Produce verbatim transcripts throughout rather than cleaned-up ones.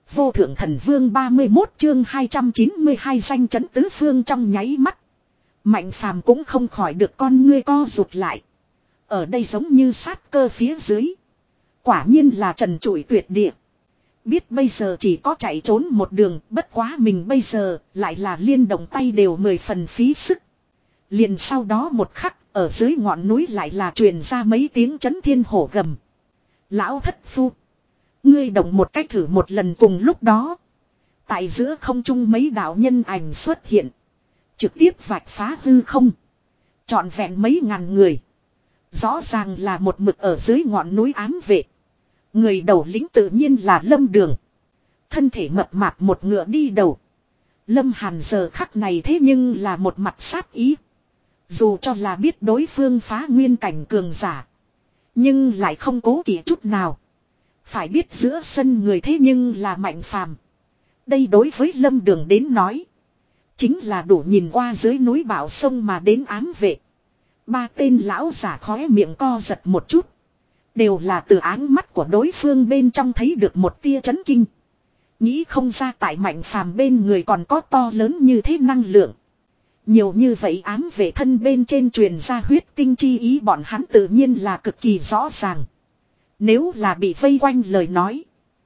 Vô thượng thần vương ba mươi mốt chương hai trăm chín mươi hai danh chấn tứ phương trong nháy mắt. Mạnh phàm cũng không khỏi được con ngươi co rụt lại. Ở đây giống như sát cơ phía dưới. Quả nhiên là trần trụi tuyệt địa. Biết bây giờ chỉ có chạy trốn một đường, bất quá mình bây giờ lại là liên động tay đều mười phần phí sức. Liền sau đó một khắc, ở dưới ngọn núi lại là truyền ra mấy tiếng chấn thiên hổ gầm. Lão thất phu, ngươi động một cách thử một lần. Cùng lúc đó, tại giữa không trung mấy đạo nhân ảnh xuất hiện, trực tiếp vạch phá hư không. Trọn vẹn mấy ngàn người. Rõ ràng là một mực ở dưới ngọn núi ám vệ. Người đầu lĩnh tự nhiên là Lâm Đường. Thân thể mập mạp một ngựa đi đầu. Lâm Hàn giờ khắc này thế nhưng là một mặt sát ý. Dù cho là biết đối phương phá nguyên cảnh cường giả, nhưng lại không cố kỵ chút nào. Phải biết giữa sân người thế nhưng là Mạnh Phàm. Đây đối với Lâm Đường đến nói, chính là đủ nhìn qua dưới núi bão sông mà đến ám vệ. Ba tên lão giả khóe miệng co giật một chút. Đều là từ áng mắt của đối phương bên trong thấy được một tia chấn kinh. Nghĩ không ra tại Mạnh Phàm bên người còn có to lớn như thế năng lượng. Nhiều như vậy ám vệ thân bên trên truyền ra huyết tinh chi ý, bọn hắn tự nhiên là cực kỳ rõ ràng. Nếu là bị vây quanh lời nói,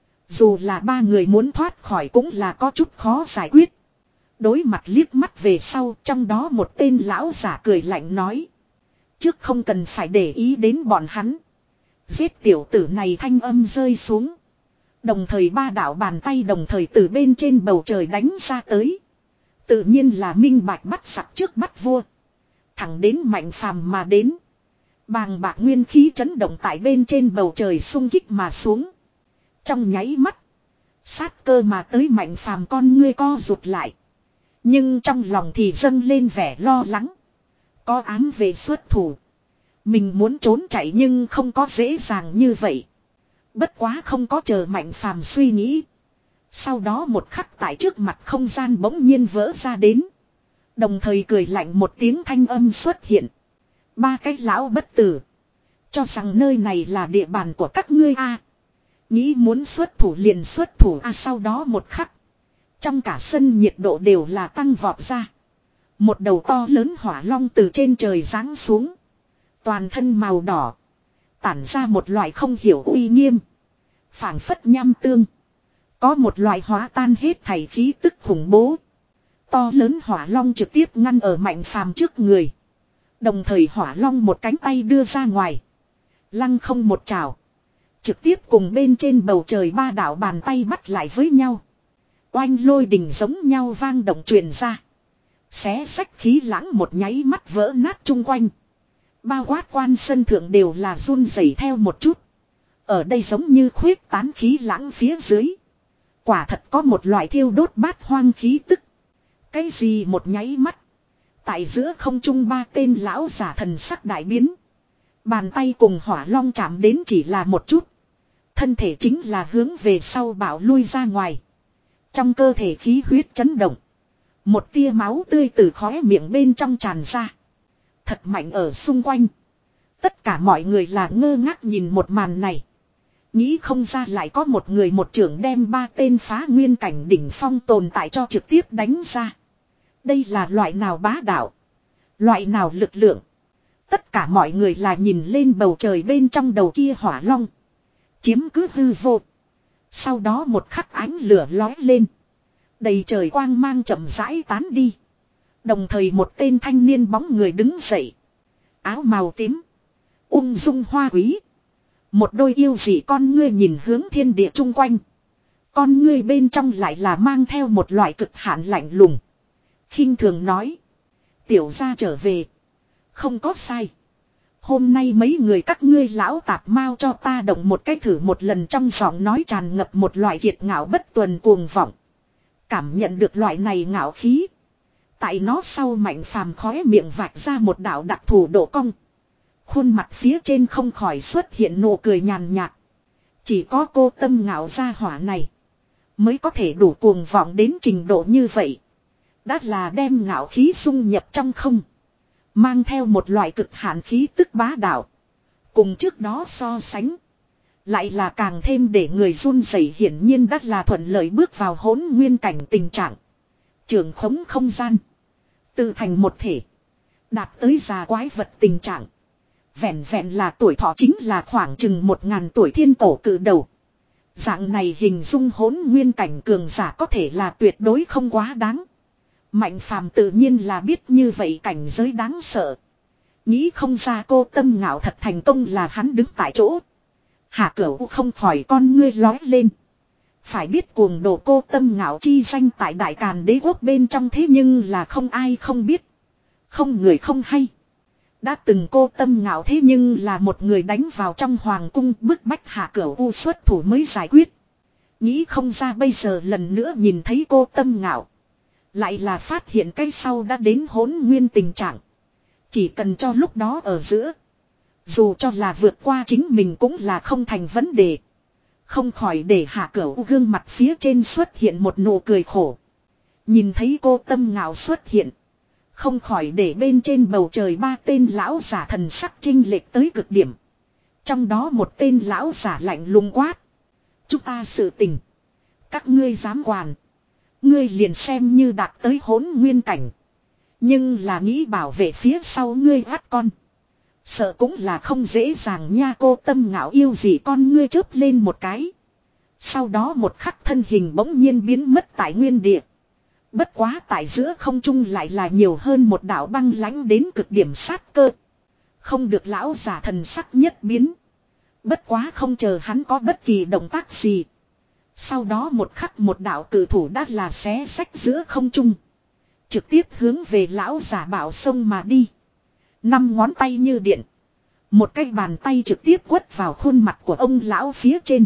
dù là ba người muốn thoát khỏi cũng là có chút khó giải quyết. Đối mặt liếc mắt về sau, trong đó một tên lão giả cười lạnh nói: trước không cần phải để ý đến bọn hắn. Giết tiểu tử này thanh âm rơi xuống. Đồng thời ba đạo bàn tay đồng thời từ bên trên bầu trời đánh ra tới. Tự nhiên là minh bạch bắt sặc trước bắt vua. Thẳng đến Mạnh Phàm mà đến. Bàng bạc nguyên khí chấn động tại bên trên bầu trời xung kích mà xuống. Trong nháy mắt, sát cơ mà tới Mạnh Phàm con ngươi co rụt lại. Nhưng trong lòng thì dâng lên vẻ lo lắng. Có ám vệ xuất thủ, mình muốn trốn chạy nhưng không có dễ dàng như vậy. Bất quá không có chờ Mạnh Phàm suy nghĩ. Sau đó một khắc tại trước mặt không gian bỗng nhiên vỡ ra đến. Đồng thời cười lạnh một tiếng thanh âm xuất hiện. Ba cái lão bất tử, cho rằng nơi này là địa bàn của các ngươi a? Nghĩ muốn xuất thủ liền xuất thủ a? Sau đó một khắc, trong cả sân nhiệt độ đều là tăng vọt ra. Một đầu to lớn hỏa long từ trên trời giáng xuống. Toàn thân màu đỏ, tản ra một loại không hiểu uy nghiêm, phảng phất nham tương. Có một loại hóa tan hết thảy khí tức khủng bố. To lớn hỏa long trực tiếp ngăn ở Mạnh Phàm trước người. Đồng thời hỏa long một cánh tay đưa ra ngoài, lăng không một trảo, trực tiếp cùng bên trên bầu trời ba đạo bàn tay bắt lại với nhau. Oanh lôi đình giống nhau vang động truyền ra. Xé sách khí lãng một nháy mắt vỡ nát chung quanh. Bao quát quan sân thượng đều là run rẩy theo một chút. Ở đây giống như khuyết tán khí lãng phía dưới, quả thật có một loại thiêu đốt bát hoang khí tức. Cái gì một nháy mắt, tại giữa không trung ba tên lão giả thần sắc đại biến. Bàn tay cùng hỏa long chạm đến chỉ là một chút, thân thể chính là hướng về sau bạo lui ra ngoài. Trong cơ thể khí huyết chấn động, một tia máu tươi từ khóe miệng bên trong tràn ra. Thật mạnh ở xung quanh. Tất cả mọi người là ngơ ngác nhìn một màn này. Nghĩ không ra lại có một người một trưởng đem ba tên phá nguyên cảnh đỉnh phong tồn tại cho trực tiếp đánh ra. Đây là loại nào bá đạo, loại nào lực lượng. Tất cả mọi người là nhìn lên bầu trời bên trong đầu kia hỏa long, chiếm cứ hư vô. Sau đó một khắc ánh lửa lói lên, đầy trời quang mang chậm rãi tán đi. Đồng thời một tên thanh niên bóng người đứng dậy. Áo màu tím, ung dung hoa quý. Một đôi yêu dị con ngươi nhìn hướng thiên địa chung quanh. Con ngươi bên trong lại là mang theo một loại cực hạn lạnh lùng. Khinh thường nói: tiểu gia trở về, không có sai. Hôm nay mấy người các ngươi lão tạp mau cho ta động một cái thử một lần. Trong giọng nói tràn ngập một loại kiệt ngạo bất tuần cuồng vọng. Cảm nhận được loại này ngạo khí, tại nó sau Mạnh Phàm khóe miệng vạch ra một đạo đặc thù độ cong. Khuôn mặt phía trên không khỏi xuất hiện nụ cười nhàn nhạt. Chỉ có cô tâm ngạo gia hỏa này mới có thể đủ cuồng vọng đến trình độ như vậy. Đã là đem ngạo khí xung nhập trong không, mang theo một loại cực hạn khí tức bá đạo. Cùng trước đó so sánh, Lại là càng thêm để người run rẩy, hiển nhiên đắt là thuận lợi bước vào hỗn nguyên cảnh tình trạng. Trường khống không gian. Tự thành một thể. Đạt tới già quái vật tình trạng. Vẹn vẹn là tuổi thọ chính là khoảng chừng một ngàn tuổi thiên cổ cự đầu. Dạng này hình dung hỗn nguyên cảnh cường giả có thể là tuyệt đối không quá đáng. Mạnh phàm tự nhiên là biết như vậy cảnh giới đáng sợ. Nghĩ không ra cô Tâm Ngạo thật thành công là hắn đứng tại chỗ. Hạ Cửu không khỏi con ngươi lói lên. Phải biết cuồng đồ cô Tâm Ngạo chi danh tại Đại Càn Đế quốc bên trong thế nhưng là không ai không biết. Không người không hay. Đã từng cô Tâm Ngạo thế nhưng là một người đánh vào trong hoàng cung bức bách Hạ Cửu xuất thủ mới giải quyết. Nghĩ không ra bây giờ lần nữa nhìn thấy cô Tâm Ngạo. Lại là phát hiện cái sau đã đến hỗn nguyên tình trạng. Chỉ cần cho lúc đó ở giữa. Dù cho là vượt qua chính mình cũng là không thành vấn đề. Không khỏi để Hạ Cửu gương mặt phía trên xuất hiện một nụ cười khổ. Nhìn thấy cô Tâm Ngạo xuất hiện. Không khỏi để bên trên bầu trời ba tên lão giả thần sắc chênh lệch tới cực điểm. Trong đó một tên lão giả lạnh lùng quát. Chúng ta sự tình. Các ngươi dám quản. Ngươi liền xem như đạt tới hỗn nguyên cảnh. Nhưng là nghĩ bảo vệ phía sau ngươi gắt con. Sợ cũng là không dễ dàng nha. Cô Tâm Ngạo yêu gì con ngươi chớp lên một cái. Sau đó một khắc thân hình bỗng nhiên biến mất tại nguyên địa. Bất quá tại giữa không trung lại là nhiều hơn một đạo băng lãnh đến cực điểm sát cơ. Không được lão giả thần sắc nhất biến. Bất quá không chờ hắn có bất kỳ động tác gì. Sau đó một khắc một đạo cử thủ đã là xé xách giữa không trung. Trực tiếp hướng về lão giả bảo sông mà đi. Năm ngón tay như điện. Một cái bàn tay trực tiếp quất vào khuôn mặt của ông lão phía trên.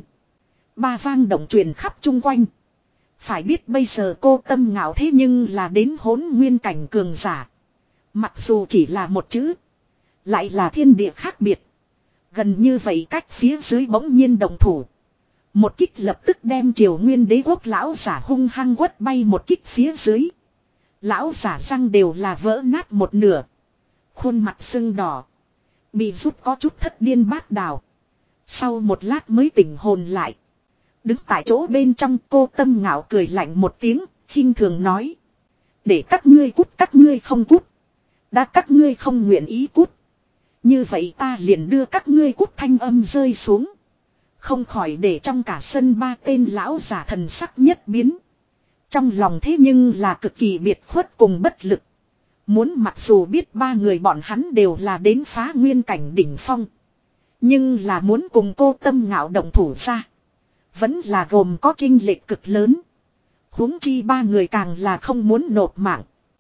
Ba vang động truyền khắp chung quanh. Phải biết bây giờ cô Tâm Ngạo thế nhưng là đến hỗn nguyên cảnh cường giả. Mặc dù chỉ là một chữ. Lại là thiên địa khác biệt. Gần như vậy cách phía dưới bỗng nhiên đồng thủ. Một kích lập tức đem Triều Nguyên Đế quốc lão giả hung hăng quất bay một kích phía dưới. Lão giả răng đều là vỡ nát một nửa. Khuôn mặt sưng đỏ. Bị rút có chút thất điên bát đảo. Sau một lát mới tỉnh hồn lại. Đứng tại chỗ bên trong cô Tâm Ngạo cười lạnh một tiếng, khinh thường nói. Để các ngươi cút các ngươi không cút. Đã các ngươi không nguyện ý cút. Như vậy ta liền đưa các ngươi cút thanh âm rơi xuống. Không khỏi để trong cả sân ba tên lão giả thần sắc nhất biến. Trong lòng thế nhưng là cực kỳ biệt khuất cùng bất lực. Muốn mặc dù biết ba người bọn hắn đều là đến phá nguyên cảnh đỉnh phong. Nhưng là muốn cùng cô Tâm Ngạo động thủ ra. Vẫn là gồm có chênh lệch cực lớn. Huống chi ba người càng là không muốn nộp mạng.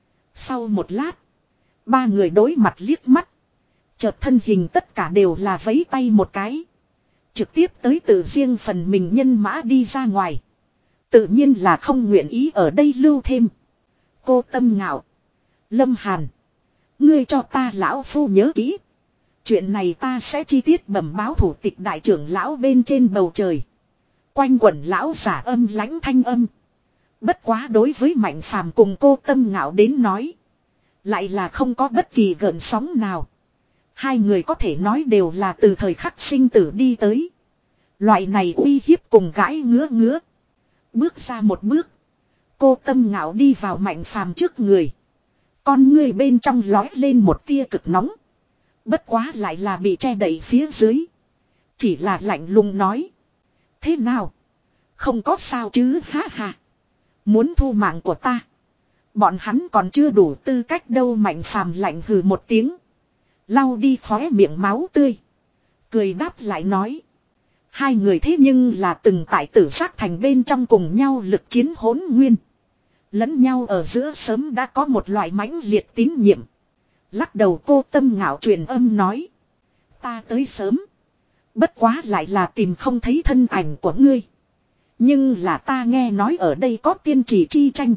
Sau một lát. Ba người đối mặt liếc mắt. Chợt thân hình tất cả đều là vẫy tay một cái. Trực tiếp tới tự riêng phần mình nhân mã đi ra ngoài. Tự nhiên là không nguyện ý ở đây lưu thêm. Cô Tâm Ngạo. Lâm Hàn. Ngươi cho ta lão phu nhớ kỹ. Chuyện này ta sẽ chi tiết bẩm báo thủ tịch đại trưởng lão bên trên bầu trời. Quanh quẩn lão giả âm lãnh thanh âm. Bất quá đối với Mạnh Phàm cùng cô Tâm Ngạo đến nói. Lại là không có bất kỳ gợn sóng nào. Hai người có thể nói đều là từ thời khắc sinh tử đi tới. Loại này uy hiếp cùng gãi ngứa ngứa. Bước ra một bước. Cô Tâm Ngạo đi vào Mạnh Phàm trước người. Con ngươi bên trong lói lên một tia cực nóng. Bất quá lại là bị che đậy phía dưới. Chỉ là lạnh lùng nói. Thế nào? Không có sao chứ ha ha. Muốn thu mạng của ta. Bọn hắn còn chưa đủ tư cách đâu. Mạnh Phàm lạnh hừ một tiếng. Lau đi khóe miệng máu tươi. Cười đáp lại nói. Hai người thế nhưng là từng tại Tử Giác Thành bên trong cùng nhau lực chiến hỗn nguyên. Lẫn nhau ở giữa sớm đã có một loại mãnh liệt tín nhiệm. Lắc đầu cô Tâm Ngạo truyền âm nói. Ta tới sớm. Bất quá lại là tìm không thấy thân ảnh của ngươi. Nhưng là ta nghe nói ở đây có tiên trì chi tranh.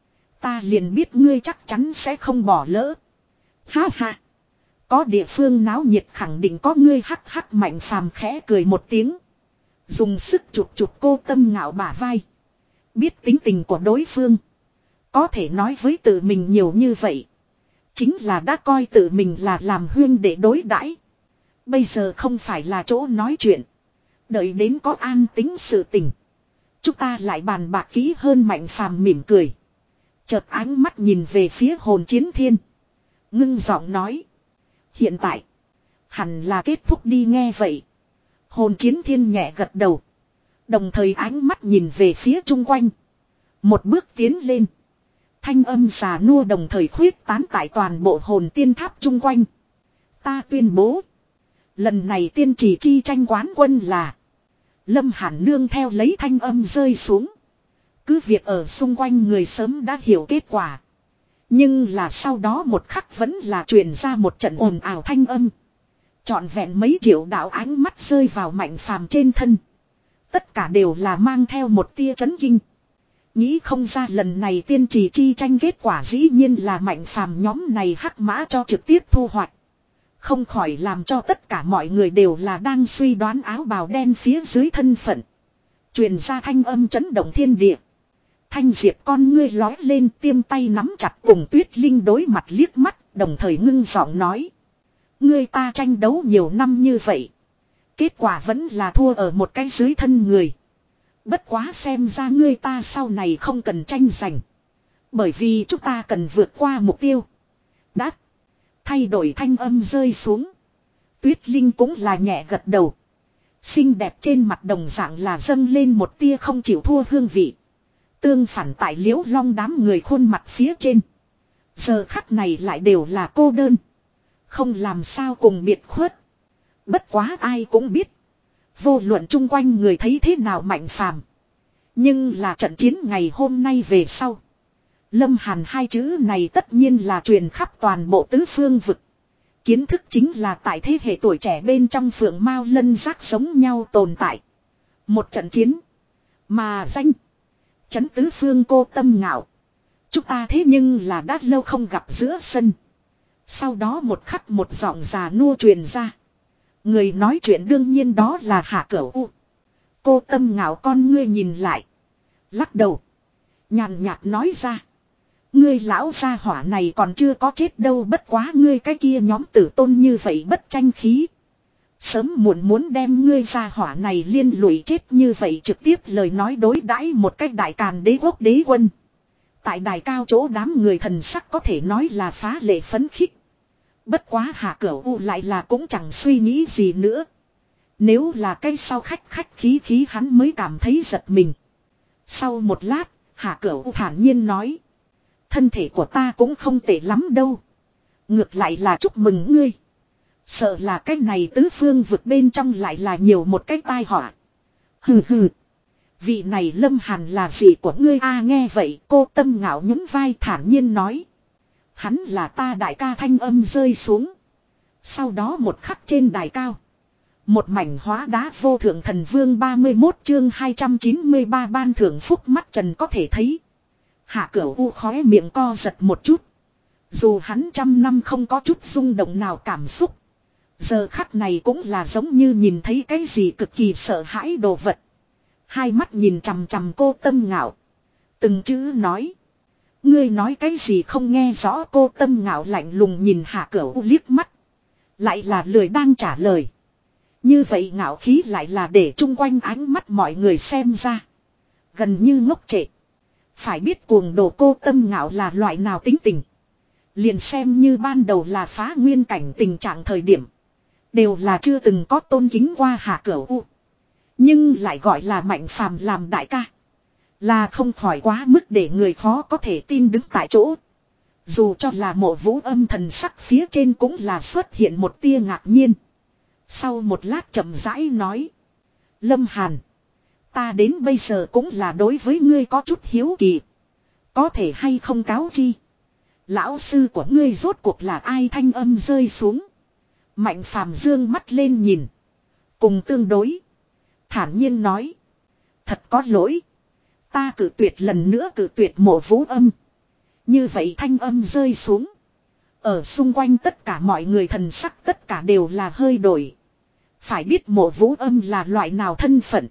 Ta liền biết ngươi chắc chắn sẽ không bỏ lỡ. Ha ha. Có địa phương náo nhiệt khẳng định có ngươi hắc hắc. Mạnh Phàm khẽ cười một tiếng. Dùng sức chụp chụp cô Tâm Ngạo bả vai. Biết tính tình của đối phương. Có thể nói với tự mình nhiều như vậy. Chính là đã coi tự mình là làm huyên để đối đãi. Bây giờ không phải là chỗ nói chuyện. Đợi đến có an tính sự tình. Chúng ta lại bàn bạc kỹ hơn. Mạnh phàm mỉm cười. Chợt ánh mắt nhìn về phía hồn chiến thiên. Ngưng giọng nói. Hiện tại. Hẳn là kết thúc đi nghe vậy. Hồn chiến thiên nhẹ gật đầu. Đồng thời ánh mắt nhìn về phía chung quanh. Một bước tiến lên. Thanh âm già nua đồng thời khuyết tán tại toàn bộ hồn tiên tháp chung quanh. Ta tuyên bố. Lần này tiên trì chi tranh quán quân là. Lâm Hàn nương theo lấy thanh âm rơi xuống. Cứ việc ở xung quanh người sớm đã hiểu kết quả. Nhưng là sau đó một khắc vẫn là truyền ra một trận ồn ào thanh âm. Trọn vẹn mấy triệu đạo ánh mắt rơi vào Mạnh Phàm trên thân. Tất cả đều là mang theo một tia chấn kinh. Nghĩ không ra lần này tiên trì chi tranh kết quả dĩ nhiên là Mạnh Phàm nhóm này hắc mã cho trực tiếp thu hoạch. Không khỏi làm cho tất cả mọi người đều là đang suy đoán áo bào đen phía dưới thân phận. Truyền ra thanh âm chấn động thiên địa. Thanh Diệp con ngươi lói lên, tiêm tay nắm chặt cùng Tuyết Linh đối mặt liếc mắt, đồng thời ngưng giọng nói. Ngươi ta tranh đấu nhiều năm như vậy. Kết quả vẫn là thua ở một cái dưới thân người. Bất quá xem ra ngươi ta sau này không cần tranh giành. Bởi vì chúng ta cần vượt qua mục tiêu. Đã. Thay đổi thanh âm rơi xuống. Tuyết Linh cũng là nhẹ gật đầu. Xinh đẹp trên mặt đồng dạng là dâng lên một tia không chịu thua hương vị. Tương phản tại Liễu Long đám người khuôn mặt phía trên. Giờ khắc này lại đều là cô đơn. Không làm sao cùng biệt khuất. Bất quá ai cũng biết. Vô luận chung quanh người thấy thế nào Mạnh Phàm. Nhưng là trận chiến ngày hôm nay về sau. Lâm Hàn hai chữ này tất nhiên là truyền khắp toàn bộ tứ phương vực. Kiến thức chính là tại thế hệ tuổi trẻ bên trong phượng mao lân giác giống nhau tồn tại. Một trận chiến. Mà danh. Chấn tứ phương cô tâm ngạo. Chúng ta thế nhưng là đã lâu không gặp giữa sân. Sau đó một khắc một giọng già nua truyền ra. Người nói chuyện đương nhiên đó là Hạ Cửu U. Cô tâm ngạo con ngươi nhìn lại. Lắc đầu. Nhàn nhạt nói ra. Ngươi lão gia hỏa này còn chưa có chết đâu, bất quá ngươi cái kia nhóm tử tôn như vậy bất tranh khí. Sớm muộn muốn đem ngươi gia hỏa này liên lụy chết như vậy, trực tiếp lời nói đối đãi một cách đại càn đế quốc đế quân. Tại đài cao chỗ đám người thần sắc có thể nói là phá lệ phấn khích. Bất quá Hạ Cửu U lại là cũng chẳng suy nghĩ gì nữa. Nếu là cái sau khách khách khí khí hắn mới cảm thấy giật mình. Sau một lát, Hạ Cửu U thản nhiên nói. Thân thể của ta cũng không tệ lắm đâu. Ngược lại là chúc mừng ngươi. Sợ là cái này tứ phương vực bên trong lại là nhiều một cái tai họa. Hừ hừ. Vị này Lâm Hàn là gì của ngươi a? Nghe vậy cô tâm ngạo nhún vai thản nhiên nói. Hắn là ta đại ca thanh âm rơi xuống. Sau đó một khắc trên đài cao. Một mảnh hóa đá vô thượng thần vương ba mươi mốt chương hai trăm chín mươi ba ban thưởng phúc mắt trần có thể thấy. Hạ Cửu U khóe miệng co giật một chút. Dù hắn trăm năm không có chút rung động nào cảm xúc. Giờ khắc này cũng là giống như nhìn thấy cái gì cực kỳ sợ hãi đồ vật. Hai mắt nhìn chằm chằm cô tâm ngạo. Từng chữ nói. Ngươi nói cái gì không nghe rõ, cô tâm ngạo lạnh lùng nhìn Hạ Cửu U liếc mắt. Lại là lười đang trả lời. Như vậy ngạo khí lại là để chung quanh ánh mắt mọi người xem ra. Gần như ngốc trệ. Phải biết cuồng đồ cô tâm ngạo là loại nào tính tình. Liền xem như ban đầu là phá nguyên cảnh tình trạng thời điểm. Đều là chưa từng có tôn kính qua Hạ Cửu U. Nhưng lại gọi là Mạnh Phàm làm đại ca. Là không khỏi quá mức để người khó có thể tin đứng tại chỗ. Dù cho là Mộ Vũ âm thần sắc phía trên cũng là xuất hiện một tia ngạc nhiên. Sau một lát chậm rãi nói. Lâm Hàn. Ta đến bây giờ cũng là đối với ngươi có chút hiếu kỳ. Có thể hay không cáo chi. Lão sư của ngươi rốt cuộc là ai? Thanh âm rơi xuống. Mạnh Phàm dương mắt lên nhìn. Cùng tương đối. Thản nhiên nói. Thật có lỗi. Ta cử tuyệt lần nữa cử tuyệt Mộ Vũ âm. Như vậy thanh âm rơi xuống. Ở xung quanh tất cả mọi người thần sắc tất cả đều là hơi đổi. Phải biết Mộ Vũ âm là loại nào thân phận.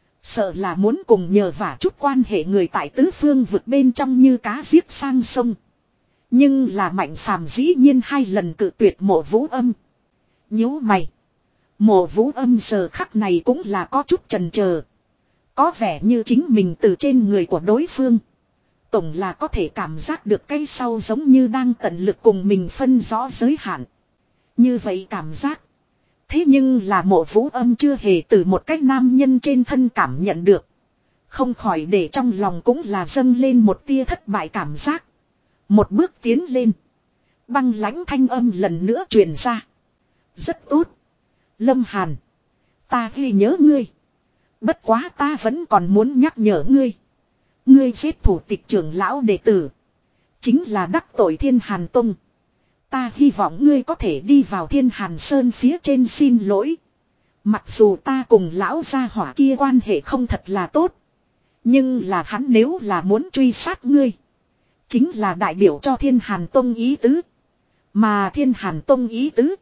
Sợ là muốn cùng nhờ vả chút quan hệ người tại tứ phương vực bên trong như cá giết sang sông. Nhưng là Mạnh Phàm dĩ nhiên hai lần cự tuyệt Mộ Vũ âm. Nhíu mày. Mộ Vũ Âm giờ khắc này cũng là có chút chần chờ. Có vẻ như chính mình từ trên người của đối phương. Tổng là có thể cảm giác được cái sau giống như đang tận lực cùng mình phân rõ giới hạn. Như vậy cảm giác. Thế nhưng là Mộ Vũ Âm chưa hề từ một cái nam nhân trên thân cảm nhận được. Không khỏi để trong lòng cũng là dâng lên một tia thất bại cảm giác. Một bước tiến lên. Băng lãnh thanh âm lần nữa truyền ra. Rất tốt. Lâm Hàn. Ta ghi nhớ ngươi. Bất quá ta vẫn còn muốn nhắc nhở ngươi. Ngươi giết thủ tịch trưởng lão đệ tử. Chính là đắc tội Thiên Hàn Tông. Ta hy vọng ngươi có thể đi vào Thiên Hàn Sơn phía trên xin lỗi. Mặc dù ta cùng lão gia hỏa kia quan hệ không thật là tốt. Nhưng là hắn nếu là muốn truy sát ngươi. Chính là đại biểu cho Thiên Hàn Tông ý tứ. Mà Thiên Hàn Tông ý tứ.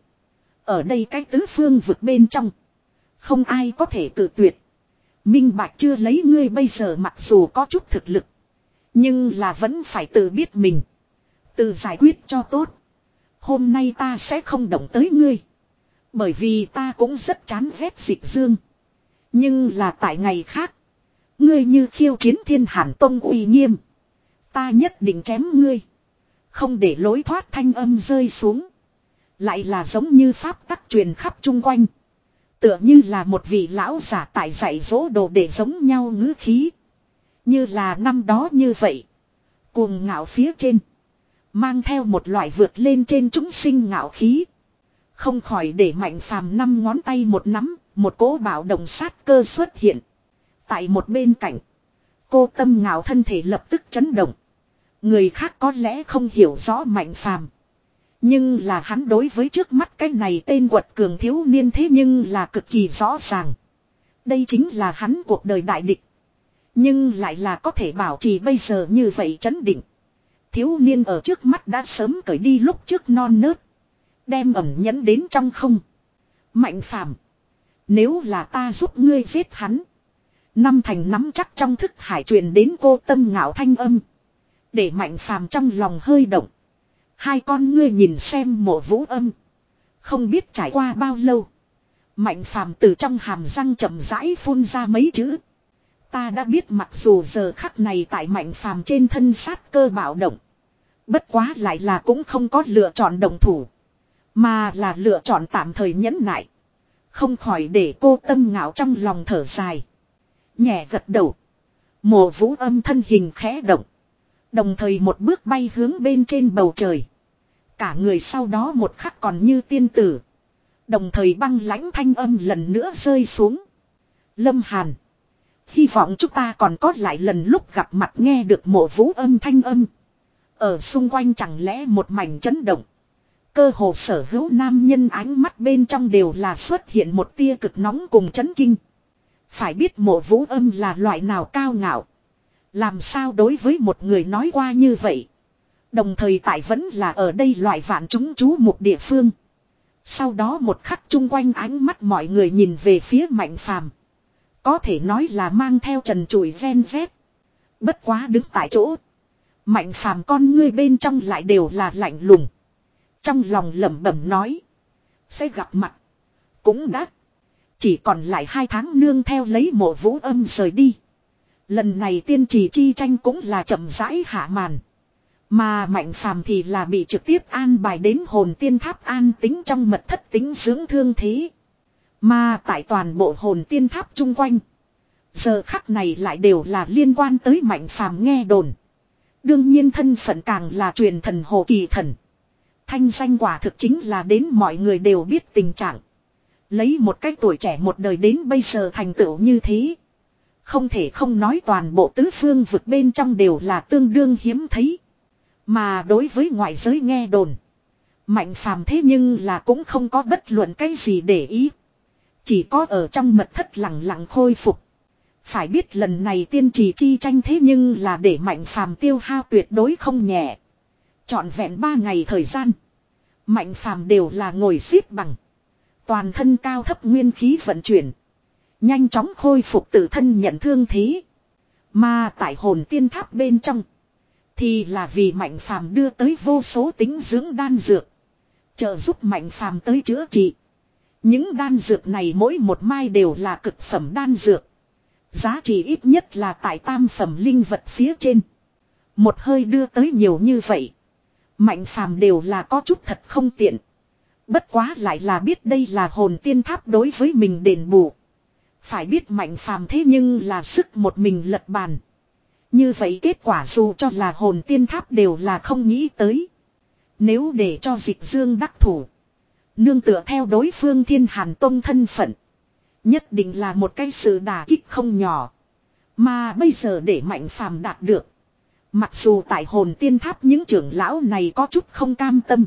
Ở đây cái tứ phương vực bên trong. Không ai có thể cự tuyệt. Minh Bạch chưa lấy ngươi bây giờ mặc dù có chút thực lực. Nhưng là vẫn phải tự biết mình. Tự giải quyết cho tốt. Hôm nay ta sẽ không động tới ngươi. Bởi vì ta cũng rất chán ghét Dịch Dương. Nhưng là tại ngày khác. Ngươi như khiêu chiến Thiên Hàn Tông uy nghiêm. Ta nhất định chém ngươi. Không để lối thoát thanh âm rơi xuống. Lại là giống như pháp tắc truyền khắp chung quanh. Tựa như là một vị lão giả tại dạy dỗ đồ để giống nhau ngữ khí. Như là năm đó như vậy. Cuồng ngạo phía trên. Mang theo một loại vượt lên trên chúng sinh ngạo khí. Không khỏi để Mạnh Phàm năm ngón tay một nắm. Một cỗ bạo động sát cơ xuất hiện. Tại một bên cạnh. Cô Tâm Ngạo thân thể lập tức chấn động. Người khác có lẽ không hiểu rõ Mạnh Phàm. Nhưng là hắn đối với trước mắt cái này tên quật cường thiếu niên thế nhưng là cực kỳ rõ ràng. Đây chính là hắn cuộc đời đại địch. Nhưng lại là có thể bảo trì bây giờ như vậy chấn định. Thiếu niên ở trước mắt đã sớm cởi đi lúc trước non nớt. Đem ẩm nhẫn đến trong không. Mạnh Phàm, nếu là ta giúp ngươi giết hắn. Năm thành nắm chắc trong thức hải truyền đến cô Tâm Ngạo thanh âm. Để Mạnh Phàm trong lòng hơi động. Hai con ngươi nhìn xem Mộ Vũ Âm. Không biết trải qua bao lâu. Mạnh Phàm từ trong hàm răng chậm rãi phun ra mấy chữ. Ta đã biết mặc dù giờ khắc này tại Mạnh Phàm trên thân sát cơ bạo động. Bất quá lại là cũng không có lựa chọn đồng thủ. Mà là lựa chọn tạm thời nhẫn nại. Không khỏi để cô Tâm Ngạo trong lòng thở dài. Nhẹ gật đầu. Mộ Vũ Âm thân hình khẽ động. Đồng thời một bước bay hướng bên trên bầu trời. Cả người sau đó một khắc còn như tiên tử. Đồng thời băng lãnh thanh âm lần nữa rơi xuống. Lâm Hàn. Hy vọng chúng ta còn có lại lần lúc gặp mặt nghe được Mộ Vũ Âm thanh âm. Ở xung quanh chẳng lẽ một mảnh chấn động. Cơ hồ sở hữu nam nhân ánh mắt bên trong đều là xuất hiện một tia cực nóng cùng chấn kinh. Phải biết Mộ Vũ Âm là loại nào cao ngạo. Làm sao đối với một người nói qua như vậy. Đồng thời tại vẫn là ở đây loại vạn chúng chú một địa phương. Sau đó một khắc chung quanh ánh mắt mọi người nhìn về phía Mạnh Phàm. Có thể nói là mang theo trần trụi gen z. Bất quá đứng tại chỗ. Mạnh Phàm con ngươi bên trong lại đều là lạnh lùng. Trong lòng lẩm bẩm nói. Sẽ gặp mặt. Cũng đã. Chỉ còn lại hai tháng nương theo lấy Mộ Vũ Âm rời đi. Lần này tiên trì chi tranh cũng là chậm rãi hạ màn. Mà Mạnh Phàm thì là bị trực tiếp an bài đến hồn tiên tháp an tính trong mật thất tính dưỡng thương thế. Mà tại toàn bộ hồn tiên tháp chung quanh. Giờ khắc này lại đều là liên quan tới Mạnh Phàm nghe đồn. Đương nhiên thân phận càng là truyền thần Hồ Kỳ Thần. Thanh danh quả thực chính là đến mọi người đều biết tình trạng. Lấy một cách tuổi trẻ một đời đến bây giờ thành tựu như thế. Không thể không nói toàn bộ tứ phương vực bên trong đều là tương đương hiếm thấy. Mà đối với ngoại giới nghe đồn. Mạnh Phàm thế nhưng là cũng không có bất luận cái gì để ý. Chỉ có ở trong mật thất lặng lặng khôi phục. Phải biết lần này tiên trì chi tranh thế nhưng là để Mạnh Phàm tiêu hao tuyệt đối không nhẹ. Trọn vẹn ba ngày thời gian. Mạnh Phàm đều là ngồi xếp bằng. Toàn thân cao thấp nguyên khí vận chuyển. Nhanh chóng khôi phục tự thân nhận thương thế. Mà tại hồn tiên tháp bên trong. Thì là vì Mạnh Phàm đưa tới vô số tính dưỡng đan dược. Trợ giúp Mạnh Phàm tới chữa trị. Những đan dược này mỗi một mai đều là cực phẩm đan dược. Giá trị ít nhất là tại tam phẩm linh vật phía trên. Một hơi đưa tới nhiều như vậy. Mạnh phàm đều là có chút thật không tiện. Bất quá lại là biết đây là hồn tiên tháp đối với mình đền bù. Phải biết mạnh phàm thế nhưng là sức một mình lật bàn. Như vậy kết quả dù cho là hồn tiên tháp đều là không nghĩ tới. Nếu để cho Dịch Dương đắc thủ. Nương tựa theo đối phương Thiên Hàn Tông thân phận. Nhất định là một cái sự đả kích không nhỏ. Mà bây giờ để mạnh phàm đạt được. Mặc dù tại hồn tiên tháp những trưởng lão này có chút không cam tâm.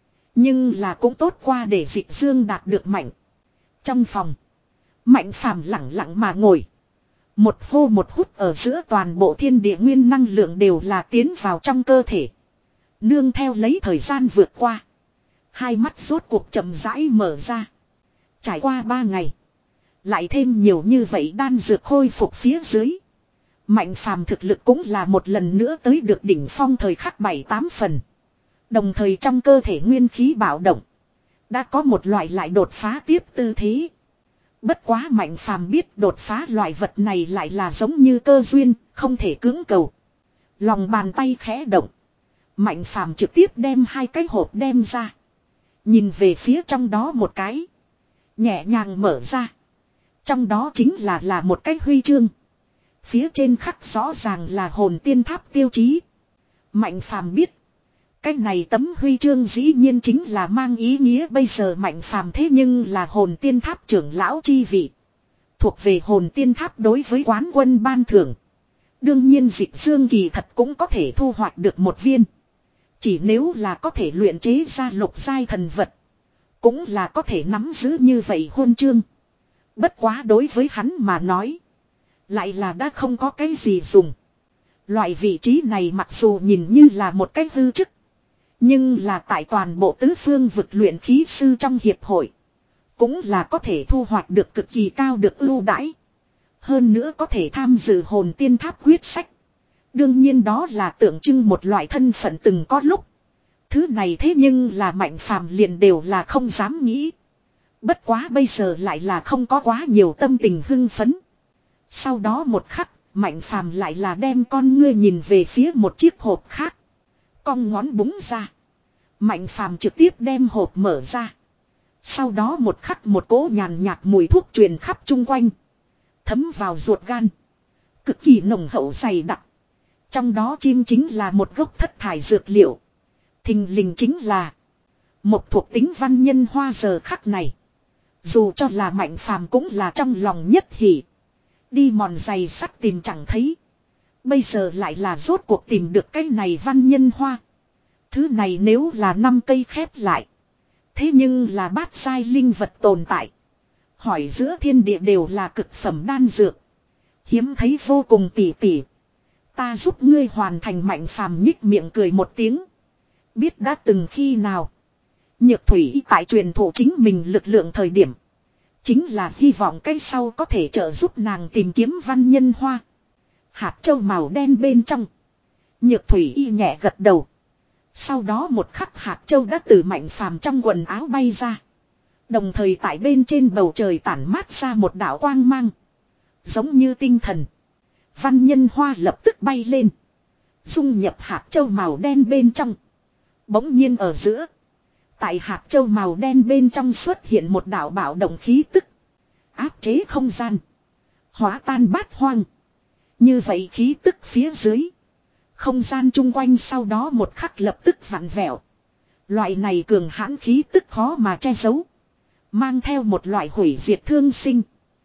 Nhưng là cũng tốt qua để Dịch Dương đạt được mạnh. Trong phòng. Mạnh phàm lặng lặng mà ngồi. Một hô một hút ở giữa toàn bộ thiên địa nguyên năng lượng đều là tiến vào trong cơ thể. Nương theo lấy thời gian vượt qua. Hai mắt rốt cuộc chậm rãi mở ra. Trải qua ba ngày. Lại thêm nhiều như vậy đan dược khôi phục phía dưới. Mạnh phàm thực lực cũng là một lần nữa tới được đỉnh phong thời khắc bảy tám phần. Đồng thời trong cơ thể nguyên khí bạo động. Đã có một loại lại đột phá tiếp tư thế. Bất quá mạnh phàm biết đột phá loại vật này lại là giống như cơ duyên, không thể cưỡng cầu. Lòng bàn tay khẽ động. Mạnh phàm trực tiếp đem hai cái hộp đem ra. Nhìn về phía trong đó một cái. Nhẹ nhàng mở ra. Trong đó chính là là một cái huy chương. Phía trên khắc rõ ràng là hồn tiên tháp tiêu chí. Mạnh phàm biết. Cái này tấm huy chương dĩ nhiên chính là mang ý nghĩa bây giờ mạnh phàm thế nhưng là hồn tiên tháp trưởng lão chi vị. Thuộc về hồn tiên tháp đối với quán quân ban thưởng. Đương nhiên Dịch Dương kỳ thật cũng có thể thu hoạch được một viên. Chỉ nếu là có thể luyện chế ra lục giai thần vật. Cũng là có thể nắm giữ như vậy huân chương. Bất quá đối với hắn mà nói. Lại là đã không có cái gì dùng. Loại vị trí này mặc dù nhìn như là một cái hư chức. Nhưng là tại toàn bộ tứ phương vực luyện khí sư trong hiệp hội. Cũng là có thể thu hoạch được cực kỳ cao được ưu đãi. Hơn nữa có thể tham dự hồn tiên tháp quyết sách. Đương nhiên đó là tượng trưng một loại thân phận từng có lúc. Thứ này thế nhưng là mạnh phàm liền đều là không dám nghĩ. Bất quá bây giờ lại là không có quá nhiều tâm tình hưng phấn. Sau đó một khắc, mạnh phàm lại là đem con ngươi nhìn về phía một chiếc hộp khác. Cong ngón búng ra. Mạnh phàm trực tiếp đem hộp mở ra. Sau đó một khắc một cỗ nhàn nhạt mùi thuốc truyền khắp chung quanh. Thấm vào ruột gan. Cực kỳ nồng hậu dày đặc. Trong đó chim chính là một gốc thất thải dược liệu. Thình lình chính là một thuộc tính văn nhân hoa giờ khắc này. Dù cho là mạnh phàm cũng là trong lòng nhất hỉ. Đi mòn giày sắt tìm chẳng thấy. Bây giờ lại là rốt cuộc tìm được cái này văn nhân hoa. Thứ này nếu là năm cây khép lại. Thế nhưng là bát giai linh vật tồn tại. Hỏi giữa thiên địa đều là cực phẩm đan dược. Hiếm thấy vô cùng tỉ tỉ. Ta giúp ngươi hoàn thành mạnh phàm nhích miệng cười một tiếng. Biết đã từng khi nào. Nhược thủy tại truyền thụ chính mình lực lượng thời điểm. Chính là hy vọng cái sau có thể trợ giúp nàng tìm kiếm văn nhân hoa. Hạt châu màu đen bên trong. Nhược thủy y nhẹ gật đầu. Sau đó một khắc hạt châu đã từ mạnh phàm trong quần áo bay ra. Đồng thời tại bên trên bầu trời tản mát ra một đạo quang mang. Giống như tinh thần. Văn nhân hoa lập tức bay lên. Dung nhập hạt châu màu đen bên trong. Bỗng nhiên ở giữa. Tại hạt châu màu đen bên trong xuất hiện một đạo bạo động khí tức. Áp chế không gian. Hóa tan bát hoang. Như vậy khí tức phía dưới. Không gian chung quanh sau đó một khắc lập tức vặn vẹo. Loại này cường hãn khí tức khó mà che giấu. Mang theo một loại hủy diệt thương sinh.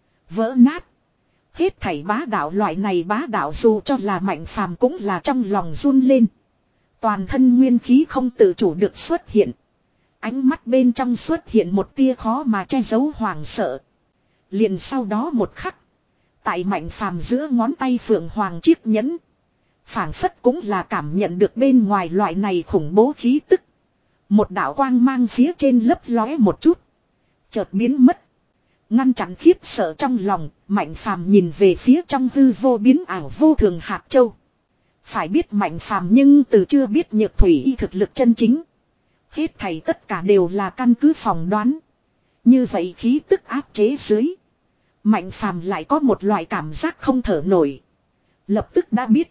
Vỡ nát. Hết thảy bá đạo loại này bá đạo dù cho là mạnh phàm cũng là trong lòng run lên. Toàn thân nguyên khí không tự chủ được xuất hiện. Ánh mắt bên trong xuất hiện một tia khó mà che giấu hoàng sợ. Liền sau đó một khắc. Tại mạnh phàm giữa ngón tay phượng hoàng chiếc nhẫn. Phảng phất cũng là cảm nhận được bên ngoài loại này khủng bố khí tức. Một đạo quang mang phía trên lấp lóe một chút. Chợt biến mất. Ngăn chặn khiếp sợ trong lòng, mạnh phàm nhìn về phía trong hư vô biến ảo vô thường hạt châu. Phải biết mạnh phàm nhưng từ chưa biết nhược thủy y thực lực chân chính. Hết thảy tất cả đều là căn cứ phỏng đoán. Như vậy khí tức áp chế dưới. Mạnh phàm lại có một loại cảm giác không thở nổi. Lập tức đã biết.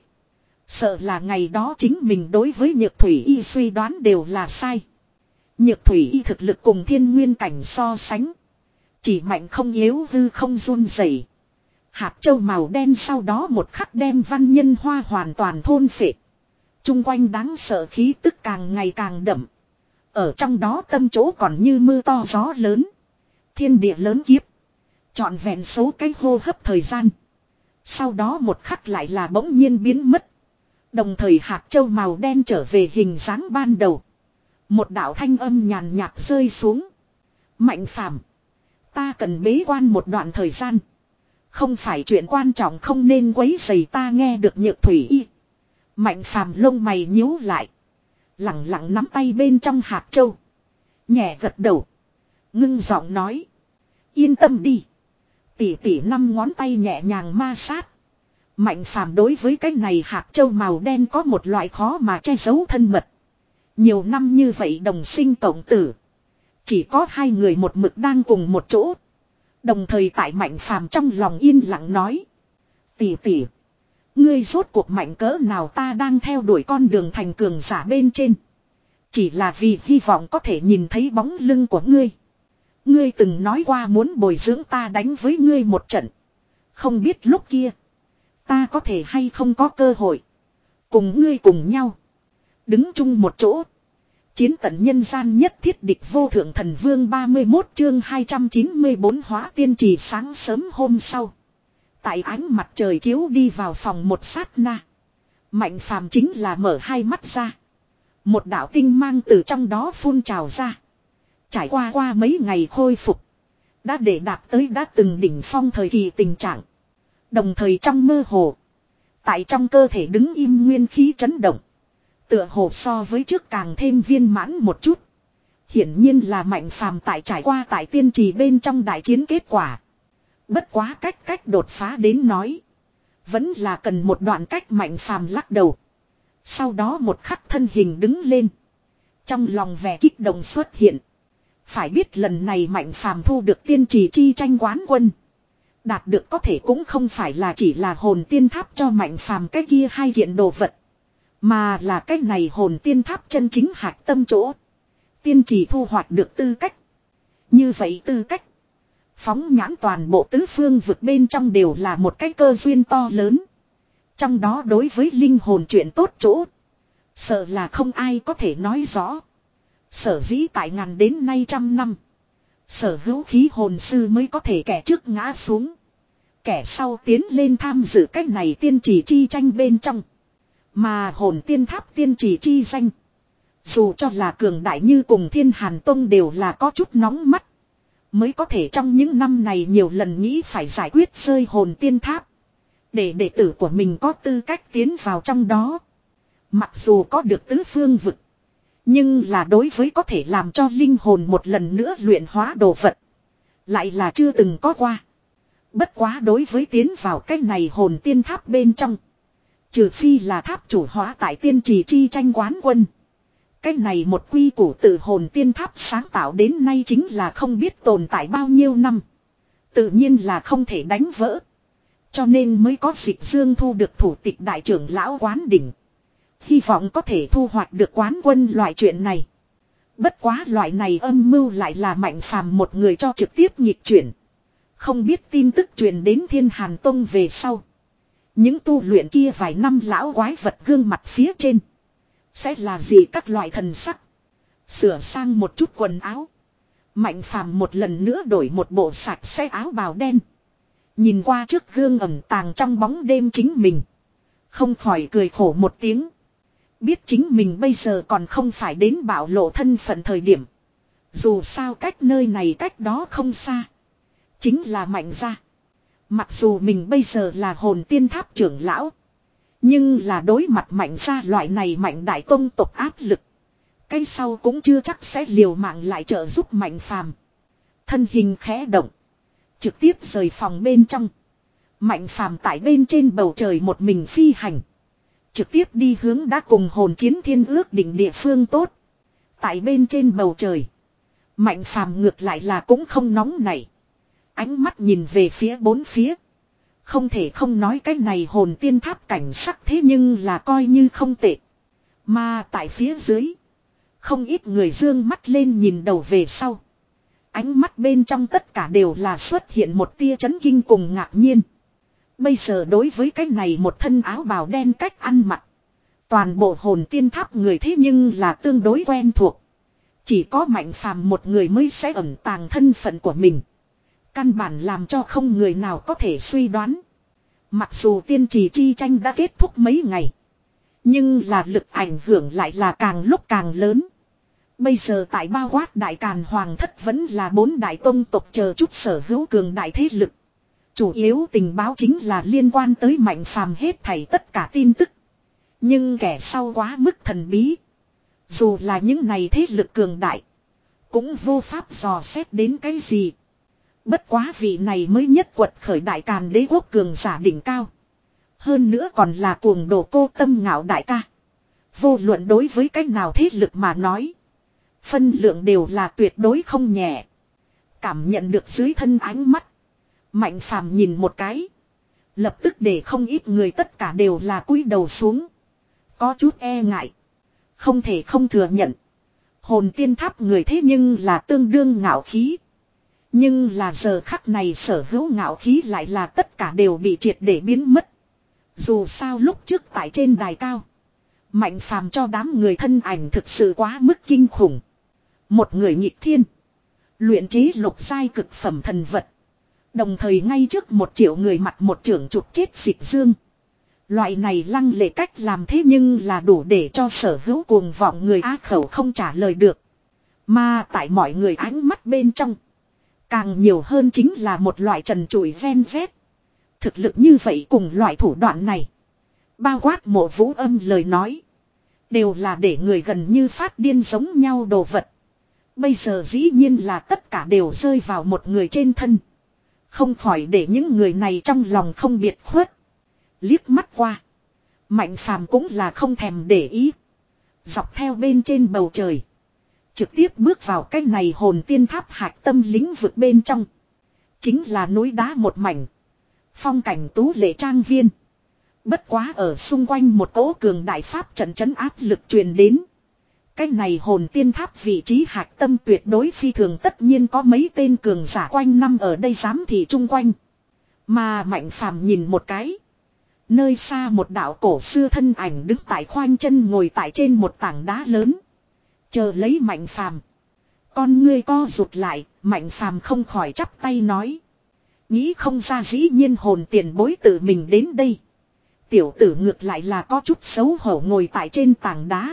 Sợ là ngày đó chính mình đối với nhược thủy y suy đoán đều là sai. Nhược thủy y thực lực cùng thiên nguyên cảnh so sánh. Chỉ mạnh không yếu hư không run rẩy. Hạt châu màu đen sau đó một khắc đem văn nhân hoa hoàn toàn thôn phệ. Trung quanh đáng sợ khí tức càng ngày càng đậm. Ở trong đó tâm chỗ còn như mưa to gió lớn. Thiên địa lớn kiếp. Trọn vẹn số cái hô hấp thời gian. Sau đó một khắc lại là bỗng nhiên biến mất. Đồng thời hạt châu màu đen trở về hình dáng ban đầu. Một đạo thanh âm nhàn nhạt rơi xuống. Mạnh phàm. Ta cần bế quan một đoạn thời gian. Không phải chuyện quan trọng không nên quấy rầy ta nghe được nhược thủy y. Mạnh phàm lông mày nhíu lại. Lặng lặng nắm tay bên trong hạt châu. Nhẹ gật đầu. Ngưng giọng nói. Yên tâm đi. Tỉ tỉ năm ngón tay nhẹ nhàng ma sát. Mạnh phàm đối với cái này hạt châu màu đen có một loại khó mà che giấu thân mật. Nhiều năm như vậy đồng sinh cộng tử. Chỉ có hai người một mực đang cùng một chỗ. Đồng thời tại mạnh phàm trong lòng yên lặng nói. Tỉ tỉ. Ngươi rốt cuộc mạnh cỡ nào ta đang theo đuổi con đường thành cường giả bên trên. Chỉ là vì hy vọng có thể nhìn thấy bóng lưng của ngươi. Ngươi từng nói qua muốn bồi dưỡng ta đánh với ngươi một trận. Không biết lúc kia. Ta có thể hay không có cơ hội. Cùng ngươi cùng nhau. Đứng chung một chỗ. Chiến tận nhân gian nhất thiết địch vô thượng thần vương ba mươi mốt chương hai trăm chín mươi bốn hóa tiên trì sáng sớm hôm sau. Tại ánh mặt trời chiếu đi vào phòng một sát na. Mạnh phàm chính là mở hai mắt ra. Một đạo tinh mang từ trong đó phun trào ra. Trải qua qua mấy ngày khôi phục. Đã để đạt tới đã từng đỉnh phong thời kỳ tình trạng. Đồng thời trong mơ hồ. Tại trong cơ thể đứng im nguyên khí chấn động. Tựa hồ so với trước càng thêm viên mãn một chút. Hiển nhiên là mạnh phàm tại trải qua tại tiên trì bên trong đại chiến kết quả. Bất quá cách cách đột phá đến nói. Vẫn là cần một đoạn cách mạnh phàm lắc đầu. Sau đó một khắc thân hình đứng lên. Trong lòng vẻ kích động xuất hiện. Phải biết lần này mạnh phàm thu được tiên trì chi tranh quán quân. Đạt được có thể cũng không phải là chỉ là hồn tiên tháp cho mạnh phàm cái kia hai kiện đồ vật. Mà là cái này hồn tiên tháp chân chính hạch tâm chỗ. Tiên trì thu hoạch được tư cách. Như vậy tư cách. Phóng nhãn toàn bộ tứ phương vực bên trong đều là một cái cơ duyên to lớn. Trong đó đối với linh hồn chuyện tốt chỗ. Sợ là không ai có thể nói rõ. Sở dĩ tại ngàn đến nay trăm năm. Sở hữu khí hồn sư mới có thể kẻ trước ngã xuống. Kẻ sau tiến lên tham dự cách này tiên trì chi tranh bên trong. Mà hồn tiên tháp tiên trì chi danh. Dù cho là cường đại như cùng Thiên Hàn Tông đều là có chút nóng mắt. Mới có thể trong những năm này nhiều lần nghĩ phải giải quyết rơi hồn tiên tháp. Để đệ tử của mình có tư cách tiến vào trong đó. Mặc dù có được tứ phương vực. Nhưng là đối với có thể làm cho linh hồn một lần nữa luyện hóa đồ vật. Lại là chưa từng có qua. Bất quá đối với tiến vào cái này hồn tiên tháp bên trong. Trừ phi là tháp chủ hóa tại tiên trì chi tranh quán quân. Cái này một quy củ tự hồn tiên tháp sáng tạo đến nay chính là không biết tồn tại bao nhiêu năm. Tự nhiên là không thể đánh vỡ. Cho nên mới có Dịch Dương thu được thủ tịch đại trưởng lão quán đỉnh. Hy vọng có thể thu hoạch được quán quân loại chuyện này. Bất quá loại này âm mưu lại là mạnh phàm một người cho trực tiếp nhịp chuyển. Không biết tin tức truyền đến Thiên Hàn Tông về sau. Những tu luyện kia vài năm lão quái vật gương mặt phía trên. Sẽ là gì các loại thần sắc. Sửa sang một chút quần áo. Mạnh phàm một lần nữa đổi một bộ sạch sẽ áo bào đen. Nhìn qua trước gương ẩn tàng trong bóng đêm chính mình. Không khỏi cười khổ một tiếng. Biết chính mình bây giờ còn không phải đến bạo lộ thân phận thời điểm. Dù sao cách nơi này cách đó không xa. Chính là mạnh gia. Mặc dù mình bây giờ là hồn tiên tháp trưởng lão. Nhưng là đối mặt mạnh gia loại này mạnh đại tông tộc áp lực. Cái sau cũng chưa chắc sẽ liều mạng lại trợ giúp mạnh phàm. Thân hình khẽ động. Trực tiếp rời phòng bên trong. Mạnh phàm tại bên trên bầu trời một mình phi hành. Trực tiếp đi hướng đã cùng hồn chiến thiên ước định địa phương tốt. Tại bên trên bầu trời. Mạnh phàm ngược lại là cũng không nóng nảy. Ánh mắt nhìn về phía bốn phía. Không thể không nói cái này hồn tiên tháp cảnh sắc thế nhưng là coi như không tệ. Mà tại phía dưới. Không ít người dương mắt lên nhìn đầu về sau. Ánh mắt bên trong tất cả đều là xuất hiện một tia chấn kinh cùng ngạc nhiên. Bây giờ đối với cái này một thân áo bào đen cách ăn mặc. Toàn bộ hồn tiên tháp người thế nhưng là tương đối quen thuộc. Chỉ có Mạnh Phàm một người mới sẽ ẩn tàng thân phận của mình. Căn bản làm cho không người nào có thể suy đoán. Mặc dù tiên trì chi tranh đã kết thúc mấy ngày. Nhưng là lực ảnh hưởng lại là càng lúc càng lớn. Bây giờ tại bao quát đại càn hoàng thất vẫn là bốn đại tông tộc chờ chút sở hữu cường đại thế lực. Chủ yếu tình báo chính là liên quan tới Mạnh Phàm hết thảy tất cả tin tức. Nhưng kẻ sau quá mức thần bí. Dù là những này thế lực cường đại. Cũng vô pháp dò xét đến cái gì. Bất quá vị này mới nhất quật khởi đại càn đế quốc cường giả đỉnh cao. Hơn nữa còn là cuồng đồ cô tâm ngạo đại ca. Vô luận đối với cách nào thế lực mà nói. Phân lượng đều là tuyệt đối không nhẹ. Cảm nhận được dưới thân ánh mắt. Mạnh Phàm nhìn một cái. Lập tức để không ít người tất cả đều là cúi đầu xuống. Có chút e ngại. Không thể không thừa nhận. Hồn tiên tháp người thế nhưng là tương đương ngạo khí. Nhưng là giờ khắc này sở hữu ngạo khí lại là tất cả đều bị triệt để biến mất. Dù sao lúc trước tại trên đài cao. Mạnh Phàm cho đám người thân ảnh thực sự quá mức kinh khủng. Một người nhịp thiên. Luyện chế lục giai cực phẩm thần vật. Đồng thời ngay trước một triệu người mặt một trưởng chụp chết dịch dương. Loại này lăng lệ cách làm thế nhưng là đủ để cho sở hữu cuồng vọng người á khẩu không trả lời được. Mà tại mọi người ánh mắt bên trong. Càng nhiều hơn chính là một loại trần trụi ven vét. Thực lực như vậy cùng loại thủ đoạn này. Bao quát Mộ Vũ Âm lời nói. Đều là để người gần như phát điên giống nhau đồ vật. Bây giờ dĩ nhiên là tất cả đều rơi vào một người trên thân. Không khỏi để những người này trong lòng không biệt khuất. Liếc mắt qua. Mạnh Phàm cũng là không thèm để ý. Dọc theo bên trên bầu trời. Trực tiếp bước vào cái này hồn tiên tháp hạch tâm lĩnh vực bên trong. Chính là núi đá một mảnh. Phong cảnh tú lệ trang viên. Bất quá ở xung quanh một cỗ cường đại pháp trận trấn áp lực truyền đến. Cái này hồn tiên tháp vị trí hạch tâm tuyệt đối phi thường tất nhiên có mấy tên cường giả quanh năm ở đây giám thị chung quanh. Mà Mạnh Phàm nhìn một cái. Nơi xa một đạo cổ xưa thân ảnh đứng tại khoanh chân ngồi tại trên một tảng đá lớn. Chờ lấy Mạnh Phàm. Con ngươi co rụt lại, Mạnh Phàm không khỏi chắp tay nói. Nghĩ không ra dĩ nhiên hồn tiền bối tự mình đến đây. Tiểu tử ngược lại là có chút xấu hổ ngồi tại trên tảng đá.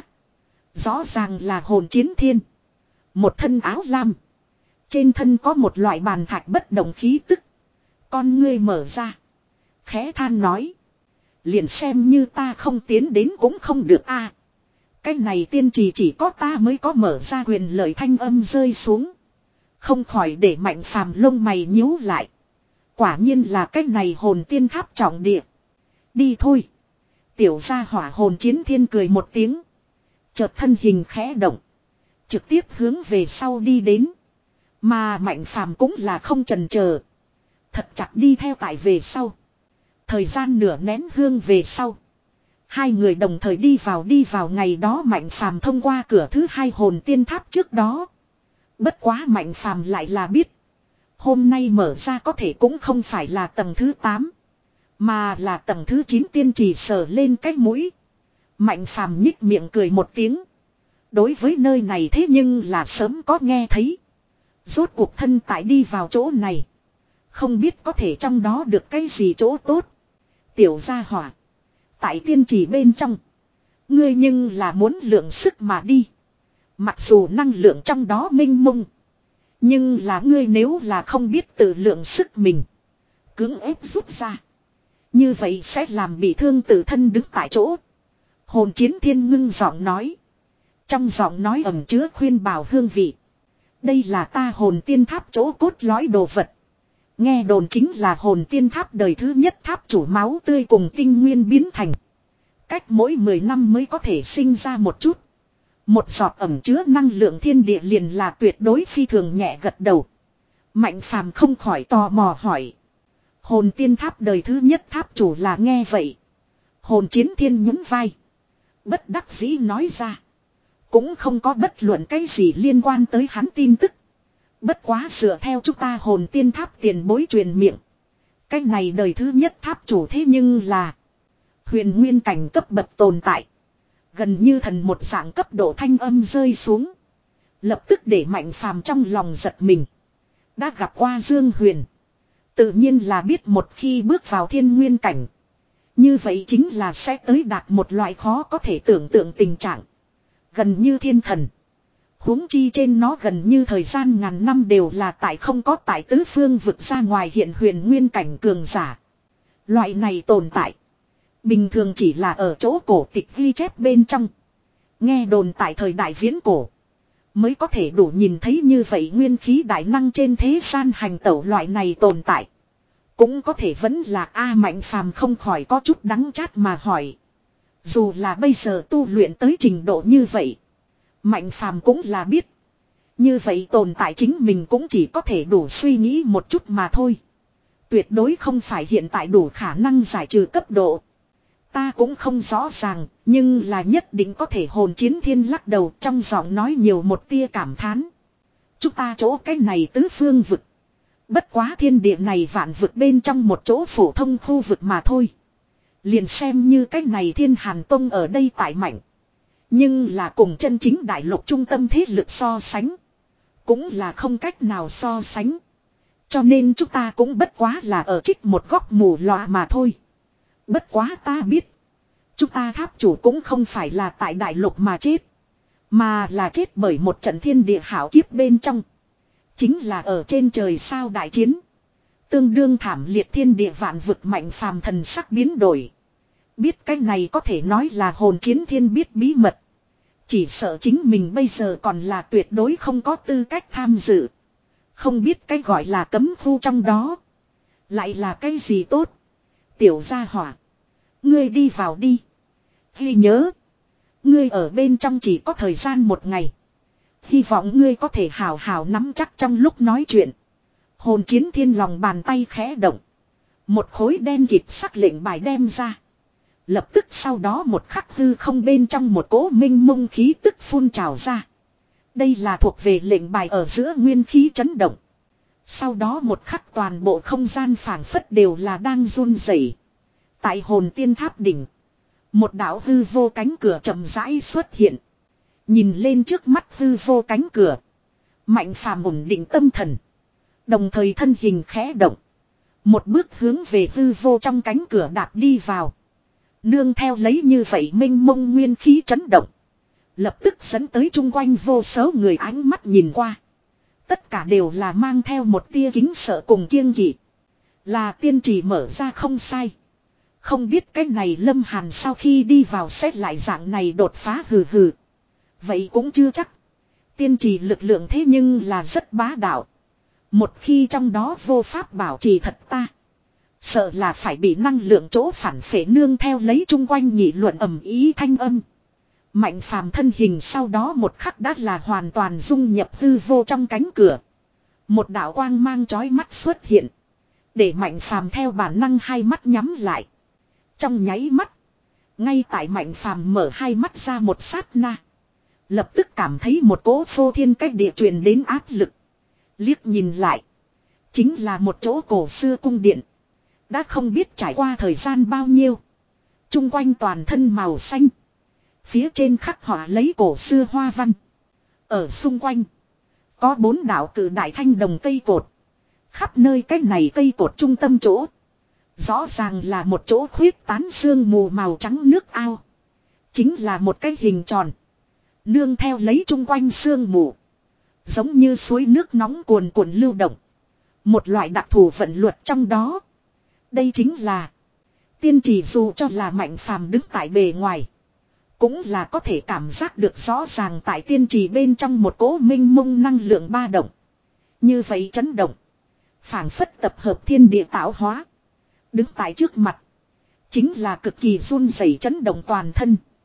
Rõ ràng là hồn chiến thiên. Một thân áo lam. Trên thân có một loại bàn thạch bất động khí tức. Con ngươi mở ra. Khẽ than nói. Liền xem như ta không tiến đến cũng không được a. Cái này tiên trì chỉ có ta mới có mở ra quyền lợi thanh âm rơi xuống. Không khỏi để Mạnh Phàm lông mày nhíu lại. Quả nhiên là cái này hồn tiên tháp trọng địa. Đi thôi. Tiểu gia hỏa hồn chiến thiên cười một tiếng. Chợt thân hình khẽ động. Trực tiếp hướng về sau đi đến. Mà Mạnh Phàm cũng là không chần chờ. Thật chặt đi theo tại về sau. Thời gian nửa nén hương về sau. Hai người đồng thời đi vào đi vào ngày đó Mạnh Phàm thông qua cửa thứ hai hồn tiên tháp trước đó. Bất quá Mạnh Phàm lại là biết. Hôm nay mở ra có thể cũng không phải là tầng thứ tám. Mà là tầng thứ chín tiên trì sờ lên cái mũi. Mạnh Phàm nhích miệng cười một tiếng. Đối với nơi này thế nhưng là sớm có nghe thấy. Rốt cuộc thân tại đi vào chỗ này. Không biết có thể trong đó được cái gì chỗ tốt. Tiểu gia hỏa. Tại tiên trì bên trong. Ngươi nhưng là muốn lượng sức mà đi. Mặc dù năng lượng trong đó mênh mông. Nhưng là ngươi nếu là không biết tự lượng sức mình. Cưỡng ép rút ra. Như vậy sẽ làm bị thương tự thân đứng tại chỗ. Hồn chiến thiên ngưng giọng nói. Trong giọng nói ẩn chứa khuyên bảo hương vị. Đây là ta hồn tiên tháp chỗ cốt lõi đồ vật. Nghe đồn chính là hồn tiên tháp đời thứ nhất tháp chủ máu tươi cùng tinh nguyên biến thành. Cách mỗi mười năm mới có thể sinh ra một chút. Một giọt ẩm chứa năng lượng thiên địa liền là tuyệt đối phi thường nhẹ gật đầu. Mạnh phàm không khỏi tò mò hỏi. Hồn tiên tháp đời thứ nhất tháp chủ là nghe vậy. Hồn chiến thiên nhún vai. Bất đắc dĩ nói ra. Cũng không có bất luận cái gì liên quan tới hắn tin tức. Bất quá dựa theo chúng ta hồn tiên tháp tiền bối truyền miệng. Cái này đời thứ nhất tháp chủ thế nhưng là huyền nguyên cảnh cấp bậc tồn tại. Gần như thần một dạng cấp độ thanh âm rơi xuống. Lập tức để Mạnh Phàm trong lòng giật mình. Đã gặp qua Dương Huyền. Tự nhiên là biết một khi bước vào thiên nguyên cảnh. Như vậy chính là sẽ tới đạt một loại khó có thể tưởng tượng tình trạng. Gần như thiên thần. Huống chi trên nó gần như thời gian ngàn năm đều là tại không có tại tứ phương vực ra ngoài hiện huyền nguyên cảnh cường giả. Loại này tồn tại. Bình thường chỉ là ở chỗ cổ tịch ghi chép bên trong. Nghe đồn tại thời đại viễn cổ. Mới có thể đủ nhìn thấy như vậy nguyên khí đại năng trên thế gian hành tẩu loại này tồn tại. Cũng có thể vẫn là A Mạnh Phàm không khỏi có chút đắng chát mà hỏi. Dù là bây giờ tu luyện tới trình độ như vậy. Mạnh Phàm cũng là biết. Như vậy tồn tại chính mình cũng chỉ có thể đủ suy nghĩ một chút mà thôi. Tuyệt đối không phải hiện tại đủ khả năng giải trừ cấp độ. Ta cũng không rõ ràng, nhưng là nhất định có thể hồn chiến thiên lắc đầu trong giọng nói nhiều một tia cảm thán. Chúng ta chỗ cái này tứ phương vực. Bất quá thiên địa này vạn vực bên trong một chỗ phổ thông khu vực mà thôi. Liền xem như cái này thiên hàn tông ở đây tại mạnh. Nhưng là cùng chân chính đại lục trung tâm thế lực so sánh. Cũng là không cách nào so sánh. Cho nên chúng ta cũng bất quá là ở trích một góc mù lòa mà thôi. Bất quá ta biết. Chúng ta tháp chủ cũng không phải là tại đại lục mà chết. Mà là chết bởi một trận thiên địa hảo kiếp bên trong. Chính là ở trên trời sao đại chiến. Tương đương thảm liệt thiên địa vạn vực Mạnh Phàm thần sắc biến đổi. Biết cái này có thể nói là hồn chiến thiên biết bí mật. Chỉ sợ chính mình bây giờ còn là tuyệt đối không có tư cách tham dự. Không biết cái gọi là cấm khu trong đó. Lại là cái gì tốt. Tiểu gia hỏa. Ngươi đi vào đi. Ghi nhớ. Ngươi ở bên trong chỉ có thời gian một ngày. Hy vọng ngươi có thể hào hào nắm chắc trong lúc nói chuyện. Hồn chiến thiên lòng bàn tay khẽ động. Một khối đen kịt sắc lệnh bài đem ra. Lập tức sau đó một khắc hư không bên trong một cỗ minh mông khí tức phun trào ra. Đây là thuộc về lệnh bài ở giữa nguyên khí chấn động. Sau đó một khắc toàn bộ không gian phảng phất đều là đang run rẩy. Tại hồn tiên tháp đỉnh. Một đạo hư vô cánh cửa chậm rãi xuất hiện. Nhìn lên trước mắt hư vô cánh cửa. Mạnh Phàm ổn định tâm thần. Đồng thời thân hình khẽ động. Một bước hướng về hư vô trong cánh cửa đạp đi vào. Nương theo lấy như vậy minh mông nguyên khí chấn động. Lập tức dẫn tới chung quanh vô số người ánh mắt nhìn qua. Tất cả đều là mang theo một tia kính sợ cùng kiêng kỵ. Là tiên trì mở ra không sai. Không biết cái này Lâm Hàn sau khi đi vào xét lại dạng này đột phá hừ hừ. Vậy cũng chưa chắc. Tiên trì lực lượng thế nhưng là rất bá đạo. Một khi trong đó vô pháp bảo trì thật ta. Sợ là phải bị năng lượng chỗ phản phệ nương theo lấy chung quanh nghị luận ầm ý thanh âm. Mạnh Phàm thân hình sau đó một khắc đã là hoàn toàn dung nhập hư vô trong cánh cửa. Một đạo quang mang chói mắt xuất hiện. Để Mạnh Phàm theo bản năng hai mắt nhắm lại. Trong nháy mắt. Ngay tại Mạnh Phàm mở hai mắt ra một sát na. Lập tức cảm thấy một cỗ phô thiên cách địa truyền đến áp lực. Liếc nhìn lại. Chính là một chỗ cổ xưa cung điện. Đã không biết trải qua thời gian bao nhiêu. Trung quanh toàn thân màu xanh. Phía trên khắc họa lấy cổ xưa hoa văn. Ở xung quanh. Có bốn đạo cử đại thanh đồng cây cột. Khắp nơi cái này cây cột trung tâm chỗ. Rõ ràng là một chỗ khuyết tán sương mù màu trắng nước ao. Chính là một cái hình tròn. Nương theo lấy chung quanh sương mù. Giống như suối nước nóng cuồn cuộn lưu động. Một loại đặc thù vận luật trong đó. Đây chính là. Tiên trì dù cho là Mạnh Phàm đứng tại bề ngoài. Cũng là có thể cảm giác được rõ ràng tại tiên trì bên trong một cỗ minh mông năng lượng ba động. Như vậy chấn động. Phảng phất tập hợp thiên địa tạo hóa. Đứng tại trước mặt. Chính là cực kỳ run rẩy chấn động toàn thân.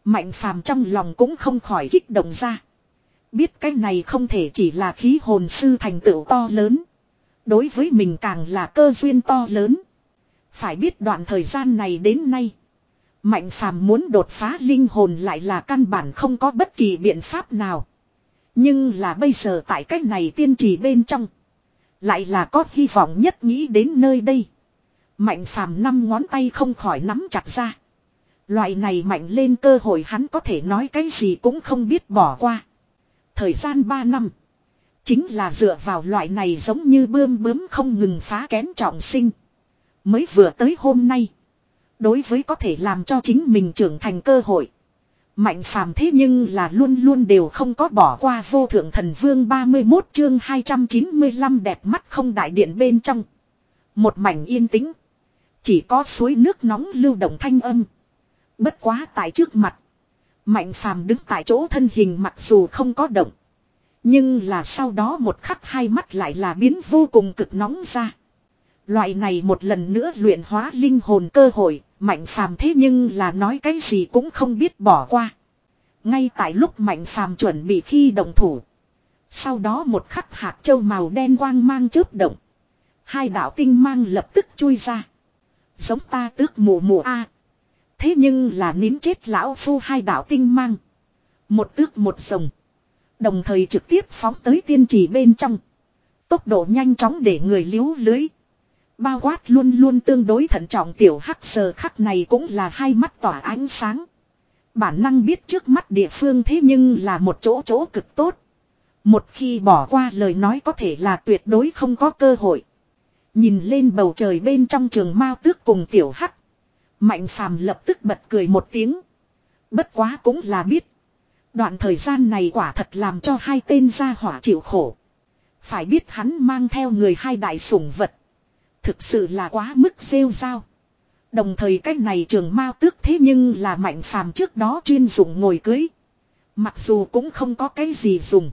Mạnh phàm trong lòng cũng không khỏi kích động ra. Biết cái này không thể chỉ là khí hồn sư thành tựu to lớn. Đối với mình càng là cơ duyên to lớn. Phải biết đoạn thời gian này đến nay. Mạnh phàm muốn đột phá linh hồn lại là căn bản không có bất kỳ biện pháp nào. Nhưng là bây giờ tại cách này tiên trì bên trong. Lại là có hy vọng nhất nghĩ đến nơi đây. Mạnh phàm năm ngón tay không khỏi nắm chặt ra. Loại này mạnh lên cơ hội hắn có thể nói cái gì cũng không biết bỏ qua. Thời gian ba năm. Chính là dựa vào loại này giống như bươm bướm không ngừng phá kén trọng sinh. Mới vừa tới hôm nay. Đối với có thể làm cho chính mình trưởng thành cơ hội. Mạnh phàm thế nhưng là luôn luôn đều không có bỏ qua vô thượng thần vương ba mươi mốt chương hai trăm chín mươi lăm đẹp mắt không đại điện bên trong. Một mảnh yên tĩnh. Chỉ có suối nước nóng lưu động thanh âm. Bất quá tại trước mặt. Mạnh phàm đứng tại chỗ thân hình mặc dù không có động. Nhưng là sau đó một khắc hai mắt lại là biến vô cùng cực nóng ra. Loại này một lần nữa luyện hóa linh hồn cơ hội. Mạnh phàm thế nhưng là nói cái gì cũng không biết bỏ qua. Ngay tại lúc mạnh phàm chuẩn bị khi động thủ. Sau đó một khắc hạt châu màu đen quang mang chớp động. Hai đạo tinh mang lập tức chui ra. Giống ta tước mù mù a. Thế nhưng là nín chết lão phu hai đạo tinh mang. Một tước một rồng. Đồng thời trực tiếp phóng tới tiên trì bên trong. Tốc độ nhanh chóng để người liếu lưới. Bao quát luôn luôn tương đối thận trọng tiểu hắc giờ khắc này cũng là hai mắt tỏa ánh sáng. Bản năng biết trước mắt địa phương thế nhưng là một chỗ chỗ cực tốt. Một khi bỏ qua lời nói có thể là tuyệt đối không có cơ hội. Nhìn lên bầu trời bên trong trường mao tước cùng tiểu hắc. Mạnh phàm lập tức bật cười một tiếng. Bất quá cũng là biết. Đoạn thời gian này quả thật làm cho hai tên gia hỏa chịu khổ. Phải biết hắn mang theo người hai đại sủng vật. Thực sự là quá mức rêu rao. Đồng thời cách này trường mao tước thế nhưng là mạnh phàm trước đó chuyên dụng ngồi cưới. Mặc dù cũng không có cái gì dùng.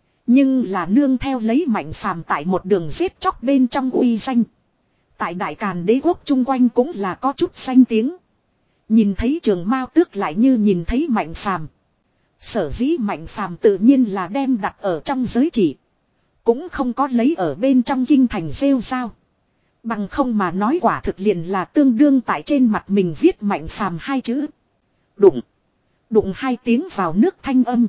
Nhưng là nương theo lấy mạnh phàm tại một đường giết chóc bên trong uy danh. Tại đại càn đế quốc chung quanh cũng là có chút danh tiếng. Nhìn thấy trường mao tước lại như nhìn thấy mạnh phàm. Sở dĩ mạnh phàm tự nhiên là đem đặt ở trong giới chỉ. Cũng không có lấy ở bên trong kinh thành rêu rao. Bằng không mà nói quả thực liền là tương đương tại trên mặt mình viết mạnh phàm hai chữ. Đụng. Đụng hai tiếng vào nước thanh âm.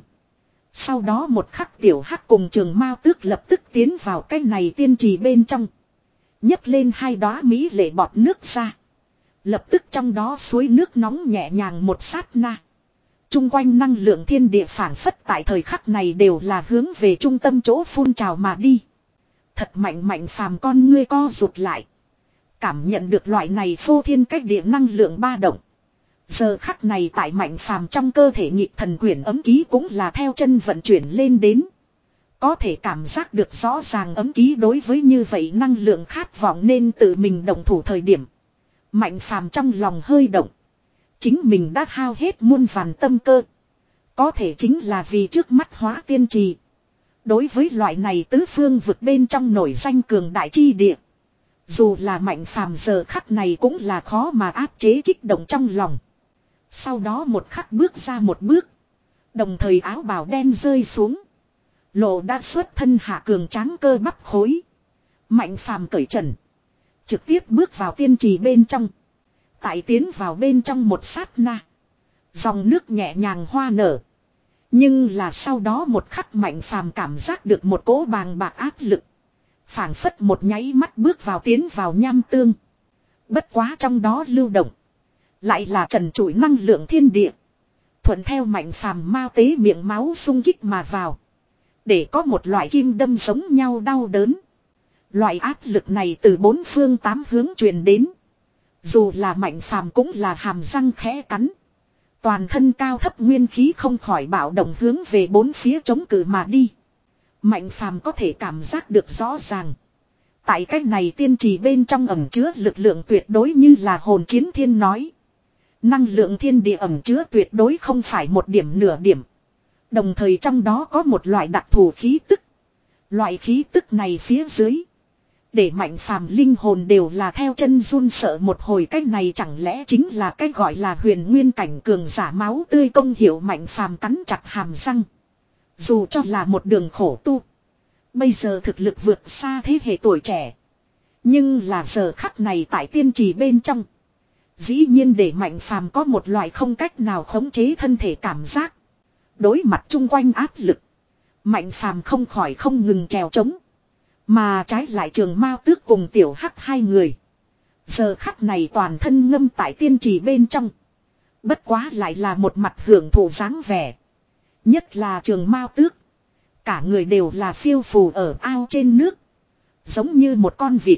Sau đó một khắc tiểu hắc cùng trường mao tước lập tức tiến vào cái này tiên trì bên trong. Nhấc lên hai đóa mỹ lệ bọt nước ra. Lập tức trong đó suối nước nóng nhẹ nhàng một sát na. Trung quanh năng lượng thiên địa phản phất tại thời khắc này đều là hướng về trung tâm chỗ phun trào mà đi. Thật mạnh mạnh phàm con ngươi co rụt lại. Cảm nhận được loại này phô thiên cách địa năng lượng ba động. Giờ khắc này tại mạnh phàm trong cơ thể nhịp thần quyển ấm ký cũng là theo chân vận chuyển lên đến. Có thể cảm giác được rõ ràng ấm ký đối với như vậy năng lượng khát vọng nên tự mình động thủ thời điểm. Mạnh phàm trong lòng hơi động. Chính mình đã hao hết muôn vàn tâm cơ. Có thể chính là vì trước mắt hóa tiên trì. Đối với loại này tứ phương vực bên trong nổi danh cường đại chi địa. Dù là mạnh phàm giờ khắc này cũng là khó mà áp chế kích động trong lòng. Sau đó một khắc bước ra một bước. Đồng thời áo bào đen rơi xuống. Lộ đã xuất thân hạ cường tráng cơ bắp khối. Mạnh phàm cởi trần. Trực tiếp bước vào tiên trì bên trong. Tại tiến vào bên trong một sát na. Dòng nước nhẹ nhàng hoa nở. Nhưng là sau đó một khắc mạnh phàm cảm giác được một cỗ bàng bạc áp lực. Phảng phất một nháy mắt bước vào tiến vào nham tương. Bất quá trong đó lưu động. Lại là trần trụi năng lượng thiên địa. Thuận theo mạnh phàm mao tế miệng máu sung kích mà vào. Để có một loại kim đâm giống nhau đau đớn. Loại áp lực này từ bốn phương tám hướng truyền đến. Dù là mạnh phàm cũng là hàm răng khẽ cắn. Toàn thân cao thấp nguyên khí không khỏi bạo động hướng về bốn phía chống cự mà đi. Mạnh phàm có thể cảm giác được rõ ràng. Tại cách này tiên trì bên trong ẩm chứa lực lượng tuyệt đối như là hồn chiến thiên nói. Năng lượng thiên địa ẩm chứa tuyệt đối không phải một điểm nửa điểm. Đồng thời trong đó có một loại đặc thù khí tức. Loại khí tức này phía dưới. Để Mạnh Phàm linh hồn đều là theo chân run sợ một hồi, cái này chẳng lẽ chính là cái gọi là huyền nguyên cảnh cường giả máu tươi công hiệu. Mạnh Phàm cắn chặt hàm răng. Dù cho là một đường khổ tu, bây giờ thực lực vượt xa thế hệ tuổi trẻ. Nhưng là giờ khắc này tại tiên trì bên trong, dĩ nhiên để Mạnh Phàm có một loại không cách nào khống chế thân thể cảm giác. Đối mặt chung quanh áp lực, Mạnh Phàm không khỏi không ngừng trèo trống. Mà trái lại Trường Mao Tước cùng Tiểu Hắc hai người, giờ khắc này toàn thân ngâm tại tiên trì bên trong. Bất quá lại là một mặt hưởng thụ dáng vẻ. Nhất là Trường Mao Tước, cả người đều là phiêu phù ở ao trên nước, giống như một con vịt.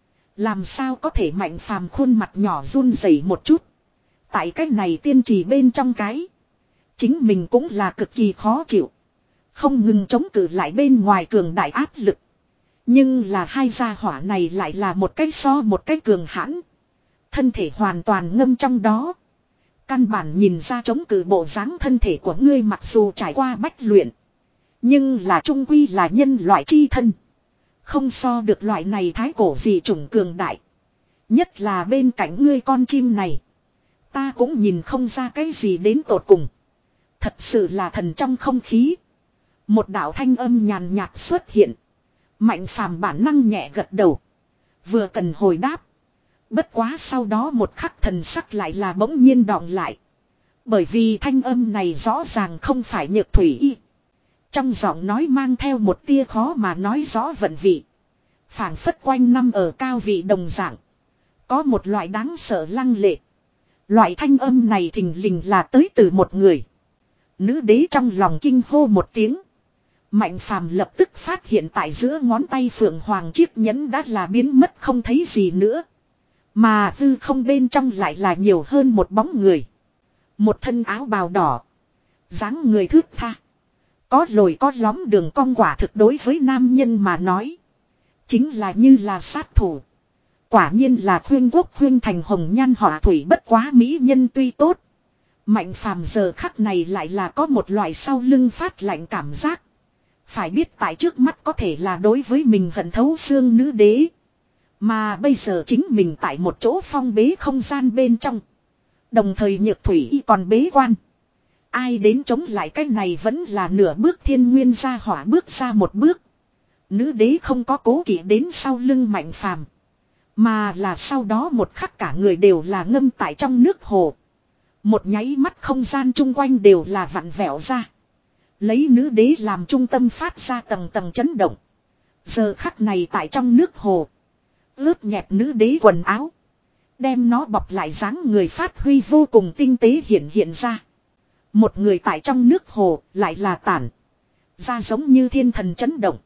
Làm sao có thể Mạnh Phàm khuôn mặt nhỏ run rẩy một chút. Tại cách này tiên trì bên trong cái, chính mình cũng là cực kỳ khó chịu. Không ngừng chống cự lại bên ngoài cường đại áp lực. Nhưng là hai gia hỏa này lại là một cái so một cái cường hãn. Thân thể hoàn toàn ngâm trong đó. Căn bản nhìn ra chống cự bộ dáng thân thể của ngươi mặc dù trải qua bách luyện, nhưng là trung quy là nhân loại chi thân. Không so được loại này thái cổ gì chủng cường đại. Nhất là bên cạnh ngươi con chim này, ta cũng nhìn không ra cái gì đến tột cùng. Thật sự là thần trong không khí. Một đạo thanh âm nhàn nhạt xuất hiện. Mạnh Phàm bản năng nhẹ gật đầu, vừa cần hồi đáp. Bất quá sau đó một khắc thần sắc lại là bỗng nhiên đọng lại. Bởi vì thanh âm này rõ ràng không phải Nhược Thủy Y. Trong giọng nói mang theo một tia khó mà nói rõ vận vị. Phảng phất quanh năm ở cao vị đồng dạng, có một loại đáng sợ lăng lệ. Loại thanh âm này thình lình là tới từ một người. Nữ đế trong lòng kinh hô một tiếng. Mạnh Phàm lập tức phát hiện tại giữa ngón tay phượng hoàng chiếc nhẫn đã là biến mất không thấy gì nữa. Mà hư không bên trong lại là nhiều hơn một bóng người. Một thân áo bào đỏ, dáng người thướt tha, có lồi có lõm đường cong, quả thực đối với nam nhân mà nói chính là như là sát thủ. Quả nhiên là khuyên quốc khuyên thành hồng nhan họa thủy, bất quá mỹ nhân tuy tốt. Mạnh Phàm giờ khắc này lại là có một loại sau lưng phát lạnh cảm giác. Phải biết tại trước mắt có thể là đối với mình hận thấu xương nữ đế. Mà bây giờ chính mình tại một chỗ phong bế không gian bên trong. Đồng thời Nhược Thủy Y còn bế quan. Ai đến chống lại cái này vẫn là nửa bước thiên nguyên gia hỏa bước ra một bước. Nữ đế không có cố kỵ đến sau lưng Mạnh Phàm, mà là sau đó một khắc cả người đều là ngâm tại trong nước hồ. Một nháy mắt không gian chung quanh đều là vặn vẹo ra. Lấy nữ đế làm trung tâm phát ra tầng tầng chấn động. Giờ khắc này tại trong nước hồ, ướt nhẹp nữ đế quần áo, đem nó bọc lại dáng người phát huy vô cùng tinh tế hiện hiện ra. Một người tại trong nước hồ lại là tản ra giống như thiên thần chấn động.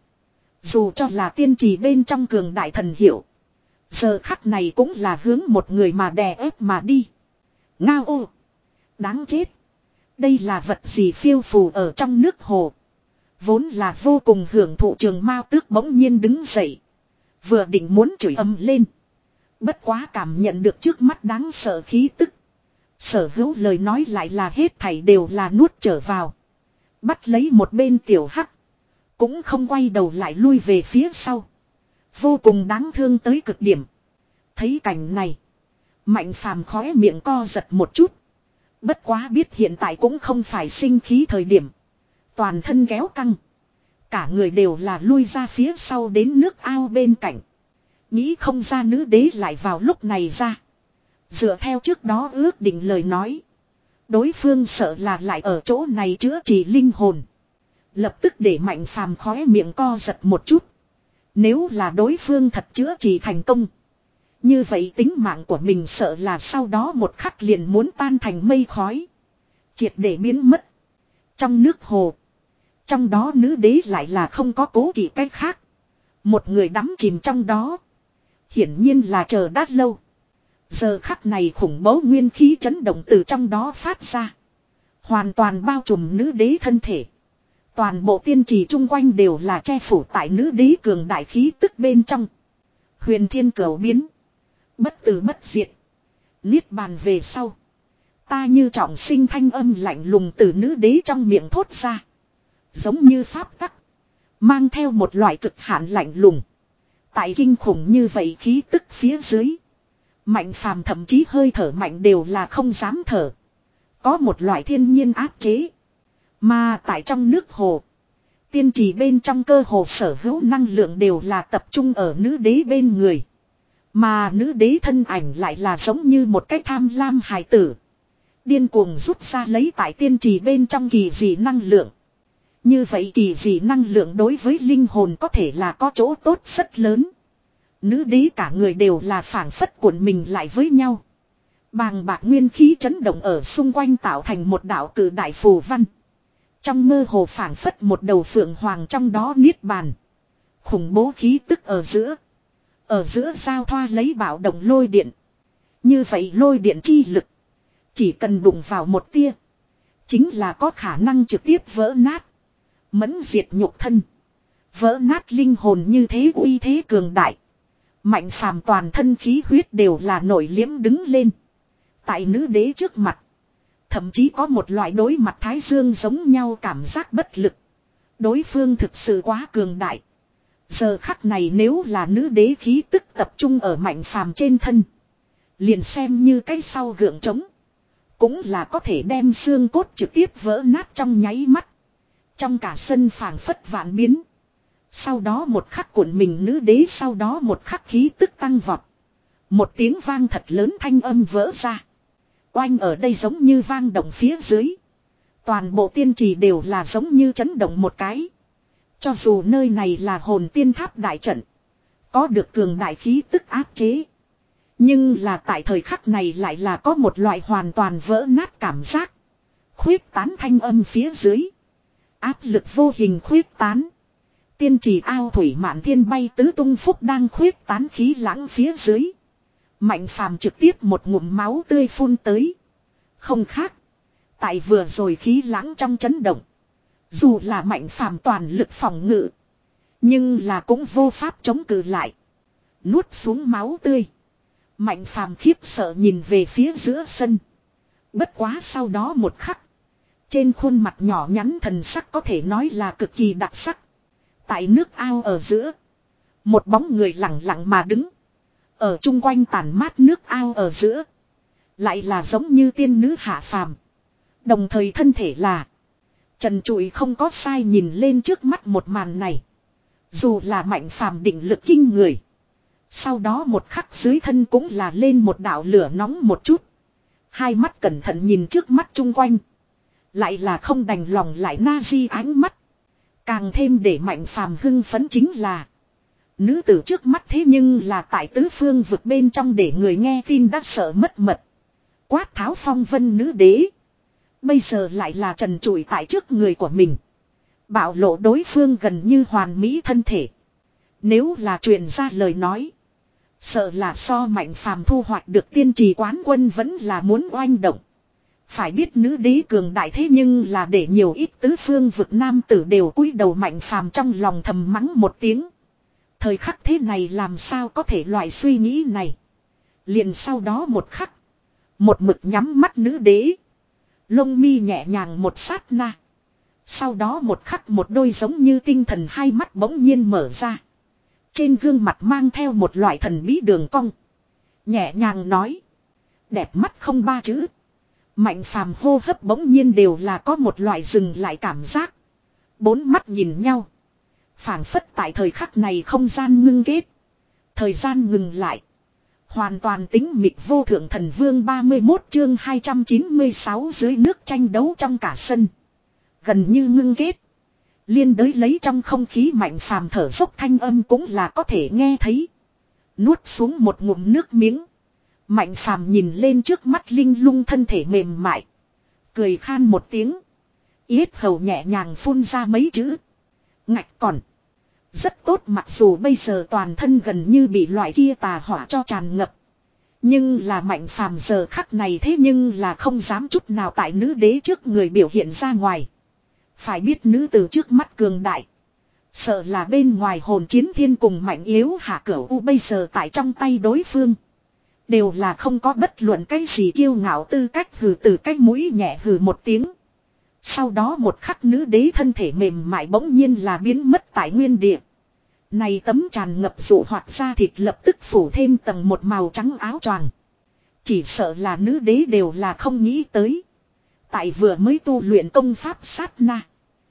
Dù cho là tiên trì bên trong cường đại thần hiệu, giờ khắc này cũng là hướng một người mà đè ép mà đi. Ngao ô! Đáng chết! Đây là vật gì phiêu phù ở trong nước hồ? Vốn là vô cùng hưởng thụ Trường Mao Tước bỗng nhiên đứng dậy, vừa định muốn chửi ầm lên. Bất quá cảm nhận được trước mắt đáng sợ khí tức, Sở Hữu lời nói lại là hết thảy đều là nuốt trở vào. Bắt lấy một bên Tiểu Hắc, cũng không quay đầu lại lui về phía sau. Vô cùng đáng thương tới cực điểm. Thấy cảnh này, Mạnh Phàm khóe miệng co giật một chút. Bất quá biết hiện tại cũng không phải sinh khí thời điểm. Toàn thân kéo căng, cả người đều là lui ra phía sau đến nước ao bên cạnh. Nghĩ không ra nữ đế lại vào lúc này ra. Dựa theo trước đó ước định lời nói, đối phương sợ là lại ở chỗ này chữa trị linh hồn. Lập tức để Mạnh Phàm khóe miệng co giật một chút. Nếu là đối phương thật chữa trị thành công, như vậy tính mạng của mình sợ là sau đó một khắc liền muốn tan thành mây khói, triệt để biến mất. Trong nước hồ, trong đó nữ đế lại là không có cố kỵ cách khác. Một người đắm chìm trong đó, hiển nhiên là chờ đã lâu. Giờ khắc này khủng bố nguyên khí chấn động từ trong đó phát ra, hoàn toàn bao trùm nữ đế thân thể. Toàn bộ tiên trì chung quanh đều là che phủ tại nữ đế cường đại khí tức bên trong. Huyền thiên cửu biến, bất tử bất diệt, niết bàn về sau, ta như trọng sinh, thanh âm lạnh lùng từ nữ đế trong miệng thốt ra. Giống như pháp tắc, mang theo một loại cực hạn lạnh lùng, Tại kinh khủng như vậy khí tức phía dưới. Mạnh phàm thậm chí hơi thở mạnh đều là không dám thở. Có một loại thiên nhiên áp chế. Mà tại trong nước hồ. Tiên trì bên trong cơ hồ sở hữu năng lượng đều là tập trung ở nữ đế bên người. Mà nữ đế thân ảnh lại là giống như một cái tham lam hài tử. Điên cuồng rút ra lấy tại tiên trì bên trong kỳ dị năng lượng. Như vậy kỳ dị năng lượng đối với linh hồn có thể là có chỗ tốt rất lớn. Nữ đế cả người đều là phảng phất cuộn mình lại với nhau. Bàng bạc nguyên khí chấn động ở xung quanh tạo thành một đạo cử đại phù văn. Trong mơ hồ phảng phất một đầu phượng hoàng trong đó niết bàn. Khủng bố khí tức ở giữa. Ở giữa giao thoa lấy bạo động lôi điện. Như vậy lôi điện chi lực. Chỉ cần đụng vào một tia. Chính là có khả năng trực tiếp vỡ nát. Mẫn diệt nhục thân. Vỡ nát linh hồn như thế uy thế cường đại. Mạnh phàm toàn thân khí huyết đều là nổi liếm đứng lên. Tại nữ đế trước mặt. Thậm chí có một loại đối mặt thái dương giống nhau cảm giác bất lực. Đối phương thực sự quá cường đại. Giờ khắc này nếu là nữ đế khí tức tập trung ở mạnh phàm trên thân. Liền xem như cái sau gượng trống. Cũng là có thể đem xương cốt trực tiếp vỡ nát trong nháy mắt. Trong cả sân phảng phất vạn biến. Sau đó một khắc cuộn mình nữ đế sau đó một khắc khí tức tăng vọt. Một tiếng vang thật lớn thanh âm vỡ ra. Oanh ở đây giống như vang động phía dưới. Toàn bộ tiên trì đều là giống như chấn động một cái. Cho dù nơi này là hồn tiên tháp đại trận. Có được cường đại khí tức áp chế. Nhưng là tại thời khắc này lại là có một loại hoàn toàn vỡ nát cảm giác. Khuyết tán thanh âm phía dưới. Áp lực vô hình khuyết tán. Tiên trì ao thủy mạn thiên bay tứ tung phúc đang khuyết tán khí lãng phía dưới. Mạnh phàm trực tiếp một ngụm máu tươi phun tới. Không khác. Tại vừa rồi khí lãng trong chấn động. Dù là mạnh phàm toàn lực phòng ngự. Nhưng là cũng vô pháp chống cự lại. Nuốt xuống máu tươi. Mạnh phàm khiếp sợ nhìn về phía giữa sân. Bất quá sau đó một khắc. Trên khuôn mặt nhỏ nhắn thần sắc có thể nói là cực kỳ đặc sắc. Tại nước ao ở giữa. Một bóng người lặng lặng mà đứng. Ở chung quanh tàn mát nước ao ở giữa. Lại là giống như tiên nữ hạ phàm. Đồng thời thân thể là. Trần trụi không có sai nhìn lên trước mắt một màn này. Dù là mạnh phàm định lực kinh người. Sau đó một khắc dưới thân cũng là lên một đạo lửa nóng một chút. Hai mắt cẩn thận nhìn trước mắt chung quanh. Lại là không đành lòng lại na di ánh mắt. Càng thêm để mạnh phàm hưng phấn chính là. Nữ tử trước mắt thế nhưng là tại tứ phương vực bên trong để người nghe tin đã sợ mất mật. Quát tháo phong vân nữ đế. Bây giờ lại là trần trụi tại trước người của mình. Bạo lộ đối phương gần như hoàn mỹ thân thể. Nếu là truyền ra lời nói. Sợ là so mạnh phàm thu hoạch được tiên trì quán quân vẫn là muốn oanh động. Phải biết nữ đế cường đại thế nhưng là để nhiều ít tứ phương vực nam tử đều cúi đầu mạnh phàm trong lòng thầm mắng một tiếng. Thời khắc thế này làm sao có thể loại suy nghĩ này. Liền sau đó một khắc. Một mực nhắm mắt nữ đế. Lông mi nhẹ nhàng một sát na. Sau đó một khắc một đôi giống như tinh thần hai mắt bỗng nhiên mở ra. Trên gương mặt mang theo một loại thần bí đường cong. Nhẹ nhàng nói. Đẹp mắt không ba chữ. Mạnh phàm hô hấp bỗng nhiên đều là có một loại dừng lại cảm giác. Bốn mắt nhìn nhau. Phảng phất tại thời khắc này không gian ngưng kết. Thời gian ngừng lại. Hoàn toàn tính mịt vô thượng thần vương ba mươi mốt chương hai trăm chín mươi sáu dưới nước tranh đấu trong cả sân. Gần như ngưng kết. Liên đới lấy trong không khí mạnh phàm thở dốc thanh âm cũng là có thể nghe thấy. Nuốt xuống một ngụm nước miếng. Mạnh phàm nhìn lên trước mắt linh lung thân thể mềm mại. Cười khan một tiếng. Yết hầu nhẹ nhàng phun ra mấy chữ. Ngạch còn. Rất tốt mặc dù bây giờ toàn thân gần như bị loại kia tà hỏa cho tràn ngập. Nhưng là mạnh phàm giờ khắc này thế nhưng là không dám chút nào tại nữ đế trước người biểu hiện ra ngoài. Phải biết nữ từ trước mắt cường đại. Sợ là bên ngoài hồn chiến thiên cùng mạnh yếu hạ cửu u bây giờ tại trong tay đối phương. Đều là không có bất luận cái gì kiêu ngạo tư cách hừ từ cái mũi nhẹ hừ một tiếng. Sau đó một khắc nữ đế thân thể mềm mại bỗng nhiên là biến mất tại nguyên địa. Này tấm tràn ngập dụ hoạt da thịt lập tức phủ thêm tầng một màu trắng áo choàng. Chỉ sợ là nữ đế đều là không nghĩ tới. Tại vừa mới tu luyện công pháp sát na.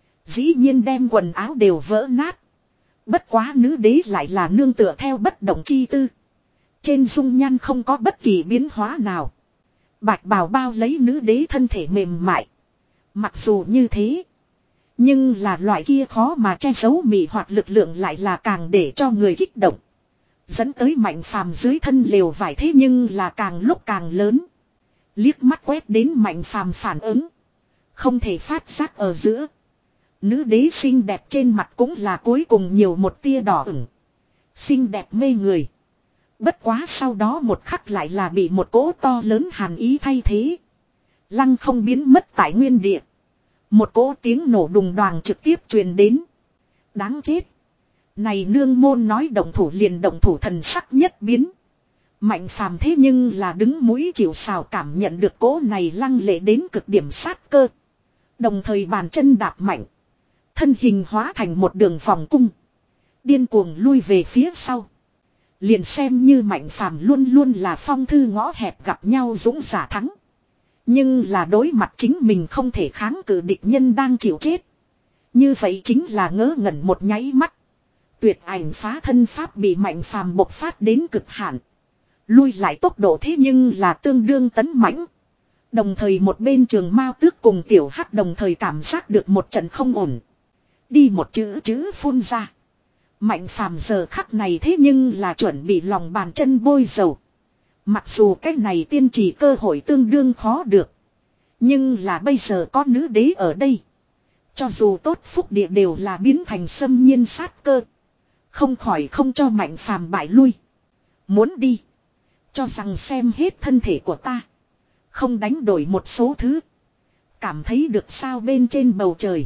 Dĩ nhiên đem quần áo đều vỡ nát. Bất quá nữ đế lại là nương tựa theo bất động chi tư. Trên dung nhan không có bất kỳ biến hóa nào. Bạch bào bao lấy nữ đế thân thể mềm mại. Mặc dù như thế. Nhưng là loại kia khó mà che giấu mị hoặc lực lượng lại là càng để cho người kích động. Dẫn tới Mạnh Phàm dưới thân lều vải thế nhưng là càng lúc càng lớn. Liếc mắt quét đến Mạnh Phàm phản ứng. Không thể phát giác ở giữa. Nữ đế xinh đẹp trên mặt cũng là cuối cùng nhiều một tia đỏ ửng. Xinh đẹp mê người. Bất quá sau đó một khắc lại là bị một cỗ to lớn hàn ý thay thế. Lăng không biến mất tại nguyên địa. Một cỗ tiếng nổ đùng đoàng trực tiếp truyền đến. Đáng chết. Này nương môn nói động thủ liền động thủ, thần sắc nhất biến. Mạnh Phàm thế nhưng là đứng mũi chịu sào cảm nhận được cỗ này lăng lệ đến cực điểm sát cơ. Đồng thời bàn chân đạp mạnh. Thân hình hóa thành một đường vòng cung. Điên cuồng lui về phía sau. Liền xem như Mạnh Phàm luôn luôn là phong thư ngõ hẹp gặp nhau dũng giả thắng. Nhưng là đối mặt chính mình không thể kháng cự địch nhân đang chịu chết. Như vậy chính là ngớ ngẩn một nháy mắt. Tuyệt ảnh phá thân pháp bị Mạnh Phàm bộc phát đến cực hạn. Lui lại tốc độ thế nhưng là tương đương tấn mãnh. Đồng thời một bên Trường Mao Tước cùng Tiểu Hắc đồng thời cảm giác được một trận không ổn. Đi một chữ chữ phun ra. Mạnh Phàm giờ khắc này thế nhưng là chuẩn bị lòng bàn chân bôi dầu. Mặc dù cái này tiên trì cơ hội tương đương khó được. Nhưng là bây giờ có nữ đế ở đây. Cho dù tốt phúc địa đều là biến thành xâm nhiên sát cơ. Không khỏi không cho Mạnh Phàm bại lui. Muốn đi. Cho rằng xem hết thân thể của ta. Không đánh đổi một số thứ. Cảm thấy được sao bên trên bầu trời.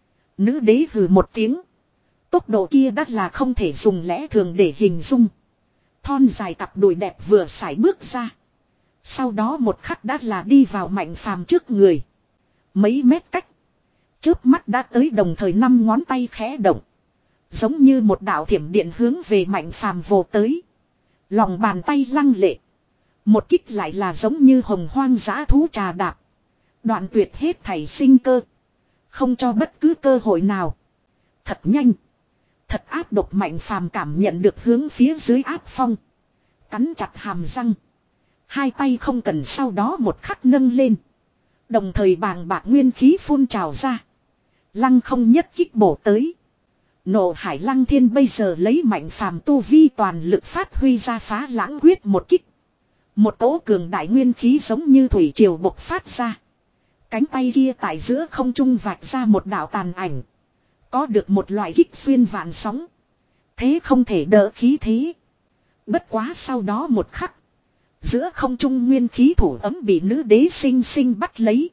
Nữ đế hừ một tiếng. Tốc độ kia đắt là không thể dùng lẽ thường để hình dung. Thon dài cặp đùi đẹp vừa sải bước ra. Sau đó một khắc đã là đi vào Mạnh Phàm trước người. Mấy mét cách. Chớp mắt đã tới, đồng thời năm ngón tay khẽ động. Giống như một đạo thiểm điện hướng về Mạnh Phàm vồ tới. Lòng bàn tay lăng lệ. Một kích lại là giống như hồng hoang dã thú trà đạp. Đoạn tuyệt hết thảy sinh cơ. Không cho bất cứ cơ hội nào. Thật nhanh. Thật áp độc. Mạnh Phàm cảm nhận được hướng phía dưới áp phong. Cắn chặt hàm răng. Hai tay không cần sau đó một khắc nâng lên. Đồng thời bàng bạc nguyên khí phun trào ra. Lăng không nhất kích bổ tới. Nộ hải lăng thiên bây giờ lấy Mạnh Phàm tu vi toàn lực phát huy ra phá lãng quyết một kích. Một cỗ cường đại nguyên khí giống như thủy triều bộc phát ra. Cánh tay kia tại giữa không trung vạch ra một đạo tàn ảnh. Có được một loại kích xuyên vạn sóng. Thế không thể đỡ khí thế. Bất quá sau đó một khắc. Giữa không trung nguyên khí thủ ấm bị nữ đế sinh sinh bắt lấy.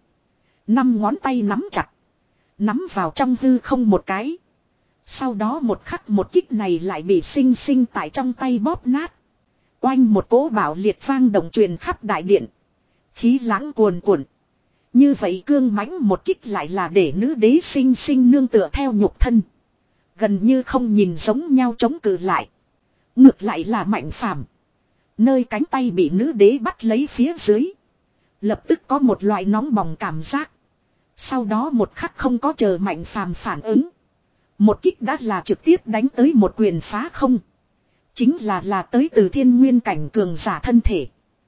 Năm ngón tay nắm chặt. Nắm vào trong hư không một cái. Sau đó một khắc một kích này lại bị sinh sinh tại trong tay bóp nát. Oanh một cỗ bảo liệt vang động truyền khắp đại điện. Khí lãng cuồn cuộn. Như vậy cương mãnh một kích lại là để nữ đế sinh sinh nương tựa theo nhục thân. Gần như không nhìn giống nhau chống cự lại. Ngược lại là Mạnh Phàm. Nơi cánh tay bị nữ đế bắt lấy phía dưới. Lập tức có một loại nóng bỏng cảm giác. Sau đó một khắc không có chờ Mạnh Phàm phản ứng. Một kích đã là trực tiếp đánh tới một quyền phá không. Chính là là tới từ thiên nguyên cảnh cường giả thân thể.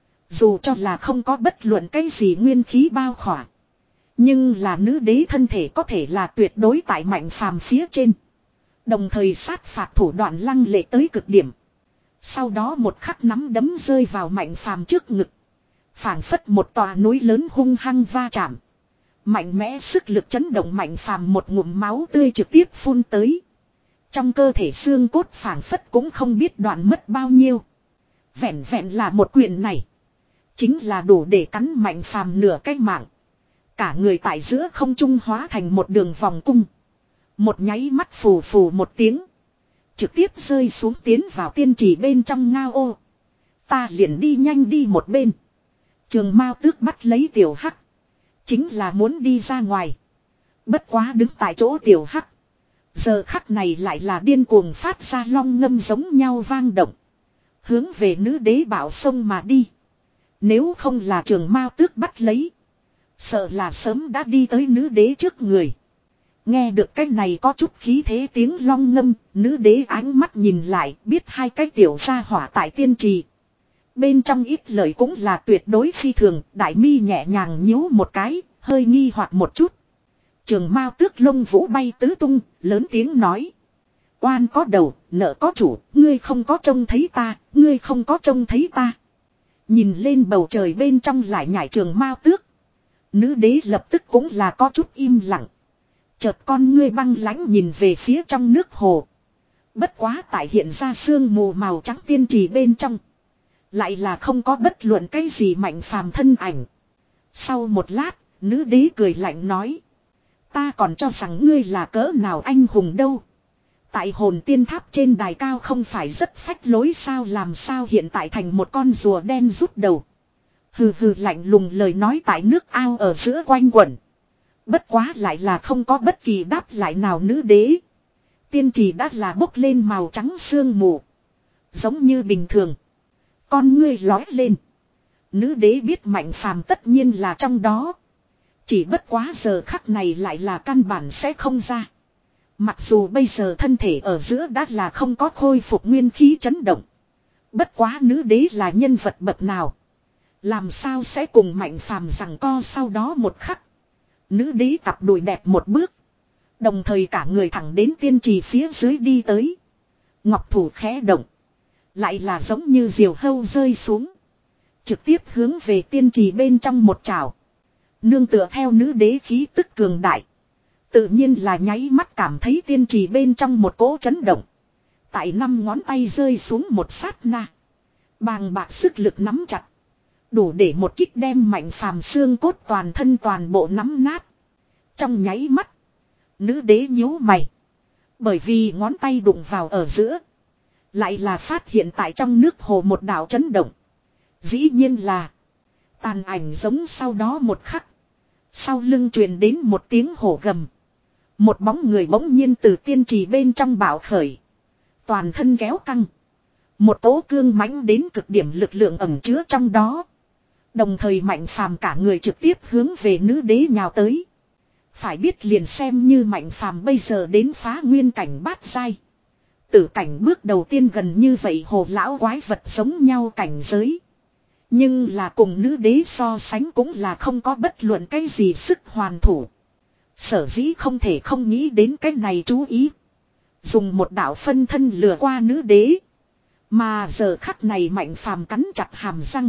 Dù cho là không có bất luận cái gì nguyên khí bao khỏa. Nhưng là nữ đế thân thể có thể là tuyệt đối tại Mạnh Phàm phía trên. Đồng thời sát phạt thủ đoạn lăng lệ tới cực điểm. Sau đó một khắc nắm đấm rơi vào Mạnh Phàm trước ngực. Phảng phất một tòa núi lớn hung hăng va chạm. Mạnh mẽ sức lực chấn động Mạnh Phàm một ngụm máu tươi trực tiếp phun tới. Trong cơ thể xương cốt phảng phất cũng không biết đoạn mất bao nhiêu. Vẹn vẹn là một quyền này. Chính là đủ để cắn Mạnh Phàm nửa cái mạng. Cả người tại giữa không trung hóa thành một đường vòng cung. Một nháy mắt phù phù một tiếng. Trực tiếp rơi xuống tiến vào tiên trì bên trong ngao ô. Ta liền đi nhanh đi một bên. Trường Mao Tước bắt lấy Tiểu Hắc. Chính là muốn đi ra ngoài. Bất quá đứng tại chỗ Tiểu Hắc. Giờ khắc này lại là điên cuồng phát ra long ngâm giống nhau vang động. Hướng về nữ đế bảo sông mà đi. Nếu không là Trường Mao Tước bắt lấy. Sợ là sớm đã đi tới nữ đế trước người. Nghe được cái này có chút khí thế tiếng long ngâm. Nữ đế ánh mắt nhìn lại biết hai cái tiểu gia hỏa tại tiên trì. Bên trong ít lời cũng là tuyệt đối phi thường. Đại mi nhẹ nhàng nhíu một cái. Hơi nghi hoặc một chút. Trường Mao Tước lông vũ bay tứ tung. Lớn tiếng nói. Oan có đầu, nợ có chủ. Ngươi không có trông thấy ta. Ngươi không có trông thấy ta. Nhìn lên bầu trời bên trong lại nhảy Trường Mao Tước. Nữ đế lập tức cũng là có chút im lặng. Chợt con ngươi băng lãnh nhìn về phía trong nước hồ. Bất quá tại hiện ra sương mù màu trắng tiên trì bên trong. Lại là không có bất luận cái gì Mạnh Phàm thân ảnh. Sau một lát, nữ đế cười lạnh nói. Ta còn cho rằng ngươi là cỡ nào anh hùng đâu. Tại hồn tiên tháp trên đài cao không phải rất phách lối sao, làm sao hiện tại thành một con rùa đen rút đầu. Hừ hừ lạnh lùng lời nói tại nước ao ở giữa quanh quẩn. Bất quá lại là không có bất kỳ đáp lại nào nữ đế. Tiên trì đã là bốc lên màu trắng sương mù. Giống như bình thường. Con ngươi lói lên. Nữ đế biết Mạnh Phàm tất nhiên là trong đó. Chỉ bất quá giờ khắc này lại là căn bản sẽ không ra. Mặc dù bây giờ thân thể ở giữa đã là không có khôi phục nguyên khí chấn động. Bất quá nữ đế là nhân vật bậc nào. Làm sao sẽ cùng Mạnh Phàm giằng co sau đó một khắc. Nữ đế cặp đùi đẹp một bước. Đồng thời cả người thẳng đến tiên trì phía dưới đi tới. Ngọc thủ khẽ động. Lại là giống như diều hâu rơi xuống. Trực tiếp hướng về tiên trì bên trong một trào. Nương tựa theo nữ đế khí tức cường đại. Tự nhiên là nháy mắt cảm thấy tiên trì bên trong một cỗ chấn động. Tại năm ngón tay rơi xuống một sát na. Bàng bạc sức lực nắm chặt. Đủ để một kích đem Mạnh Phàm xương cốt toàn thân toàn bộ nắm nát. Trong nháy mắt. Nữ đế nhíu mày. Bởi vì ngón tay đụng vào ở giữa. Lại là phát hiện tại trong nước hồ một đảo chấn động. Dĩ nhiên là. Tàn ảnh giống sau đó một khắc. Sau lưng truyền đến một tiếng hổ gầm. Một bóng người bỗng nhiên từ tiên trì bên trong bạo khởi. Toàn thân kéo căng. Một tố cương mãnh đến cực điểm lực lượng ẩn chứa trong đó. Đồng thời Mạnh Phàm cả người trực tiếp hướng về nữ đế nhào tới. Phải biết liền xem như Mạnh Phàm bây giờ đến phá nguyên cảnh bát giai. Tử cảnh bước đầu tiên gần như vậy hồ lão quái vật giống nhau cảnh giới. Nhưng là cùng nữ đế so sánh cũng là không có bất luận cái gì sức hoàn thủ. Sở dĩ không thể không nghĩ đến cái này chú ý. Dùng một đạo phân thân lừa qua nữ đế. Mà giờ khắc này Mạnh Phàm cắn chặt hàm răng.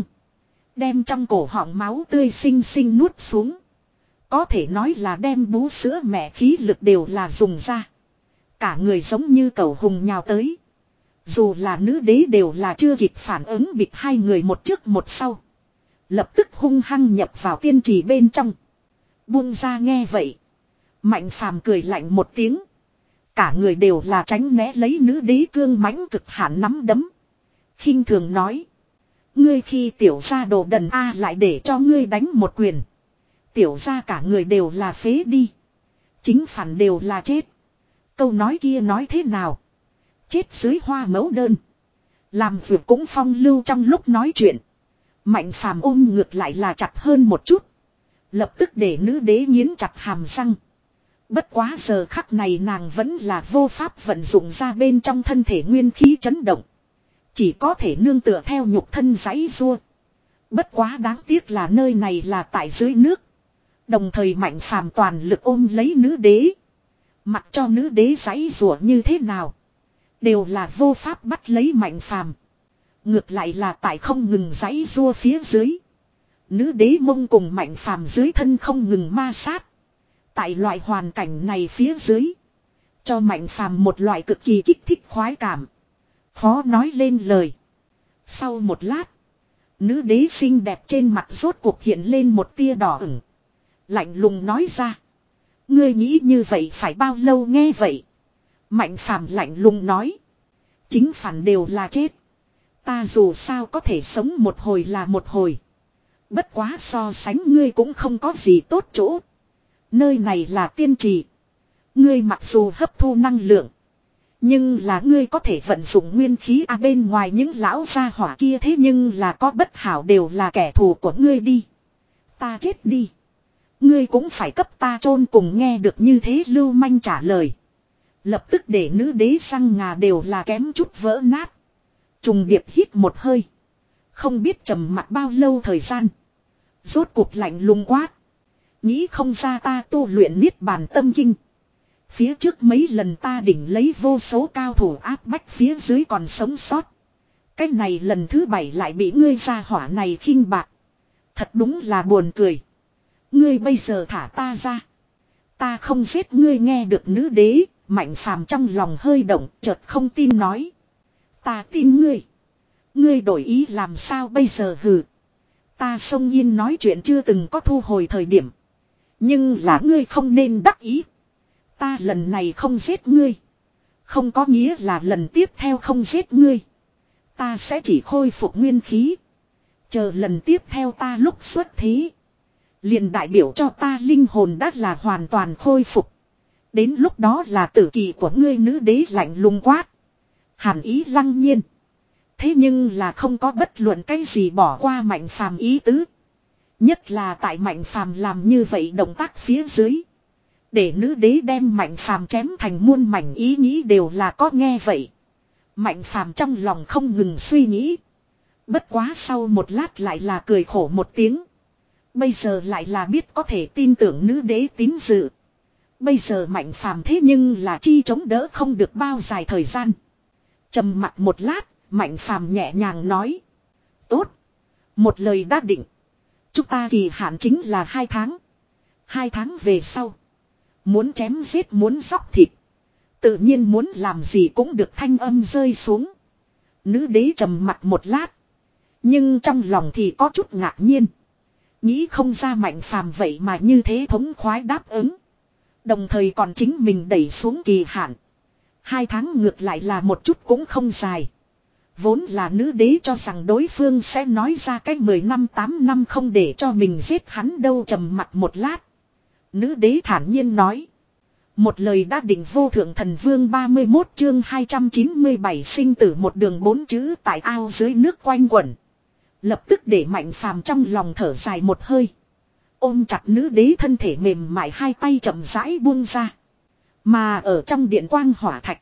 Đem trong cổ họng máu tươi xinh xinh nuốt xuống. Có thể nói là đem bú sữa mẹ khí lực đều là dùng ra. Cả người giống như cẩu hùng nhào tới. Dù là nữ đế đều là chưa kịp phản ứng bịt hai người một trước một sau. Lập tức hung hăng nhập vào tiên trì bên trong. Buông ra nghe vậy. Mạnh Phàm cười lạnh một tiếng. Cả người đều là tránh né lấy nữ đế cương mãnh cực hạn nắm đấm. Khinh thường nói. Ngươi khi tiểu gia đồ đần A lại để cho ngươi đánh một quyền. Tiểu gia cả người đều là phế đi. Chính phản đều là chết. Câu nói kia nói thế nào? Chết dưới hoa mẫu đơn. Làm việc cũng phong lưu trong lúc nói chuyện. Mạnh Phàm ôm ngược lại là chặt hơn một chút. Lập tức để nữ đế nghiến chặt hàm răng. Bất quá giờ khắc này nàng vẫn là vô pháp vận dụng ra bên trong thân thể nguyên khí chấn động. Chỉ có thể nương tựa theo nhục thân giãy giụa. Bất quá đáng tiếc là nơi này là tại dưới nước. Đồng thời Mạnh Phàm toàn lực ôm lấy nữ đế. Mặc cho nữ đế giãy giụa như thế nào. Đều là vô pháp bắt lấy Mạnh Phàm. Ngược lại là tại không ngừng giãy giụa phía dưới. Nữ đế mông cùng Mạnh Phàm dưới thân không ngừng ma sát. Tại loại hoàn cảnh này phía dưới. Cho Mạnh Phàm một loại cực kỳ kích thích khoái cảm. Khó nói lên lời. Sau một lát. Nữ đế xinh đẹp trên mặt rốt cuộc hiện lên một tia đỏ ửng. Lạnh lùng nói ra. Ngươi nghĩ như vậy phải bao lâu nghe vậy. Mạnh Phàm lạnh lùng nói. Chính phản đều là chết. Ta dù sao có thể sống một hồi là một hồi. Bất quá so sánh ngươi cũng không có gì tốt chỗ. Nơi này là tiên trì. Ngươi mặc dù hấp thu năng lượng. Nhưng là ngươi có thể vận dụng nguyên khí à bên ngoài những lão gia hỏa kia thế nhưng là có bất hảo đều là kẻ thù của ngươi đi. Ta chết đi. Ngươi cũng phải cấp ta chôn cùng nghe được như thế lưu manh trả lời. Lập tức để nữ đế răng ngà đều là kém chút vỡ nát. Trùng điệp hít một hơi. Không biết trầm mặc bao lâu thời gian. Rốt cuộc lạnh lùng quát. Nghĩ không ra ta tu luyện niết bàn tâm kinh. Phía trước mấy lần ta đỉnh lấy vô số cao thủ áp bách phía dưới còn sống sót. Cái này lần thứ bảy lại bị ngươi ra hỏa này khinh bạc. Thật đúng là buồn cười. Ngươi bây giờ thả ta ra. Ta không giết ngươi nghe được nữ đế. Mạnh phàm trong lòng hơi động chợt không tin nói. Ta tin ngươi. Ngươi đổi ý làm sao bây giờ hừ. Ta sông yên nói chuyện chưa từng có thu hồi thời điểm. Nhưng là ngươi không nên đắc ý. Ta lần này không giết ngươi. Không có nghĩa là lần tiếp theo không giết ngươi. Ta sẽ chỉ khôi phục nguyên khí. Chờ lần tiếp theo ta lúc xuất thế. Liền đại biểu cho ta linh hồn đã là hoàn toàn khôi phục. Đến lúc đó là tử kỳ của ngươi nữ đế lạnh lùng quát. Hàn ý lăng nhiên. Thế nhưng là không có bất luận cái gì bỏ qua Mạnh Phàm ý tứ. Nhất là tại Mạnh Phàm làm như vậy động tác phía dưới. Để nữ đế đem Mạnh Phàm chém thành muôn mảnh ý nghĩ đều là có nghe vậy. Mạnh Phàm trong lòng không ngừng suy nghĩ. Bất quá sau một lát lại là cười khổ một tiếng. Bây giờ lại là biết có thể tin tưởng nữ đế tín dự. Bây giờ Mạnh Phàm thế nhưng là chi chống đỡ không được bao dài thời gian. Trầm mặc một lát, Mạnh Phàm nhẹ nhàng nói. Tốt. Một lời đã định. Chúng ta kỳ hạn chính là hai tháng. Hai tháng về sau. Muốn chém giết muốn dóc thịt. Tự nhiên muốn làm gì cũng được thanh âm rơi xuống. Nữ đế trầm mặt một lát. Nhưng trong lòng thì có chút ngạc nhiên. Nghĩ không ra Mạnh Phàm vậy mà như thế thống khoái đáp ứng. Đồng thời còn chính mình đẩy xuống kỳ hạn. Hai tháng ngược lại là một chút cũng không dài. Vốn là nữ đế cho rằng đối phương sẽ nói ra cách mười năm tám năm không để cho mình giết hắn đâu trầm mặt một lát. Nữ đế thản nhiên nói. Một lời đã định vô thượng thần vương ba mươi mốt chương hai trăm chín mươi bảy sinh tử một đường bốn chữ tại ao dưới nước quanh quẩn. Lập tức để Mạnh Phàm trong lòng thở dài một hơi. Ôm chặt nữ đế thân thể mềm mại hai tay chậm rãi buông ra. Mà ở trong điện quang hỏa thạch.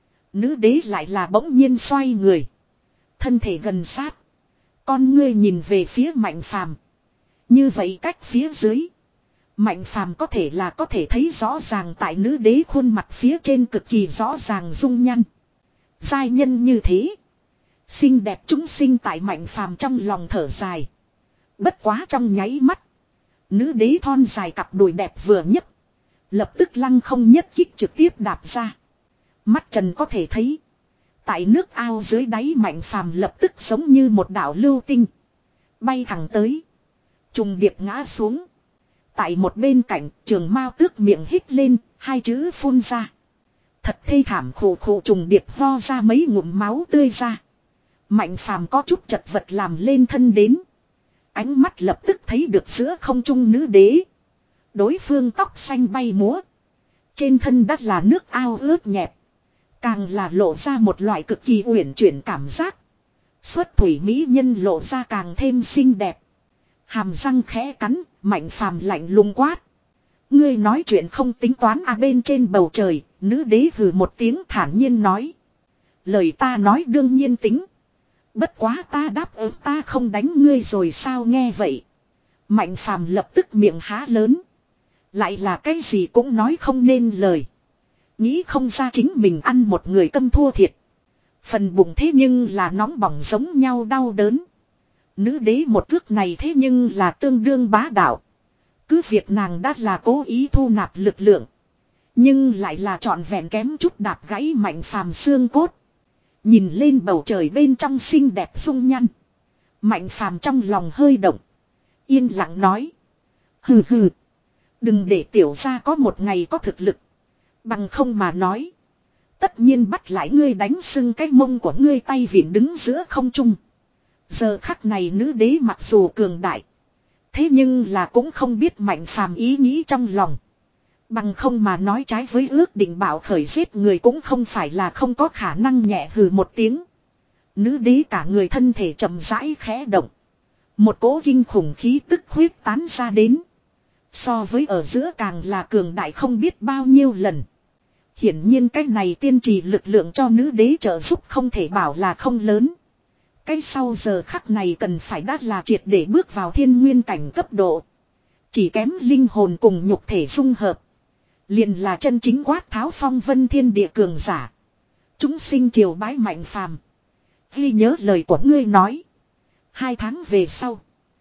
Nữ đế lại là bỗng nhiên xoay người. Thân thể gần sát. Con ngươi nhìn về phía Mạnh Phàm. Như vậy cách phía dưới. Mạnh Phàm có thể là có thể thấy rõ ràng tại nữ đế khuôn mặt phía trên cực kỳ rõ ràng dung nhăn. Giai nhân như thế. Xinh đẹp chúng sinh tại Mạnh Phàm trong lòng thở dài. Bất quá trong nháy mắt. Nữ đế thon dài cặp đùi đẹp vừa nhất. Lập tức lăng không nhất kích trực tiếp đạp ra. Mắt trần có thể thấy. Tại nước ao dưới đáy Mạnh Phàm lập tức giống như một đạo lưu tinh. Bay thẳng tới. Trùng điệp ngã xuống. Tại một bên cạnh Trường Mao Tước miệng hít lên. Hai chữ phun ra. Thật thê thảm khổ khổ trùng điệp ho ra mấy ngụm máu tươi ra. Mạnh Phàm có chút chật vật làm lên thân đến. Ánh mắt lập tức thấy được giữa không trung nữ đế. Đối phương tóc xanh bay múa. Trên thân đất là nước ao ướt nhẹp. Càng là lộ ra một loại cực kỳ uyển chuyển cảm giác. Xuất thủy mỹ nhân lộ ra càng thêm xinh đẹp. Hàm răng khẽ cắn, Mạnh Phàm lạnh lùng quát. Ngươi nói chuyện không tính toán à bên trên bầu trời, nữ đế hừ một tiếng thản nhiên nói. Lời ta nói đương nhiên tính. Bất quá ta đáp ứng ta không đánh ngươi rồi sao nghe vậy. Mạnh Phàm lập tức miệng há lớn. Lại là cái gì cũng nói không nên lời. Nghĩ không ra chính mình ăn một người câm thua thiệt. Phần bụng thế nhưng là nóng bỏng giống nhau đau đớn. Nữ đế một cước này thế nhưng là tương đương bá đạo. Cứ việc nàng đã là cố ý thu nạp lực lượng. Nhưng lại là trọn vẹn kém chút đạp gãy Mạnh Phàm xương cốt. Nhìn lên bầu trời bên trong xinh đẹp dung nhăn. Mạnh Phàm trong lòng hơi động. Yên lặng nói. Hừ hừ. Đừng để tiểu gia có một ngày có thực lực. Bằng không mà nói. Tất nhiên bắt lại ngươi đánh sưng cái mông của ngươi tay vịn đứng giữa không trung. Giờ khắc này nữ đế mặc dù cường đại. Thế nhưng là cũng không biết Mạnh Phàm ý nghĩ trong lòng. Bằng không mà nói trái với ước định bảo khởi giết người cũng không phải là không có khả năng, nhẹ hừ một tiếng. Nữ đế cả người thân thể chậm rãi khẽ động. Một cỗ kinh khủng khí tức huyết tán ra đến. So với ở giữa càng là cường đại không biết bao nhiêu lần. Hiển nhiên cái này tiên trì lực lượng cho nữ đế trợ giúp không thể bảo là không lớn. Cái sau giờ khắc này cần phải đắt là triệt để bước vào thiên nguyên cảnh cấp độ. Chỉ kém linh hồn cùng nhục thể dung hợp. Liền là chân chính quát tháo phong vân thiên địa cường giả. Chúng sinh triều bái Mạnh Phàm. Ghi nhớ lời của ngươi nói. Hai tháng về sau.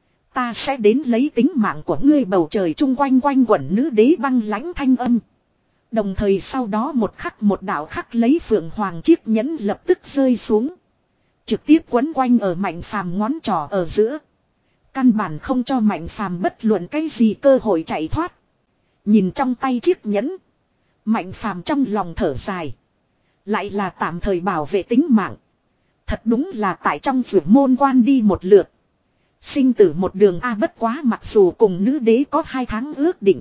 Ta sẽ đến lấy tính mạng của ngươi. Bầu trời chung quanh quanh quẩn nữ đế băng lãnh thanh âm. Đồng thời sau đó một khắc một đạo khắc lấy phượng hoàng chiếc nhẫn lập tức rơi xuống. Trực tiếp quấn quanh ở Mạnh Phàm ngón trỏ ở giữa. Căn bản không cho Mạnh Phàm bất luận cái gì cơ hội chạy thoát. Nhìn trong tay chiếc nhẫn. Mạnh Phàm trong lòng thở dài. Lại là tạm thời bảo vệ tính mạng. Thật đúng là tại trong vượt môn quan đi một lượt. Sinh tử một đường A, bất quá mặc dù cùng nữ đế có hai tháng ước định.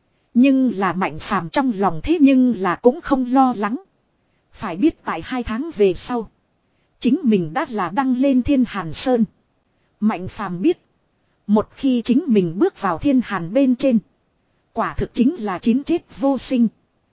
Nhưng là Mạnh Phàm trong lòng thế nhưng là cũng không lo lắng. Phải biết tại hai tháng về sau. Chính mình đã là đăng lên Thiên Hàn Sơn. Mạnh Phàm biết. Một khi chính mình bước vào Thiên Hàn bên trên. Quả thực chính là chín chết vô sinh.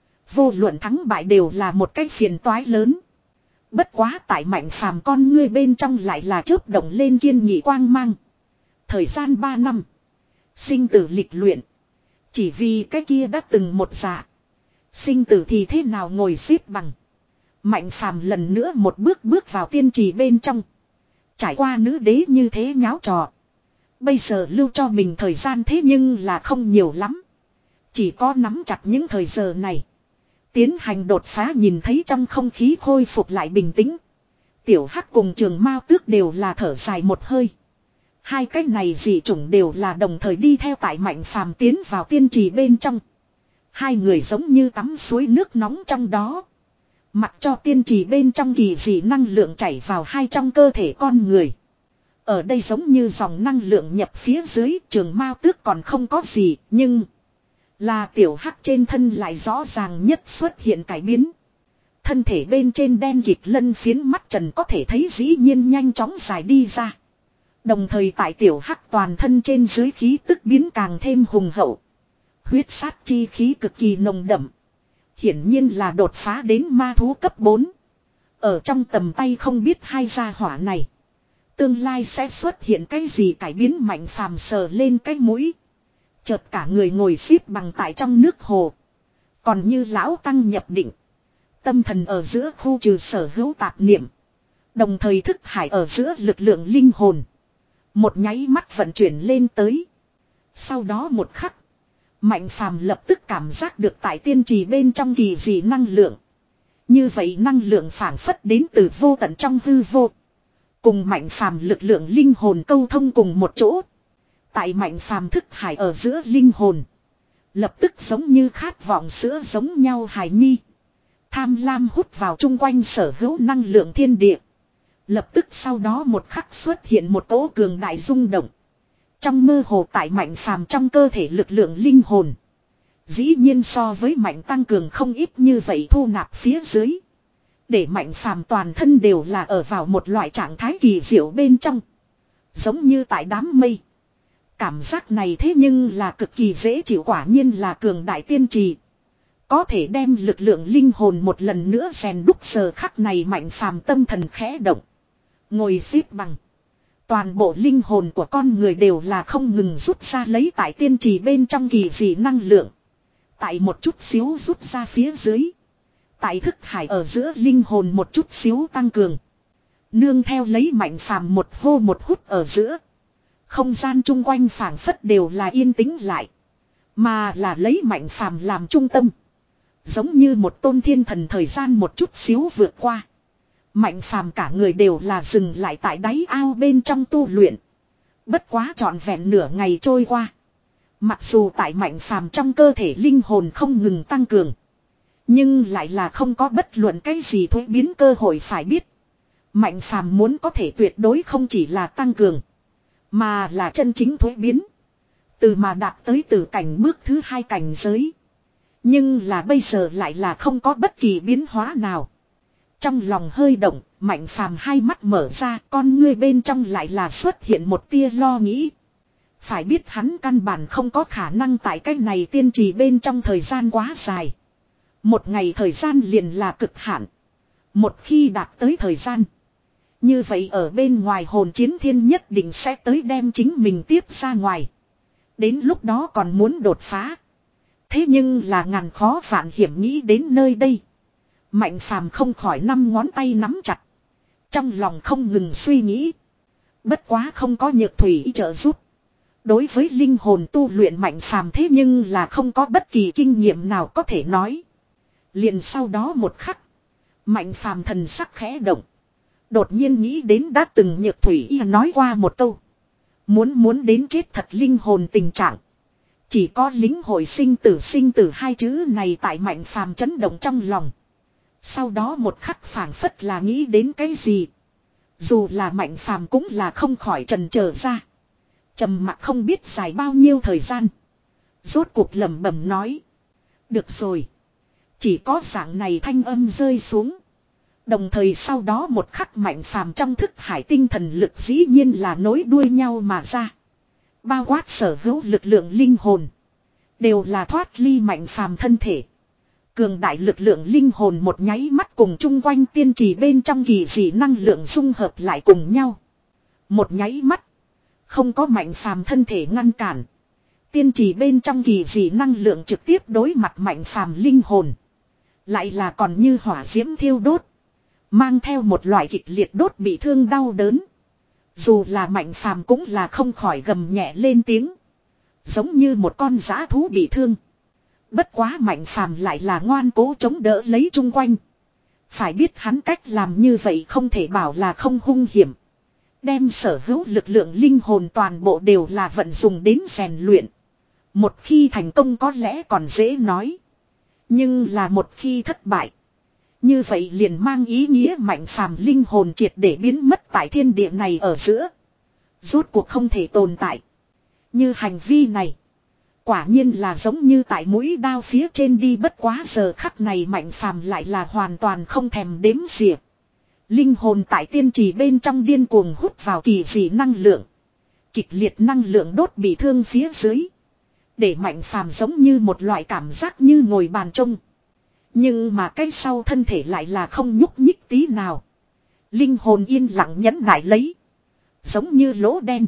Vô luận thắng bại đều là một cái phiền toái lớn. Bất quá tại Mạnh Phàm con ngươi bên trong lại là chớp động lên kiên nghị quang mang. Thời gian ba năm. Sinh tử lịch luyện. Chỉ vì cái kia đã từng một dạ. Sinh tử thì thế nào ngồi xếp bằng. Mạnh Phàm lần nữa một bước bước vào tiên trì bên trong. Trải qua nữ đế như thế nháo trò. Bây giờ lưu cho mình thời gian thế nhưng là không nhiều lắm. Chỉ có nắm chặt những thời giờ này. Tiến hành đột phá. Nhìn thấy trong không khí khôi phục lại bình tĩnh. Tiểu Hắc cùng Trường Mao Tước đều là thở dài một hơi. Hai cái này dị chủng đều là đồng thời đi theo tại Mạnh Phàm tiến vào tiên trì bên trong. Hai người giống như tắm suối nước nóng trong đó. Mặc cho tiên trì bên trong kỳ dị năng lượng chảy vào hai trong cơ thể con người. Ở đây giống như dòng năng lượng nhập phía dưới. Trường Mao Tước còn không có gì. Nhưng là Tiểu Hắc trên thân lại rõ ràng nhất xuất hiện cải biến. Thân thể bên trên đen kịt lân phiến mắt trần có thể thấy dĩ nhiên nhanh chóng dài đi ra. Đồng thời tại Tiểu Hắc toàn thân trên dưới khí tức biến càng thêm hùng hậu. Huyết sát chi khí cực kỳ nồng đậm. Hiển nhiên là đột phá đến ma thú cấp bốn. Ở trong tầm tay không biết hai gia hỏa này. Tương lai sẽ xuất hiện cái gì cải biến. Mạnh Phàm sờ lên cái mũi. Chợt cả người ngồi xếp bằng tại trong nước hồ. Còn như lão tăng nhập định. Tâm thần ở giữa khu trừ sở hữu tạp niệm. Đồng thời thức hải ở giữa lực lượng linh hồn. Một nháy mắt vận chuyển lên tới. Sau đó một khắc. Mạnh Phàm lập tức cảm giác được tại tiên trì bên trong kỳ dị năng lượng. Như vậy năng lượng phản phất đến từ vô tận trong hư vô. Cùng Mạnh Phàm lực lượng linh hồn câu thông cùng một chỗ. Tại Mạnh Phàm thức hải ở giữa linh hồn. Lập tức giống như khát vọng sữa giống nhau hài nhi. Tham lam hút vào chung quanh sở hữu năng lượng thiên địa. Lập tức sau đó một khắc xuất hiện một cỗ cường đại rung động. Trong mơ hồ tại Mạnh Phàm trong cơ thể lực lượng linh hồn. Dĩ nhiên so với Mạnh tăng cường không ít như vậy thu nạp phía dưới. Để Mạnh Phàm toàn thân đều là ở vào một loại trạng thái kỳ diệu bên trong. Giống như tại đám mây. Cảm giác này thế nhưng là cực kỳ dễ chịu, quả nhiên là cường đại tiên trì. Có thể đem lực lượng linh hồn một lần nữa rèn đúc giờ khắc này Mạnh Phàm tâm thần khẽ động. Ngồi xếp bằng. Toàn bộ linh hồn của con người đều là không ngừng rút ra lấy tại tiên trì bên trong kỳ dị năng lượng. Tại một chút xíu rút ra phía dưới. Tại thức hải ở giữa linh hồn một chút xíu tăng cường. Nương theo lấy Mạnh Phàm một hô một hút ở giữa. Không gian chung quanh phảng phất đều là yên tĩnh lại. Mà là lấy Mạnh Phàm làm trung tâm. Giống như một tôn thiên thần thời gian một chút xíu vượt qua. Mạnh Phàm cả người đều là dừng lại tại đáy ao bên trong tu luyện. Bất quá trọn vẹn nửa ngày trôi qua. Mặc dù tại Mạnh Phàm trong cơ thể linh hồn không ngừng tăng cường. Nhưng lại là không có bất luận cái gì thuế biến cơ hội, phải biết. Mạnh Phàm muốn có thể tuyệt đối không chỉ là tăng cường. Mà là chân chính thuế biến. Từ mà đạt tới từ cảnh bước thứ hai cảnh giới. Nhưng là bây giờ lại là không có bất kỳ biến hóa nào. Trong lòng hơi động, Mạnh Phàm hai mắt mở ra, con ngươi bên trong lại là xuất hiện một tia lo nghĩ. Phải biết hắn căn bản không có khả năng tại cái này tiên trì bên trong thời gian quá dài. Một ngày thời gian liền là cực hạn. Một khi đạt tới thời gian, như vậy ở bên ngoài hồn chiến thiên nhất định sẽ tới đem chính mình tiếp ra ngoài. Đến lúc đó còn muốn đột phá. Thế nhưng là ngàn khó vạn hiểm nghĩ đến nơi đây. Mạnh Phàm không khỏi năm ngón tay nắm chặt. Trong lòng không ngừng suy nghĩ. Bất quá không có nhược thủy trợ giúp. Đối với linh hồn tu luyện Mạnh Phàm thế nhưng là không có bất kỳ kinh nghiệm nào có thể nói. Liền sau đó một khắc, Mạnh Phàm thần sắc khẽ động. Đột nhiên nghĩ đến đã từng nhược thủy y nói qua một câu. Muốn muốn đến chết thật linh hồn tình trạng. Chỉ có lính hội sinh tử sinh tử hai chữ này tại Mạnh Phàm chấn động trong lòng. Sau đó một khắc phảng phất là nghĩ đến cái gì. Dù là Mạnh Phàm cũng là không khỏi trần trở ra. Trầm mặc không biết dài bao nhiêu thời gian. Rốt cuộc lẩm bẩm nói. Được rồi. Chỉ có dạng này thanh âm rơi xuống. Đồng thời sau đó một khắc Mạnh Phàm trong thức hải tinh thần lực dĩ nhiên là nối đuôi nhau mà ra. Bao quát sở hữu lực lượng linh hồn. Đều là thoát ly Mạnh Phàm thân thể. Cường đại lực lượng linh hồn một nháy mắt cùng chung quanh tiên trì bên trong kỳ dị năng lượng dung hợp lại cùng nhau. Một nháy mắt. Không có Mạnh Phàm thân thể ngăn cản. Tiên trì bên trong kỳ dị năng lượng trực tiếp đối mặt Mạnh Phàm linh hồn. Lại là còn như hỏa diễm thiêu đốt. Mang theo một loại kịch liệt đốt bị thương đau đớn. Dù là Mạnh Phàm cũng là không khỏi gầm nhẹ lên tiếng. Giống như một con dã thú bị thương. Bất quá Mạnh Phàm lại là ngoan cố chống đỡ lấy chung quanh. Phải biết hắn cách làm như vậy không thể bảo là không hung hiểm. Đem sở hữu lực lượng linh hồn toàn bộ đều là vận dụng đến rèn luyện. Một khi thành công có lẽ còn dễ nói. Nhưng là một khi thất bại. Như vậy liền mang ý nghĩa Mạnh Phàm linh hồn triệt để biến mất tại thiên địa này ở giữa. Rốt cuộc không thể tồn tại. Như hành vi này. Quả nhiên là giống như tại mũi đao phía trên đi, bất quá giờ khắc này Mạnh Phàm lại là hoàn toàn không thèm đếm xỉa. Linh hồn tại tiên trì bên trong điên cuồng hút vào kỳ dị năng lượng. Kịch liệt năng lượng đốt bị thương phía dưới. Để Mạnh Phàm giống như một loại cảm giác như ngồi bàn trông. Nhưng mà cái sau thân thể lại là không nhúc nhích tí nào. Linh hồn yên lặng nhẫn nại lấy. Giống như lỗ đen.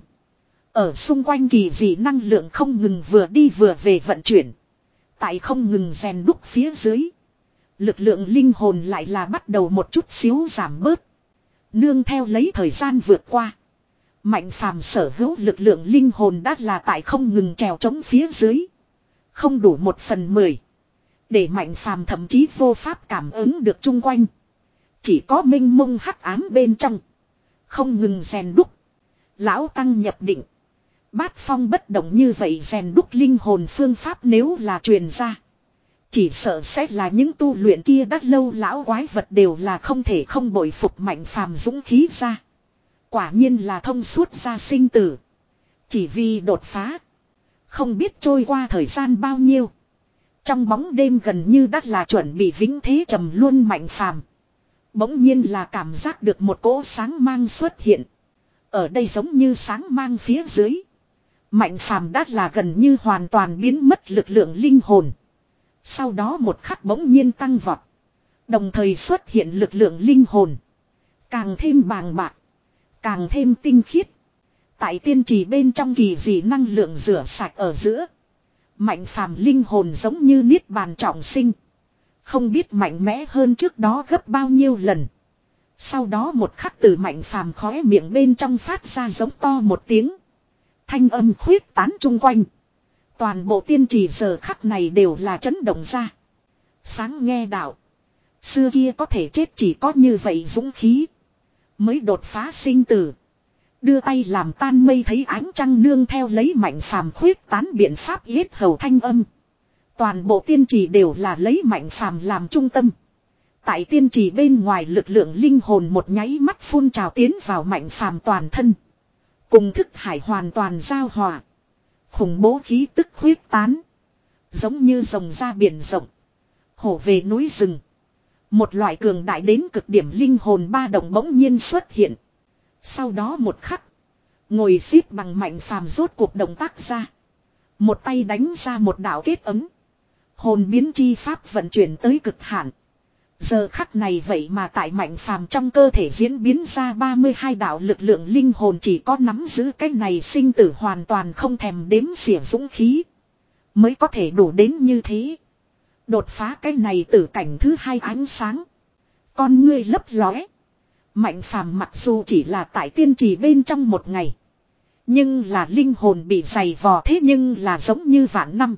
Ở xung quanh kỳ dị năng lượng không ngừng vừa đi vừa về vận chuyển. Tại không ngừng rèn đúc phía dưới. Lực lượng linh hồn lại là bắt đầu một chút xíu giảm bớt. Nương theo lấy thời gian vượt qua. Mạnh Phàm sở hữu lực lượng linh hồn đã là tại không ngừng trèo trống phía dưới. Không đủ một phần mười. Để Mạnh Phàm thậm chí vô pháp cảm ứng được chung quanh. Chỉ có mênh mông hắc ám bên trong. Không ngừng rèn đúc. Lão Tăng nhập định. Bát phong bất động như vậy rèn đúc linh hồn phương pháp nếu là truyền ra. Chỉ sợ sẽ là những tu luyện kia đã lâu lão quái vật đều là không thể không bội phục Mạnh Phàm dũng khí ra. Quả nhiên là thông suốt ra sinh tử. Chỉ vì đột phá. Không biết trôi qua thời gian bao nhiêu. Trong bóng đêm gần như đã là chuẩn bị vĩnh thế trầm luôn Mạnh Phàm. Bỗng nhiên là cảm giác được một cỗ sáng mang xuất hiện. Ở đây giống như sáng mang phía dưới. Mạnh Phàm đã là gần như hoàn toàn biến mất lực lượng linh hồn. Sau đó một khắc bỗng nhiên tăng vọt. Đồng thời xuất hiện lực lượng linh hồn. Càng thêm bàng bạc. Càng thêm tinh khiết. Tại tiên trì bên trong kỳ dị năng lượng rửa sạch ở giữa. Mạnh Phàm linh hồn giống như niết bàn trọng sinh. Không biết mạnh mẽ hơn trước đó gấp bao nhiêu lần. Sau đó một khắc từ Mạnh Phàm khóe miệng bên trong phát ra giống to một tiếng. Thanh âm khuyết tán chung quanh. Toàn bộ tiên trì giờ khắc này đều là chấn động ra. Sáng nghe đạo. Xưa kia có thể chết chỉ có như vậy dũng khí. Mới đột phá sinh tử. Đưa tay làm tan mây thấy ánh trăng nương theo lấy Mạnh Phàm khuyết tán biện pháp yết hầu thanh âm. Toàn bộ tiên trì đều là lấy Mạnh Phàm làm trung tâm. Tại tiên trì bên ngoài lực lượng linh hồn một nháy mắt phun trào tiến vào Mạnh Phàm toàn thân. Cùng thức hải hoàn toàn giao hòa. Khủng bố khí tức khuyết tán. Giống như rồng ra biển rộng. Hổ về núi rừng. Một loại cường đại đến cực điểm linh hồn ba động bỗng nhiên xuất hiện. Sau đó một khắc. Ngồi xếp bằng Mạnh Phàm rốt cuộc động tác ra. Một tay đánh ra một đạo kết ấm. Hồn biến chi pháp vận chuyển tới cực hạn. Giờ khắc này vậy mà tại Mạnh Phàm trong cơ thể diễn biến ra ba mươi hai đạo lực lượng linh hồn, chỉ có nắm giữ cái này sinh tử hoàn toàn không thèm đếm xỉa dũng khí. Mới có thể đủ đến như thế. Đột phá cái này tử cảnh thứ hai ánh sáng. Con ngươi lấp lóe. Mạnh Phàm mặc dù chỉ là tại tiên trì bên trong một ngày. Nhưng là linh hồn bị dày vò thế nhưng là giống như vạn năm.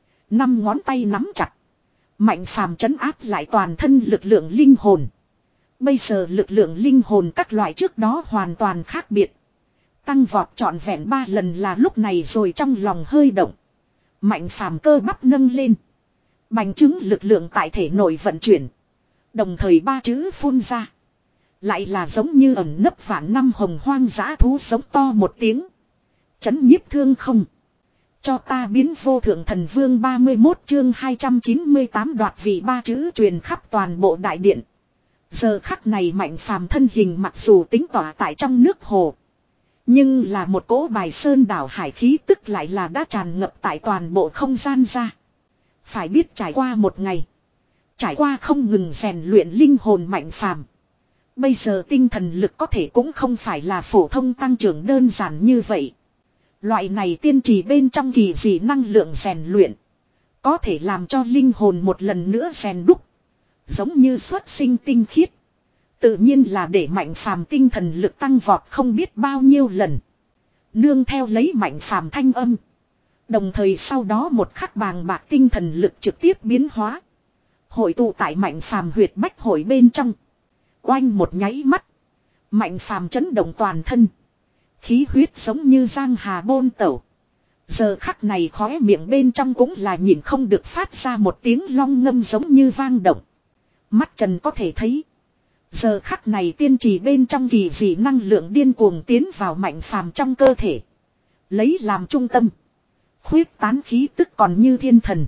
Năm ngón tay nắm chặt. Mạnh Phàm trấn áp lại toàn thân lực lượng linh hồn. Bây giờ lực lượng linh hồn các loại trước đó hoàn toàn khác biệt. Tăng vọt trọn vẹn ba lần là lúc này rồi, trong lòng hơi động. Mạnh Phàm cơ bắp nâng lên. Bành trướng lực lượng tại thể nội vận chuyển. Đồng thời ba chữ phun ra. Lại là giống như ẩn nấp vạn năm hồng hoang dã thú sống to một tiếng. Chấn nhiếp thương không. Cho ta biến vô thượng thần vương ba mươi mốt chương hai trăm chín mươi tám đoạt vị, ba chữ truyền khắp toàn bộ đại điện. Giờ khắc này Mạnh Phàm thân hình mặc dù tính tỏa tại trong nước hồ. Nhưng là một cỗ bài sơn đảo hải khí tức lại là đã tràn ngập tại toàn bộ không gian ra. Phải biết trải qua một ngày. Trải qua không ngừng rèn luyện linh hồn Mạnh Phàm. Bây giờ tinh thần lực có thể cũng không phải là phổ thông tăng trưởng đơn giản như vậy. Loại này tiên trì bên trong kỳ dị năng lượng rèn luyện. Có thể làm cho linh hồn một lần nữa rèn đúc. Giống như xuất sinh tinh khiết. Tự nhiên là để Mạnh Phàm tinh thần lực tăng vọt không biết bao nhiêu lần. Nương theo lấy Mạnh Phàm thanh âm. Đồng thời sau đó một khắc bàng bạc tinh thần lực trực tiếp biến hóa. Hội tụ tại Mạnh Phàm huyệt bách hội bên trong. Oanh một nháy mắt. Mạnh Phàm chấn động toàn thân. Khí huyết giống như giang hà bôn tẩu. Giờ khắc này khóe miệng bên trong cũng là nhìn không được phát ra một tiếng long ngâm giống như vang động. Mắt trần có thể thấy. Giờ khắc này tiên trì bên trong kỳ dị năng lượng điên cuồng tiến vào Mạnh Phàm trong cơ thể. Lấy làm trung tâm. Khuyết tán khí tức còn như thiên thần.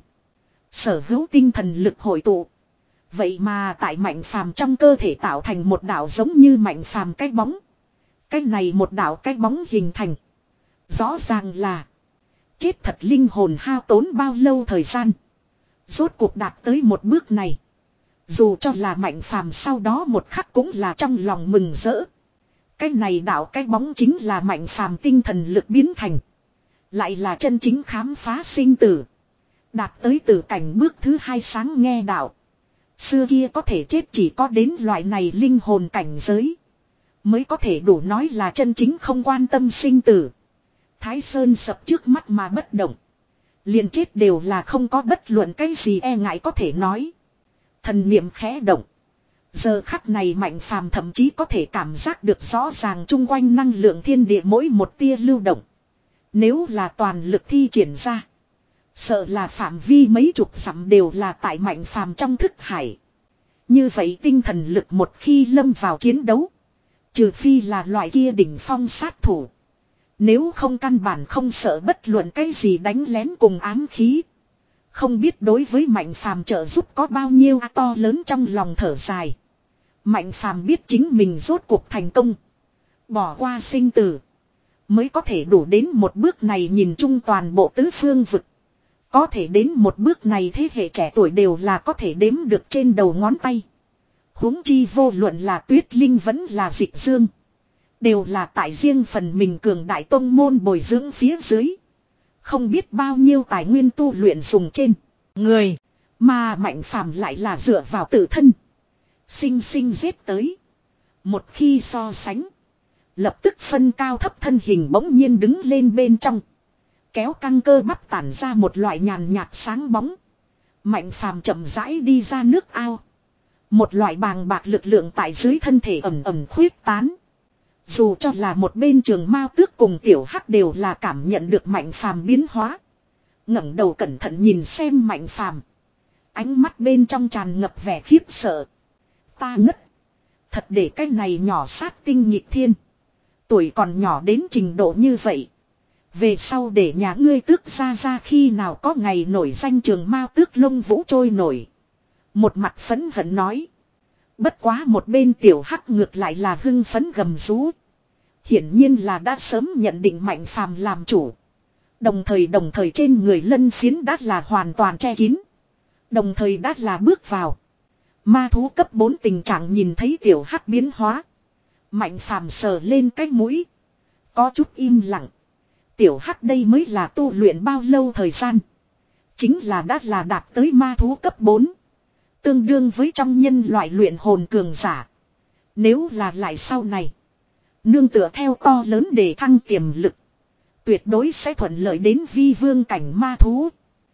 Sở hữu tinh thần lực hội tụ. Vậy mà tại Mạnh Phàm trong cơ thể tạo thành một đạo giống như Mạnh Phàm cái bóng. Cái này một đạo cái bóng hình thành. Rõ ràng là. Chết thật linh hồn hao tốn bao lâu thời gian. Rốt cuộc đạt tới một bước này. Dù cho là Mạnh Phàm sau đó một khắc cũng là trong lòng mừng rỡ. Cái này đạo cái bóng chính là Mạnh Phàm tinh thần lực biến thành. Lại là chân chính khám phá sinh tử. Đạt tới tử cảnh bước thứ hai sáng nghe đạo. Xưa kia có thể chết chỉ có đến loại này linh hồn cảnh giới. Mới có thể đủ nói là chân chính không quan tâm sinh tử. Thái Sơn sập trước mắt mà bất động. Liền chết đều là không có bất luận cái gì e ngại có thể nói. Thần niệm khẽ động. Giờ khắc này Mạnh Phàm thậm chí có thể cảm giác được rõ ràng chung quanh năng lượng thiên địa mỗi một tia lưu động. Nếu là toàn lực thi triển ra. Sợ là phạm vi mấy chục dặm đều là tại Mạnh Phàm trong thức hải. Như vậy tinh thần lực một khi lâm vào chiến đấu. Trừ phi là loại kia đỉnh phong sát thủ. Nếu không căn bản không sợ bất luận cái gì đánh lén cùng ám khí. Không biết đối với Mạnh Phàm trợ giúp có bao nhiêu to lớn trong lòng thở dài. Mạnh Phàm biết chính mình rốt cuộc thành công. Bỏ qua sinh tử. Mới có thể đủ đến một bước này nhìn chung toàn bộ tứ phương vực. Có thể đến một bước này thế hệ trẻ tuổi đều là có thể đếm được trên đầu ngón tay. Huống chi vô luận là Tuyết Linh vẫn là Dịch Dương. Đều là tại riêng phần mình cường đại tông môn bồi dưỡng phía dưới. Không biết bao nhiêu tài nguyên tu luyện dùng trên người. Mà Mạnh Phàm lại là dựa vào tự thân. Sinh sinh giết tới. Một khi so sánh. Lập tức phân cao thấp thân hình bỗng nhiên đứng lên bên trong. Kéo căng cơ bắp tản ra một loại nhàn nhạt sáng bóng. Mạnh Phàm chậm rãi đi ra nước ao. Một loại bàng bạc lực lượng tại dưới thân thể ẩm ẩm khuyết tán. Dù cho là một bên Trường Mao Tước cùng Tiểu Hắc đều là cảm nhận được Mạnh Phàm biến hóa. Ngẩng đầu cẩn thận nhìn xem Mạnh Phàm. Ánh mắt bên trong tràn ngập vẻ khiếp sợ. Ta ngất. Thật để cái này nhỏ sát tinh nhịp thiên. Tuổi còn nhỏ đến trình độ như vậy. Về sau để nhà ngươi tước ra ra khi nào có ngày nổi danh trường mao tước lông vũ trôi nổi. Một mặt phẫn hận nói. Bất quá một bên tiểu hắc ngược lại là hưng phấn gầm rú. Hiển nhiên là đã sớm nhận định Mạnh Phàm làm chủ. Đồng thời đồng thời trên người lân phiến đã là hoàn toàn che kín. Đồng thời đã là bước vào. Ma thú cấp bốn tình trạng nhìn thấy tiểu hắc biến hóa. Mạnh Phàm sờ lên cái mũi. Có chút im lặng. Tiểu hắc đây mới là tu luyện bao lâu thời gian. Chính là đã là đạt tới ma thú cấp bốn. Tương đương với trong nhân loại luyện hồn cường giả. Nếu là lại sau này. Nương tựa theo to lớn để thăng tiềm lực. Tuyệt đối sẽ thuận lợi đến vi vương cảnh ma thú.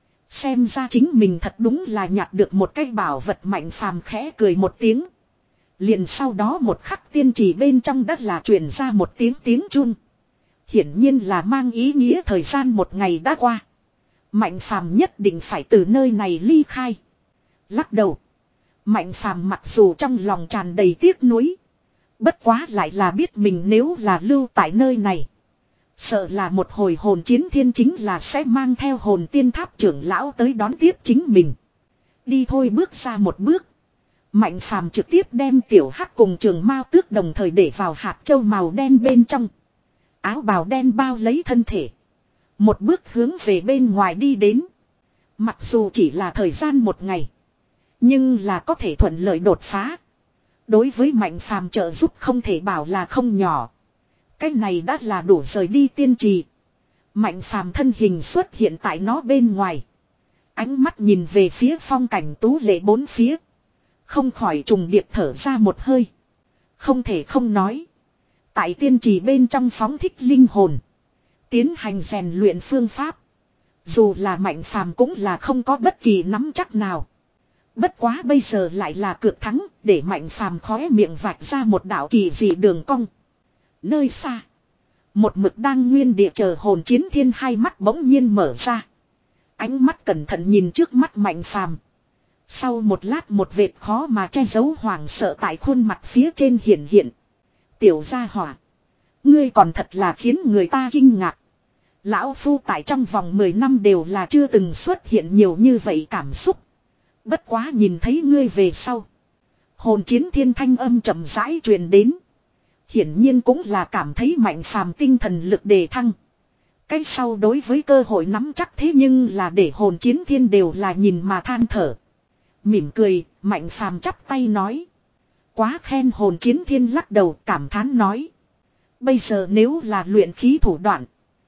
Xem ra chính mình thật đúng là nhặt được một cái bảo vật. Mạnh Phàm khẽ cười một tiếng. Liền sau đó một khắc tiên trì bên trong đất là truyền ra một tiếng tiếng chuông. Hiển nhiên là mang ý nghĩa thời gian một ngày đã qua. Mạnh Phàm nhất định phải từ nơi này ly khai. Lắc đầu. Mạnh Phàm mặc dù trong lòng tràn đầy tiếc nuối. Bất quá lại là biết mình nếu là lưu tại nơi này. Sợ là một hồi hồn chiến thiên chính là sẽ mang theo hồn tiên tháp trưởng lão tới đón tiếp chính mình. Đi thôi, bước ra một bước. Mạnh Phàm trực tiếp đem tiểu hắc cùng trường mao tước đồng thời để vào hạt châu màu đen bên trong. Áo bào đen bao lấy thân thể. Một bước hướng về bên ngoài đi đến. Mặc dù chỉ là thời gian một ngày. Nhưng là có thể thuận lợi đột phá. Đối với Mạnh Phàm trợ giúp không thể bảo là không nhỏ. Cái này đã là đủ rời đi tiên trì. Mạnh Phàm thân hình xuất hiện tại nó bên ngoài. Ánh mắt nhìn về phía phong cảnh tú lệ bốn phía. Không khỏi trùng điệp thở ra một hơi. Không thể không nói. Tại tiên trì bên trong phóng thích linh hồn. Tiến hành rèn luyện phương pháp. Dù là Mạnh Phàm cũng là không có bất kỳ nắm chắc nào. Bất quá bây giờ lại là cược thắng. Để Mạnh Phàm khóe miệng vạch ra một đạo kỳ dị đường cong. Nơi xa. Một mực đang nguyên địa chờ hồn chiến thiên hai mắt bỗng nhiên mở ra. Ánh mắt cẩn thận nhìn trước mắt Mạnh Phàm. Sau một lát một vệt khó mà che giấu hoảng sợ tại khuôn mặt phía trên hiện hiện. Tiểu gia hỏa. Ngươi còn thật là khiến người ta kinh ngạc. Lão phu tại trong vòng mười năm đều là chưa từng xuất hiện nhiều như vậy cảm xúc. Bất quá nhìn thấy ngươi về sau. Hồn chiến thiên thanh âm chậm rãi truyền đến. Hiển nhiên cũng là cảm thấy Mạnh Phàm tinh thần lực đề thăng. Cái sau đối với cơ hội nắm chắc thế nhưng là để hồn chiến thiên đều là nhìn mà than thở. Mỉm cười, Mạnh Phàm chắp tay nói. Quá khen, hồn chiến thiên lắc đầu cảm thán nói. Bây giờ nếu là luyện khí thủ đoạn.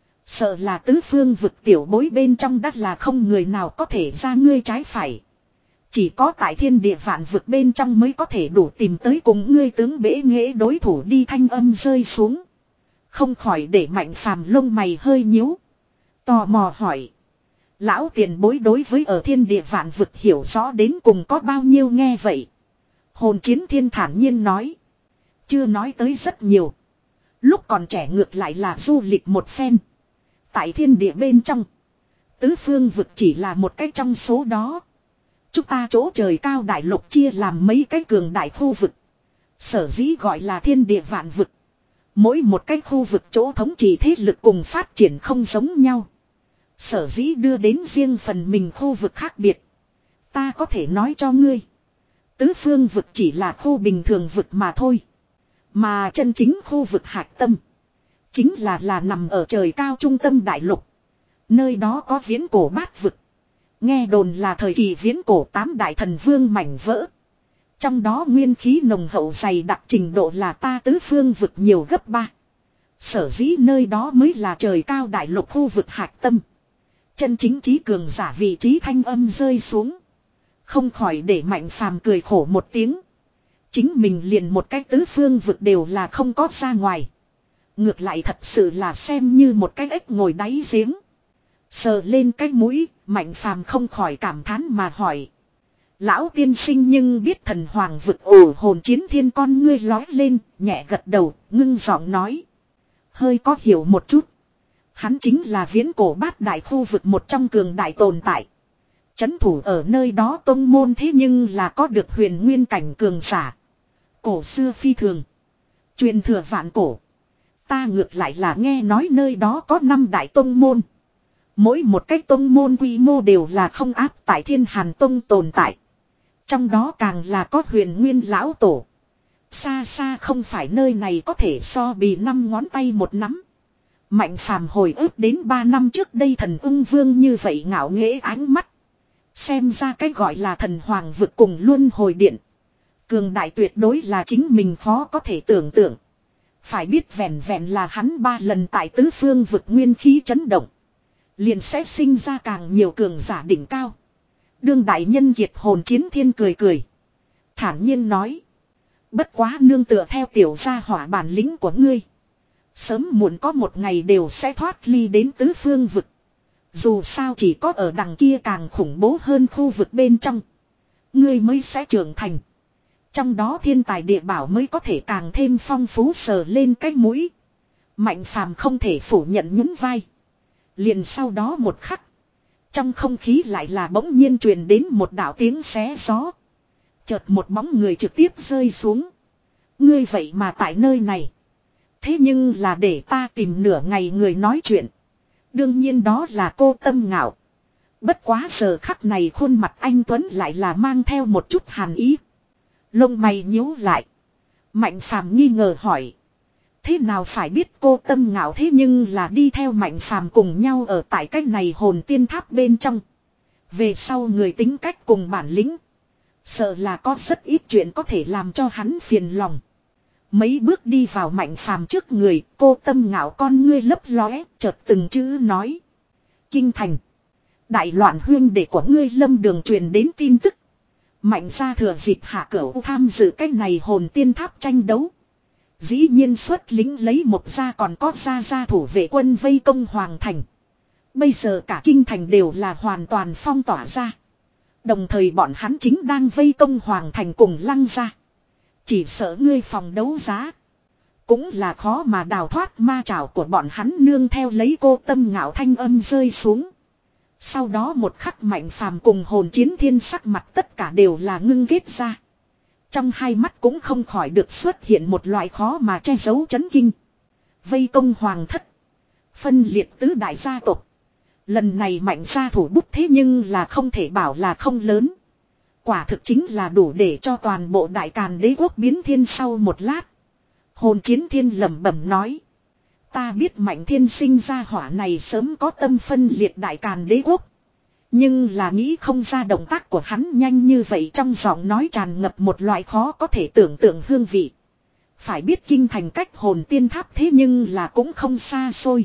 Sợ là tứ phương vực tiểu bối bên trong đất là không người nào có thể ra ngươi trái phải. Chỉ có tại thiên địa vạn vực bên trong mới có thể đủ tìm tới cùng ngươi tướng bể nghệ đối thủ đi, thanh âm rơi xuống. Không khỏi để Mạnh Phàm lông mày hơi nhíu. Tò mò hỏi. Lão tiền bối đối với ở thiên địa vạn vực hiểu rõ đến cùng có bao nhiêu nghe vậy. Hồn chiến thiên thản nhiên nói. Chưa nói tới rất nhiều. Lúc còn trẻ ngược lại là du lịch một phen. Tại thiên địa bên trong. Tứ phương vực chỉ là một cái trong số đó. Chúng ta chỗ trời cao đại lục chia làm mấy cái cường đại khu vực. Sở dĩ gọi là thiên địa vạn vực. Mỗi một cái khu vực chỗ thống trị thế lực cùng phát triển không giống nhau. Sở dĩ đưa đến riêng phần mình khu vực khác biệt. Ta có thể nói cho ngươi. Tứ phương vực chỉ là khu bình thường vực mà thôi. Mà chân chính khu vực hạch tâm. Chính là là nằm ở trời cao trung tâm đại lục. Nơi đó có viễn cổ bát vực. Nghe đồn là thời kỳ viễn cổ tám đại thần vương mảnh vỡ. Trong đó nguyên khí nồng hậu dày đặc trình độ là ta tứ phương vực nhiều gấp ba. Sở dĩ nơi đó mới là trời cao đại lục khu vực hạch tâm. Chân chính trí cường giả vị trí thanh âm rơi xuống. Không khỏi để Mạnh Phàm cười khổ một tiếng. Chính mình liền một cái tứ phương vực đều là không có ra ngoài. Ngược lại thật sự là xem như một cái ếch ngồi đáy giếng. Sờ lên cái mũi, Mạnh Phàm không khỏi cảm thán mà hỏi. Lão tiên sinh nhưng biết thần hoàng vực ổ hồn chiến thiên, con ngươi lói lên, nhẹ gật đầu, ngưng giọng nói. Hơi có hiểu một chút. Hắn chính là viễn cổ bát đại khu vực một trong cường đại tồn tại. Chấn thủ ở nơi đó tông môn thế nhưng là có được huyền nguyên cảnh cường giả. Cổ xưa phi thường. Truyền thừa vạn cổ. Ta ngược lại là nghe nói nơi đó có năm đại tông môn. Mỗi một cái tông môn quy mô đều là không áp tại Thiên Hàn Tông tồn tại. Trong đó càng là có Huyền Nguyên lão tổ. Xa xa không phải nơi này có thể so bì năm ngón tay một nắm. Mạnh Phàm hồi ức đến ba năm trước đây thần ưng vương như vậy ngạo nghễ ánh mắt. Xem ra cái gọi là thần hoàng vực cùng luân hồi điện. Cường đại tuyệt đối là chính mình khó có thể tưởng tượng. Phải biết vẹn vẹn là hắn ba lần tại tứ phương vực nguyên khí chấn động. Liền sẽ sinh ra càng nhiều cường giả đỉnh cao. Đương đại nhân kiệt hồn chiến thiên cười cười. Thản nhiên nói. Bất quá nương tựa theo tiểu gia hỏa bản lĩnh của ngươi. Sớm muộn có một ngày đều sẽ thoát ly đến tứ phương vực. Dù sao chỉ có ở đằng kia càng khủng bố hơn khu vực bên trong. Ngươi mới sẽ trưởng thành. Trong đó thiên tài địa bảo mới có thể càng thêm phong phú sờ lên cái mũi. Mạnh Phàm không thể phủ nhận nhún vai. Liền sau đó một khắc. Trong không khí lại là bỗng nhiên truyền đến một đạo tiếng xé gió. Chợt một bóng người trực tiếp rơi xuống. Ngươi vậy mà tại nơi này. Thế nhưng là để ta tìm nửa ngày người nói chuyện. Đương nhiên đó là cô Tâm Ngạo. Bất quá giờ khắc này khuôn mặt anh Tuấn lại là mang theo một chút hàn ý. Lông mày nhíu lại. Mạnh Phàm nghi ngờ hỏi. Thế nào phải biết cô Tâm Ngạo thế nhưng là đi theo Mạnh Phàm cùng nhau ở tại cách này hồn tiên tháp bên trong. Về sau người tính cách cùng bản lĩnh. Sợ là có rất ít chuyện có thể làm cho hắn phiền lòng. Mấy bước đi vào Mạnh Phàm trước người, cô Tâm Ngạo con ngươi lấp lóe, chợt từng chữ nói. Kinh thành. Đại loạn huyên đệ của ngươi Lâm Đường truyền đến tin tức. Mạnh gia thừa dịp hạ cửu tham dự cái này hồn tiên tháp tranh đấu. Dĩ nhiên xuất lính lấy một gia còn có gia gia thủ vệ quân vây công hoàng thành. Bây giờ cả kinh thành đều là hoàn toàn phong tỏa ra. Đồng thời bọn hắn chính đang vây công hoàng thành cùng Lăng gia. Chỉ sợ ngươi phòng đấu giá. Cũng là khó mà đào thoát ma trảo của bọn hắn nương theo lấy cô Tâm Ngạo thanh âm rơi xuống. Sau đó một khắc Mạnh Phàm cùng hồn chiến thiên sắc mặt tất cả đều là ngưng ghét ra. Trong hai mắt cũng không khỏi được xuất hiện một loại khó mà che giấu chấn kinh. Vây công hoàng thất. Phân liệt tứ đại gia tộc. Lần này Mạnh gia thủ bút thế nhưng là không thể bảo là không lớn. Quả thực chính là đủ để cho toàn bộ đại càn đế quốc biến thiên sau một lát. Hồn chiến thiên lẩm bẩm nói. Ta biết Mạnh thiên sinh ra hỏa này sớm có tâm phân liệt đại càn đế quốc. Nhưng là nghĩ không ra động tác của hắn nhanh như vậy trong giọng nói tràn ngập một loại khó có thể tưởng tượng hương vị. Phải biết kinh thành cách hồn tiên tháp thế nhưng là cũng không xa xôi.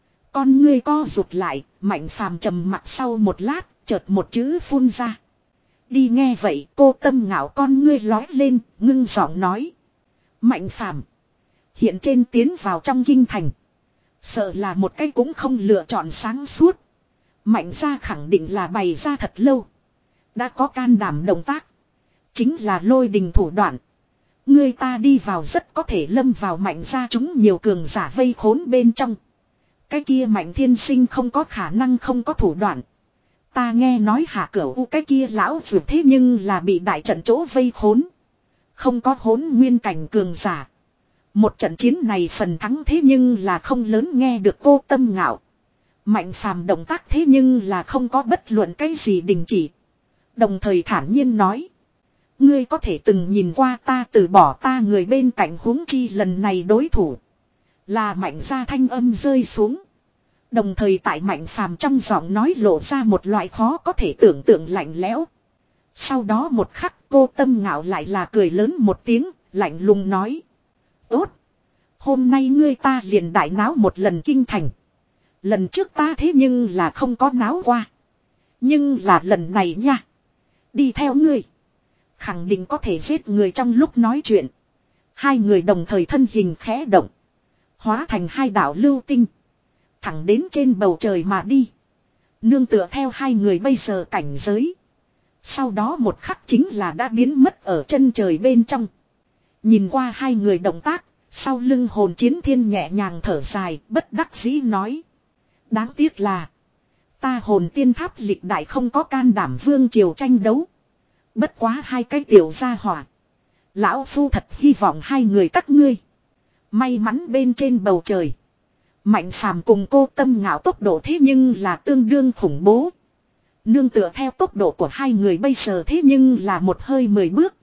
Con ngươi co rụt lại, Mạnh Phàm trầm mặt sau một lát, chợt một chữ phun ra. Đi nghe vậy cô Tâm Ngạo con ngươi lói lên, ngưng giọng nói. Mạnh Phàm hiện trên tiến vào trong kinh thành. Sợ là một cái cũng không lựa chọn sáng suốt. Mạnh gia khẳng định là bày ra thật lâu. Đã có can đảm động tác. Chính là lôi đình thủ đoạn. Người ta đi vào rất có thể lâm vào Mạnh gia chúng nhiều cường giả vây khốn bên trong. Cái kia Mạnh thiên sinh không có khả năng không có thủ đoạn. Ta nghe nói hạ cửu u cái kia lão vượt thế nhưng là bị đại trận chỗ vây khốn. Không có hỗn nguyên cảnh cường giả. Một trận chiến này phần thắng thế nhưng là không lớn nghe được cô Tâm Ngạo. Mạnh Phàm động tác thế nhưng là không có bất luận cái gì đình chỉ. Đồng thời thản nhiên nói. Ngươi có thể từng nhìn qua ta từ bỏ ta người bên cạnh huống chi lần này đối thủ. Là Mạnh gia thanh âm rơi xuống. Đồng thời tại Mạnh Phàm trong giọng nói lộ ra một loại khó có thể tưởng tượng lạnh lẽo. Sau đó một khắc cô Tâm Ngạo lại là cười lớn một tiếng, lạnh lùng nói. Tốt. Hôm nay ngươi ta liền đại náo một lần kinh thành. Lần trước ta thế nhưng là không có náo qua. Nhưng là lần này nha. Đi theo ngươi. Khẳng định có thể giết người trong lúc nói chuyện. Hai người đồng thời thân hình khẽ động. Hóa thành hai đạo lưu tinh. Thẳng đến trên bầu trời mà đi. Nương tựa theo hai người bây giờ cảnh giới. Sau đó một khắc chính là đã biến mất ở chân trời bên trong. Nhìn qua hai người động tác. Sau lưng hồn chiến thiên nhẹ nhàng thở dài, bất đắc dĩ nói. Đáng tiếc là. Ta hồn tiên tháp lịch đại không có can đảm vương triều tranh đấu. Bất quá hai cái tiểu gia hỏa. Lão phu thật hy vọng hai người các ngươi. May mắn bên trên bầu trời. Mạnh Phàm cùng cô Tâm Ngạo tốc độ thế nhưng là tương đương khủng bố. Nương tựa theo tốc độ của hai người bây giờ thế nhưng là một hơi mười bước.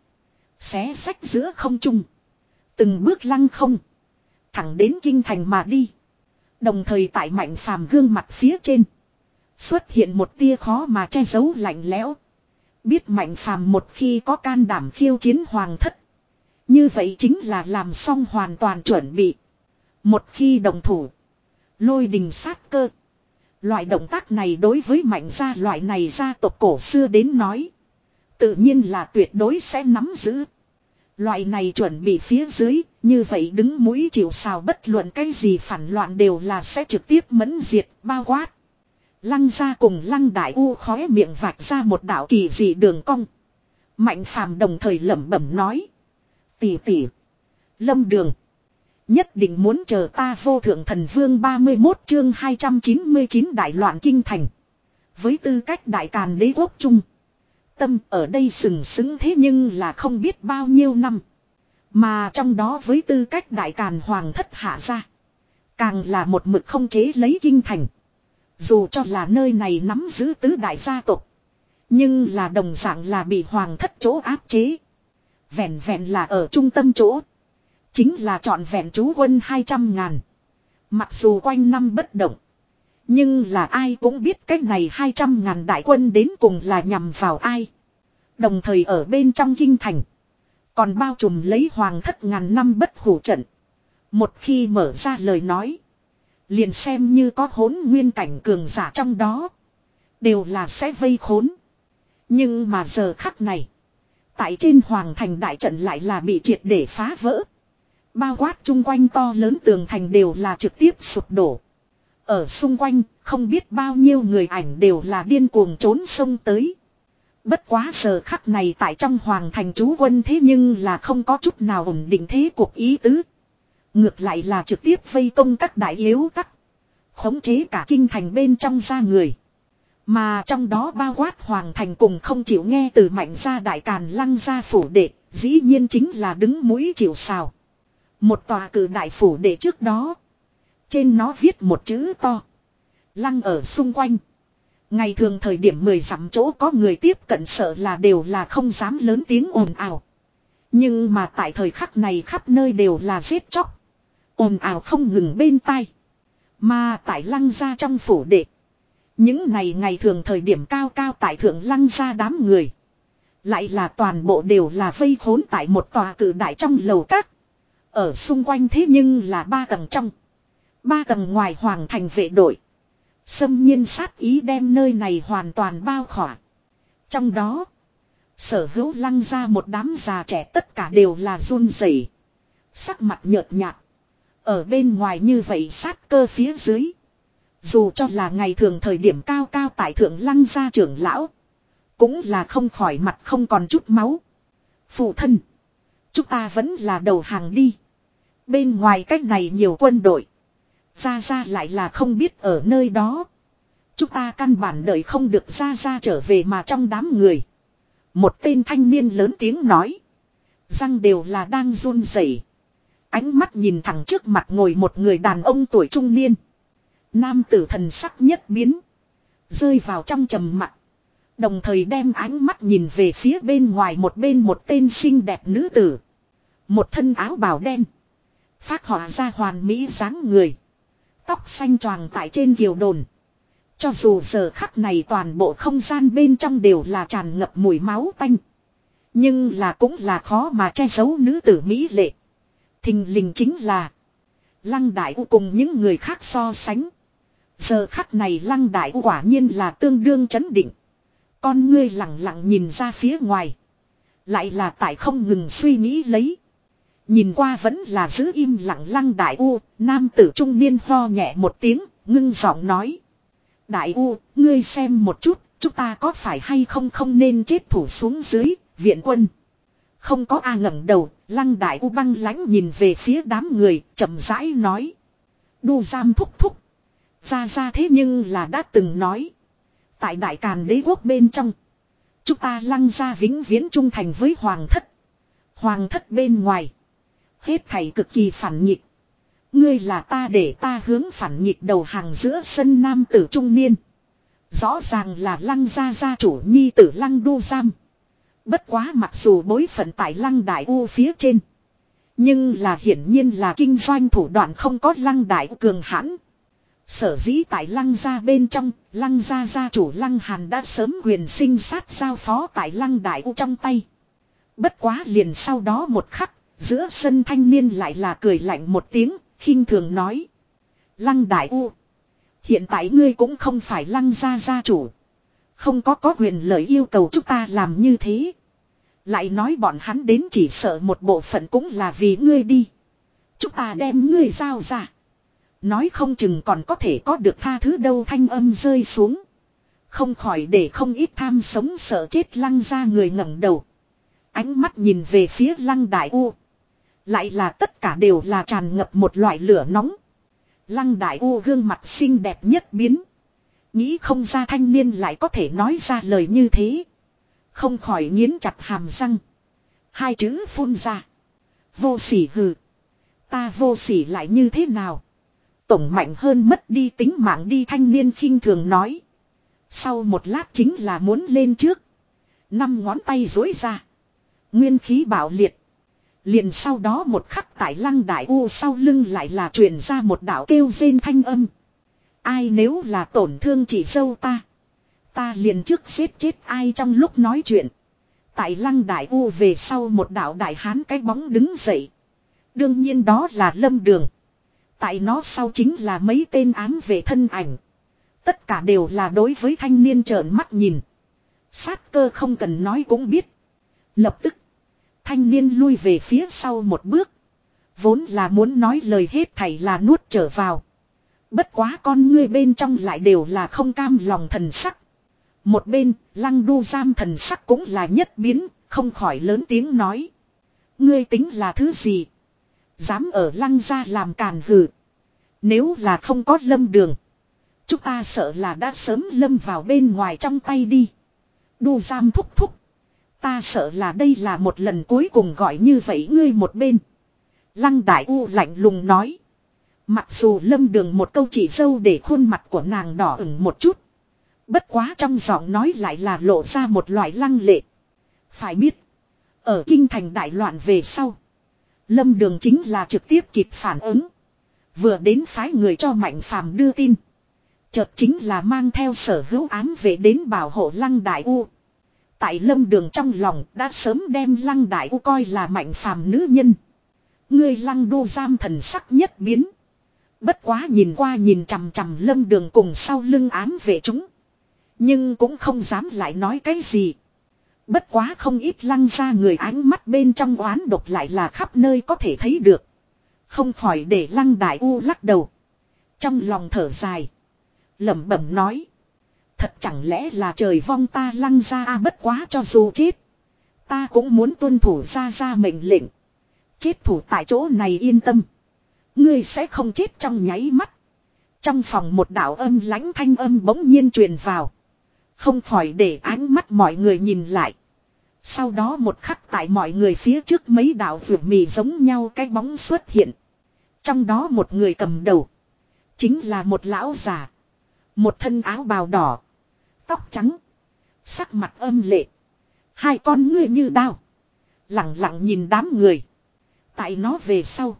Xé sách giữa không trung. Từng bước lăng không. Thẳng đến kinh thành mà đi. Đồng thời tại Mạnh Phàm gương mặt phía trên. Xuất hiện một tia khó mà che giấu lạnh lẽo. Biết Mạnh Phàm một khi có can đảm khiêu chiến hoàng thất. Như vậy chính là làm xong hoàn toàn chuẩn bị. Một khi đồng thủ. Lôi đình sát cơ. Loại động tác này đối với Mạnh gia loại này gia tộc cổ xưa đến nói. Tự nhiên là tuyệt đối sẽ nắm giữ. Loại này chuẩn bị phía dưới. Như vậy đứng mũi chịu sào bất luận cái gì phản loạn đều là sẽ trực tiếp mẫn diệt bao quát. Lăng gia cùng Lăng Đại U khóe miệng vạch ra một đạo kỳ dị đường cong. Mạnh Phàm đồng thời lẩm bẩm nói. Tỷ tỷ. Lâm Đường. Nhất định muốn chờ ta vô thượng thần vương ba mươi mốt chương hai trăm chín mươi chín đại loạn kinh thành. Với tư cách đại càn đế quốc chung. Tâm ở đây sừng sững thế nhưng là không biết bao nhiêu năm. Mà trong đó với tư cách đại càn hoàng thất hạ gia. Càng là một mực không chế lấy kinh thành. Dù cho là nơi này nắm giữ tứ đại gia tộc. Nhưng là đồng dạng là bị hoàng thất chỗ áp chế. Vẹn vẹn là ở trung tâm chỗ. Chính là trọn vẹn trú quân hai trăm ngàn. Mặc dù quanh năm bất động. Nhưng là ai cũng biết cách này hai trăm ngàn đại quân đến cùng là nhằm vào ai. Đồng thời ở bên trong kinh thành. Còn bao trùm lấy hoàng thất ngàn năm bất hủ trận. Một khi mở ra lời nói. Liền xem như có hỗn nguyên cảnh cường giả trong đó. Đều là sẽ vây khốn. Nhưng mà giờ khắc này. Tại trên hoàng thành đại trận lại là bị triệt để phá vỡ. Bao quát chung quanh to lớn tường thành đều là trực tiếp sụp đổ. Ở xung quanh không biết bao nhiêu người ảnh đều là điên cuồng trốn sông tới. Bất quá giờ khắc này tại trong hoàng thành trú quân thế nhưng là không có chút nào ổn định thế cuộc ý tứ. Ngược lại là trực tiếp vây công các đại yếu tắc. Khống chế cả kinh thành bên trong ra người. Mà trong đó bao quát hoàng thành cùng không chịu nghe từ Mạnh gia đại càn Lăng gia phủ đệ. Dĩ nhiên chính là đứng mũi chịu sào. Một tòa cử đại phủ đệ trước đó. Trên nó viết một chữ to. Lăng ở xung quanh. Ngày thường thời điểm mười dặm chỗ có người tiếp cận sợ là đều là không dám lớn tiếng ồn ào. Nhưng mà tại thời khắc này khắp nơi đều là giết chóc. Ồn ào không ngừng bên tai. Mà tại Lăng gia trong phủ đệ. Những này ngày thường thời điểm cao cao tại thượng Lăng gia đám người. Lại là toàn bộ đều là vây khốn tại một tòa cử đại trong lầu các. Ở xung quanh thế nhưng là ba tầng trong. Ba tầng ngoài hoàng thành vệ đội. Xâm nhiên sát ý đem nơi này hoàn toàn bao khỏa. Trong đó. Sở hữu Lăng ra một đám già trẻ tất cả đều là run rẩy, sắc mặt nhợt nhạt. Ở bên ngoài như vậy sát cơ phía dưới. Dù cho là ngày thường thời điểm cao cao tại thượng Lăng gia trưởng lão. Cũng là không khỏi mặt không còn chút máu. Phụ thân. Chúng ta vẫn là đầu hàng đi. Bên ngoài cách này nhiều quân đội. Ra ra lại là không biết ở nơi đó. Chúng ta căn bản đợi không được ra ra trở về mà trong đám người. Một tên thanh niên lớn tiếng nói. Răng đều là đang run rẩy. Ánh mắt nhìn thẳng trước mặt ngồi một người đàn ông tuổi trung niên. Nam tử thần sắc nhất biến. Rơi vào trong trầm mặc. Đồng thời đem ánh mắt nhìn về phía bên ngoài một bên một tên xinh đẹp nữ tử. Một thân áo bào đen. Phác họa ra hoàn mỹ dáng người. Tóc xanh choàng tại trên kiều đồn. Cho dù giờ khắc này toàn bộ không gian bên trong đều là tràn ngập mùi máu tanh. Nhưng là cũng là khó mà che giấu nữ tử mỹ lệ. Thình lình chính là Lăng Đại U cùng những người khác so sánh. Giờ khắc này Lăng Đại U quả nhiên là tương đương chấn định. Con ngươi lặng lặng nhìn ra phía ngoài. Lại là tại không ngừng suy nghĩ lấy. Nhìn qua vẫn là giữ im lặng Lăng Đại U. Nam tử trung niên ho nhẹ một tiếng, ngưng giọng nói. Đại U, ngươi xem một chút, chúng ta có phải hay không không nên chết thủ xuống dưới, viện quân. Không có A ngẩng đầu, Lăng Đại U băng lãnh nhìn về phía đám người, chậm rãi nói. Đu giam thúc thúc. Ra ra thế nhưng là đã từng nói. Tại Đại Càn đế quốc bên trong. Chúng ta Lăng gia vĩnh viễn trung thành với Hoàng thất. Hoàng thất bên ngoài. Hết thảy cực kỳ phản nghịch. Ngươi là ta để ta hướng phản nghịch đầu hàng giữa sân nam tử trung niên. Rõ ràng là Lăng gia gia chủ nhi tử Lăng Đu Giam. Bất quá mặc dù bối phận tại Lăng Đại U phía trên. Nhưng là hiển nhiên là kinh doanh thủ đoạn không có Lăng Đại U cường hãn. Sở dĩ tại Lăng gia bên trong, Lăng gia gia chủ Lăng Hàn đã sớm quyền sinh sát giao phó tại Lăng Đại U trong tay. Bất quá liền sau đó một khắc, giữa sân thanh niên lại là cười lạnh một tiếng, khinh thường nói. Lăng Đại U, hiện tại ngươi cũng không phải Lăng gia gia chủ. Không có có quyền lợi yêu cầu chúng ta làm như thế. Lại nói bọn hắn đến chỉ sợ một bộ phận cũng là vì ngươi đi. Chúng ta đem ngươi giao ra. Nói không chừng còn có thể có được tha thứ đâu, thanh âm rơi xuống. Không khỏi để không ít tham sống sợ chết Lăng gia người ngẩng đầu. Ánh mắt nhìn về phía Lăng Đại U. Lại là tất cả đều là tràn ngập một loại lửa nóng. Lăng Đại U gương mặt xinh đẹp nhất biến. Nghĩ không ra thanh niên lại có thể nói ra lời như thế. Không khỏi nghiến chặt hàm răng. Hai chữ phun ra. Vô sỉ hừ. Ta vô sỉ lại như thế nào? Tổng mạnh hơn mất đi tính mạng đi, thanh niên khinh thường nói. Sau một lát chính là muốn lên trước. Năm ngón tay duỗi ra. Nguyên khí bạo liệt. Liền sau đó một khắc tại Lăng Đại U sau lưng lại là truyền ra một đạo kêu rên thanh âm. Ai nếu là tổn thương chị dâu ta. Ta liền trước giết chết ai trong lúc nói chuyện. Tại Lăng Đại U về sau một đạo đại hán cái bóng đứng dậy. Đương nhiên đó là Lâm Đường. Tại nó sau chính là mấy tên ám vệ thân ảnh. Tất cả đều là đối với thanh niên trợn mắt nhìn. Sát cơ không cần nói cũng biết. Lập tức. Thanh niên lui về phía sau một bước. Vốn là muốn nói lời hết thảy là nuốt trở vào. Bất quá con ngươi bên trong lại đều là không cam lòng thần sắc. Một bên, Lăng Đu Giam thần sắc cũng là nhất biến, không khỏi lớn tiếng nói. Ngươi tính là thứ gì? Dám ở Lăng gia làm càn hừ. Nếu là không có Lâm Đường. Chúng ta sợ là đã sớm lâm vào bên ngoài trong tay đi. Đu Giam thúc thúc. Ta sợ là đây là một lần cuối cùng gọi như vậy ngươi một bên. Lăng Đại U lạnh lùng nói. Mặc dù Lâm Đường một câu chỉ dâu để khuôn mặt của nàng đỏ ửng một chút. Bất quá trong giọng nói lại là lộ ra một loại lăng lệ. Phải biết. Ở kinh thành đại loạn về sau. Lâm Đường chính là trực tiếp kịp phản ứng. Vừa đến phái người cho Mạnh Phàm đưa tin. Chợt chính là mang theo sở hữu ám vệ đến bảo hộ Lăng Đại U. Tại Lâm Đường trong lòng đã sớm đem Lăng Đại U coi là Mạnh Phàm nữ nhân. Ngươi Lăng Đu Giam thần sắc nhất biến. Bất quá nhìn qua nhìn chằm chằm Lâm Đường cùng sau lưng ám vệ chúng. Nhưng cũng không dám lại nói cái gì. Bất quá không ít Lăng ra người ánh mắt bên trong oán độc lại là khắp nơi có thể thấy được. Không khỏi để Lăng Đại U lắc đầu. Trong lòng thở dài. Lẩm bẩm nói. Thật chẳng lẽ là trời vong ta Lăng ra à, bất quá cho dù chết. Ta cũng muốn tuân thủ ra ra mệnh lệnh. Chết thủ tại chỗ này yên tâm. Ngươi sẽ không chết trong nháy mắt. Trong phòng một đạo âm lãnh thanh âm bỗng nhiên truyền vào. Không khỏi để ánh mắt mọi người nhìn lại. Sau đó một khắc tại mọi người phía trước mấy đạo vượt mì giống nhau cái bóng xuất hiện. Trong đó một người cầm đầu. Chính là một lão già. Một thân áo bào đỏ. Tóc trắng. Sắc mặt âm lệ. Hai con ngươi như đao. Lặng lặng nhìn đám người. Tại nó về sau.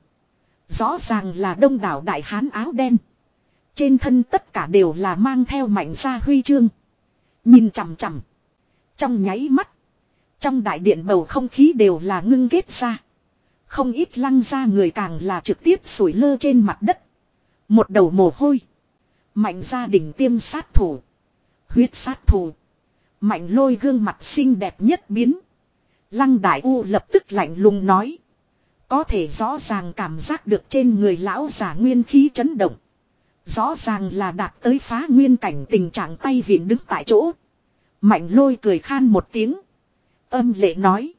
Rõ ràng là đông đảo đại hán áo đen. Trên thân tất cả đều là mang theo Mạnh gia huy chương. Nhìn chằm chằm. Trong nháy mắt. Trong đại điện bầu không khí đều là ngưng kết ra. Không ít Lăng ra người càng là trực tiếp sủi lơ trên mặt đất. Một đầu mồ hôi. Mạnh gia đỉnh tiêm sát thủ. Huyết sát thủ. Mạnh Lôi gương mặt xinh đẹp nhất biến. Lăng Đại U lập tức lạnh lùng nói. Có thể rõ ràng cảm giác được trên người lão giả nguyên khí chấn động. Rõ ràng là đạt tới phá nguyên cảnh tình trạng tay vịn đứng tại chỗ. Mạnh Lôi cười khan một tiếng. Âm lệ nói.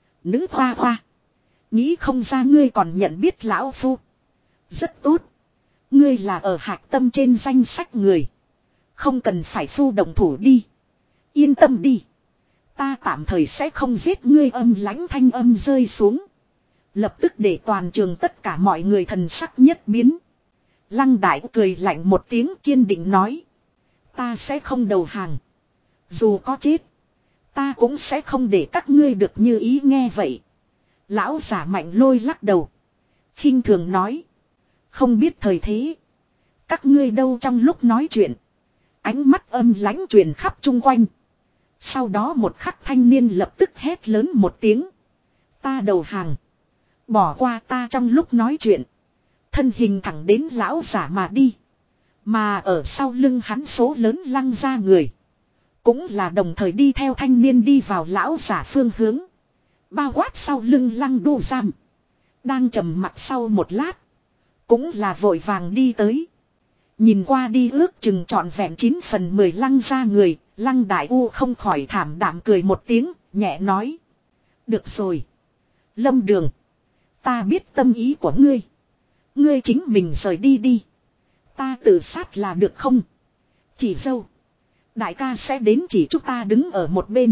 Nữ hoa hoa. Nghĩ không ra ngươi còn nhận biết lão phu. Rất tốt. Ngươi là ở hạc tâm trên danh sách người. Không cần phải phu động thủ đi. Yên tâm đi. Ta tạm thời sẽ không giết ngươi, âm lãnh thanh âm rơi xuống. Lập tức để toàn trường tất cả mọi người thần sắc nhất biến. Lăng Đại cười lạnh một tiếng kiên định nói. Ta sẽ không đầu hàng. Dù có chết. Ta cũng sẽ không để các ngươi được như ý nghe vậy. Lão giả Mạnh Lôi lắc đầu. Khinh thường nói. Không biết thời thế. Các ngươi đâu trong lúc nói chuyện. Ánh mắt âm lãnh truyền khắp chung quanh. Sau đó một khắc thanh niên lập tức hét lớn một tiếng. Ta đầu hàng. Bỏ qua ta trong lúc nói chuyện. Thân hình thẳng đến lão giả mà đi. Mà ở sau lưng hắn số lớn Lăng ra người. Cũng là đồng thời đi theo thanh niên đi vào lão giả phương hướng. Bao quát sau lưng Lăng Đu Giam. Đang trầm mặt sau một lát. Cũng là vội vàng đi tới. Nhìn qua đi ước chừng trọn vẹn chín phần mười Lăng ra người. Lăng Đại U không khỏi thảm đạm cười một tiếng. Nhẹ nói. Được rồi. Lâm Đường. Ta biết tâm ý của ngươi. Ngươi chính mình rời đi đi. Ta tự sát là được không? Chỉ dâu. Đại ca sẽ đến chỉ chúng ta đứng ở một bên.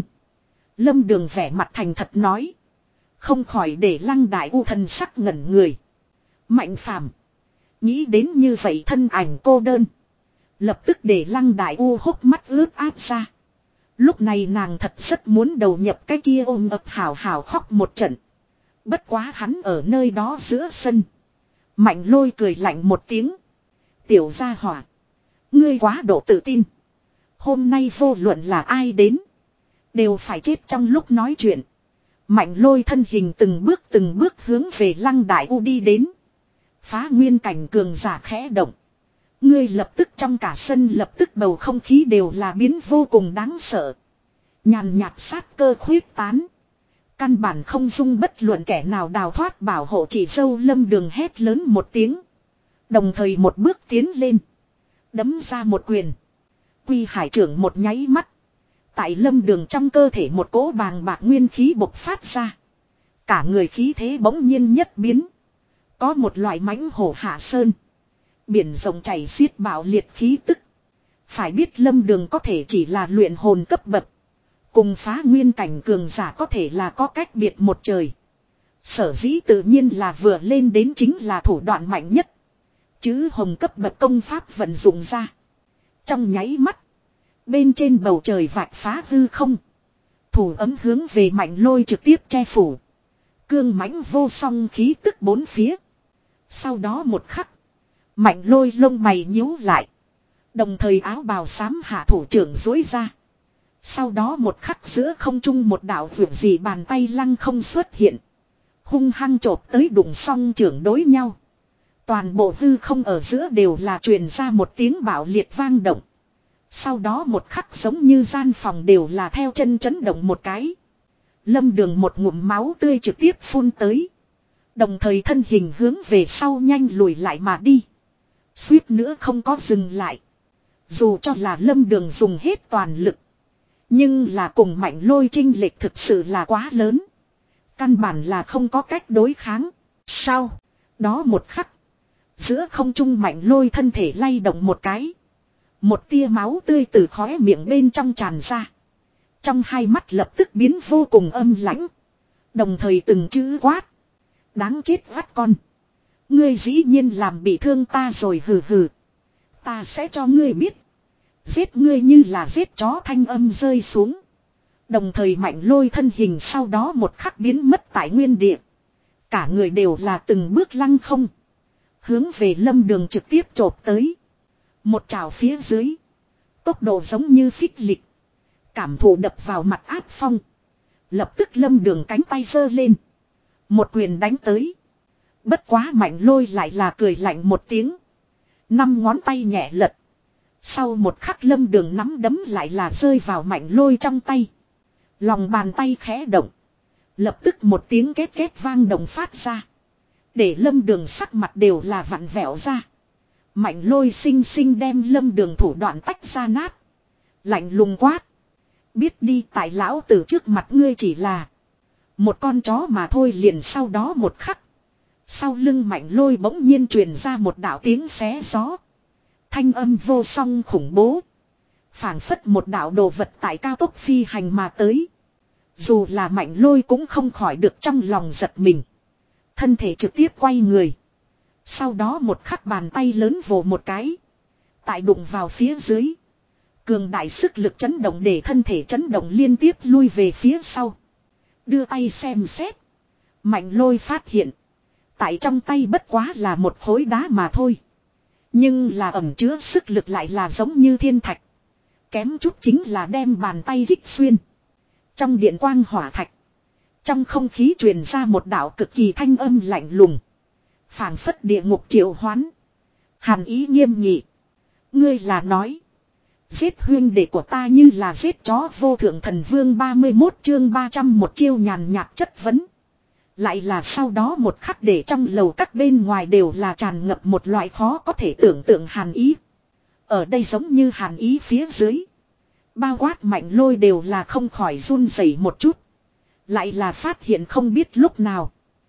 Lâm Đường vẻ mặt thành thật nói. Không khỏi để Lăng Đại U thần sắc ngẩn người. Mạnh Phàm nghĩ đến như vậy thân ảnh cô đơn. Lập tức để Lăng Đại U hốc mắt ướt át ra. Lúc này nàng thật rất muốn đầu nhập cái kia ôm ập hào hào khóc một trận. Bất quá hắn ở nơi đó giữa sân. Mạnh Lôi cười lạnh một tiếng. Tiểu gia hỏa. Ngươi quá độ tự tin. Hôm nay vô luận là ai đến. Đều phải chết trong lúc nói chuyện. Mạnh Lôi thân hình từng bước từng bước hướng về Lăng Đại U đi đến. Phá nguyên cảnh cường giả khẽ động. Ngươi lập tức trong cả sân lập tức bầu không khí đều là biến vô cùng đáng sợ. Nhàn nhạt sát cơ khuyết tán. Căn bản không dung bất luận kẻ nào đào thoát bảo hộ chỉ dâu Lâm Đường hét lớn một tiếng. Đồng thời một bước tiến lên. Đấm ra một quyền. Quy hải trưởng một nháy mắt. Tại Lâm Đường trong cơ thể một cỗ bàng bạc nguyên khí bộc phát ra. Cả người khí thế bỗng nhiên nhất biến. Có một loại mãnh hổ hạ sơn. Biển rộng chảy xiết bạo liệt khí tức. Phải biết Lâm Đường có thể chỉ là luyện hồn cấp bậc. Cùng phá nguyên cảnh cường giả có thể là có cách biệt một trời. Sở dĩ tự nhiên là vừa lên đến chính là thủ đoạn mạnh nhất. Chứ hồng cấp bậc công pháp vận dụng ra. Trong nháy mắt. Bên trên bầu trời vạch phá hư không. Thủ ấm hướng về Mạnh Lôi trực tiếp che phủ. Cương mãnh vô song khí tức bốn phía. Sau đó một khắc. Mạnh Lôi lông mày nhíu lại. Đồng thời áo bào xám hạ thủ trưởng dối ra. Sau đó một khắc giữa không trung một đạo vượt dị bàn tay lăng không xuất hiện. Hung hăng chộp tới đụng song trưởng đối nhau. Toàn bộ hư không ở giữa đều là truyền ra một tiếng bạo liệt vang động. Sau đó một khắc giống như gian phòng đều là theo chân chấn động một cái. Lâm Đường một ngụm máu tươi trực tiếp phun tới. Đồng thời thân hình hướng về sau nhanh lùi lại mà đi. Suýt nữa không có dừng lại. Dù cho là Lâm Đường dùng hết toàn lực. Nhưng là cùng Mạnh Lôi chênh lệch thực sự là quá lớn. Căn bản là không có cách đối kháng. Sau đó một khắc. Giữa không trung Mạnh Lôi thân thể lay động một cái. Một tia máu tươi từ khóe miệng bên trong tràn ra. Trong hai mắt lập tức biến vô cùng âm lãnh. Đồng thời từng chữ quát. Đáng chết vắt con. Ngươi dĩ nhiên làm bị thương ta rồi hừ hừ. Ta sẽ cho ngươi biết. Giết ngươi như là giết chó thanh âm rơi xuống. Đồng thời Mạnh Lôi thân hình sau đó một khắc biến mất tại nguyên địa. Cả người đều là từng bước lăng không. Hướng về Lâm Đường trực tiếp chộp tới. Một trào phía dưới. Tốc độ giống như phích lịch. Cảm thụ đập vào mặt áp phong. Lập tức Lâm Đường cánh tay giơ lên. Một quyền đánh tới. Bất quá Mạnh Lôi lại là cười lạnh một tiếng. Năm ngón tay nhẹ lật. Sau một khắc Lâm Đường nắm đấm lại là rơi vào Mạnh Lôi trong tay. Lòng bàn tay khẽ động. Lập tức một tiếng két két vang động phát ra. Để Lâm Đường sắc mặt đều là vặn vẹo ra. Mạnh Lôi xinh xinh đem Lâm Đường thủ đoạn tách ra nát. Lạnh lùng quát. Biết đi tại lão tử trước mặt ngươi chỉ là một con chó mà thôi. Liền sau đó một khắc. Sau lưng Mạnh Lôi bỗng nhiên truyền ra một đạo tiếng xé gió. Thanh âm vô song khủng bố. Phảng phất một đạo đồ vật tại cao tốc phi hành mà tới. Dù là Mạnh Lôi cũng không khỏi được trong lòng giật mình. Thân thể trực tiếp quay người. Sau đó một khắc bàn tay lớn vồ một cái. Tại đụng vào phía dưới. Cường đại sức lực chấn động để thân thể chấn động liên tiếp lui về phía sau. Đưa tay xem xét. Mạnh Lôi phát hiện. Tại trong tay bất quá là một khối đá mà thôi. Nhưng là ẩn chứa sức lực lại là giống như thiên thạch. Kém chút chính là đem bàn tay kích xuyên. Trong điện quang hỏa thạch. Trong không khí truyền ra một đạo cực kỳ thanh âm lạnh lùng. Phảng phất địa ngục triệu hoán. Hàn ý nghiêm nghị. Ngươi là nói. Giết huyên đệ của ta như là giết chó vô thượng thần vương ba mươi mốt chương ba trăm một chiêu nhàn nhạt chất vấn. Lại là sau đó một khắc để trong lầu các bên ngoài đều là tràn ngập một loại khó có thể tưởng tượng hàn ý. Ở đây giống như hàn ý phía dưới. Bao quát Mạnh Lôi đều là không khỏi run rẩy một chút. Lại là phát hiện không biết lúc nào.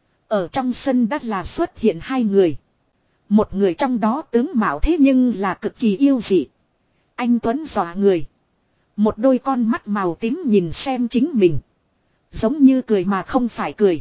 Ở trong sân đã là xuất hiện hai người. Một người trong đó tướng mạo thế nhưng là cực kỳ yêu dị. Anh Tuấn dọa người. Một đôi con mắt màu tím nhìn xem chính mình. Giống như cười mà không phải cười.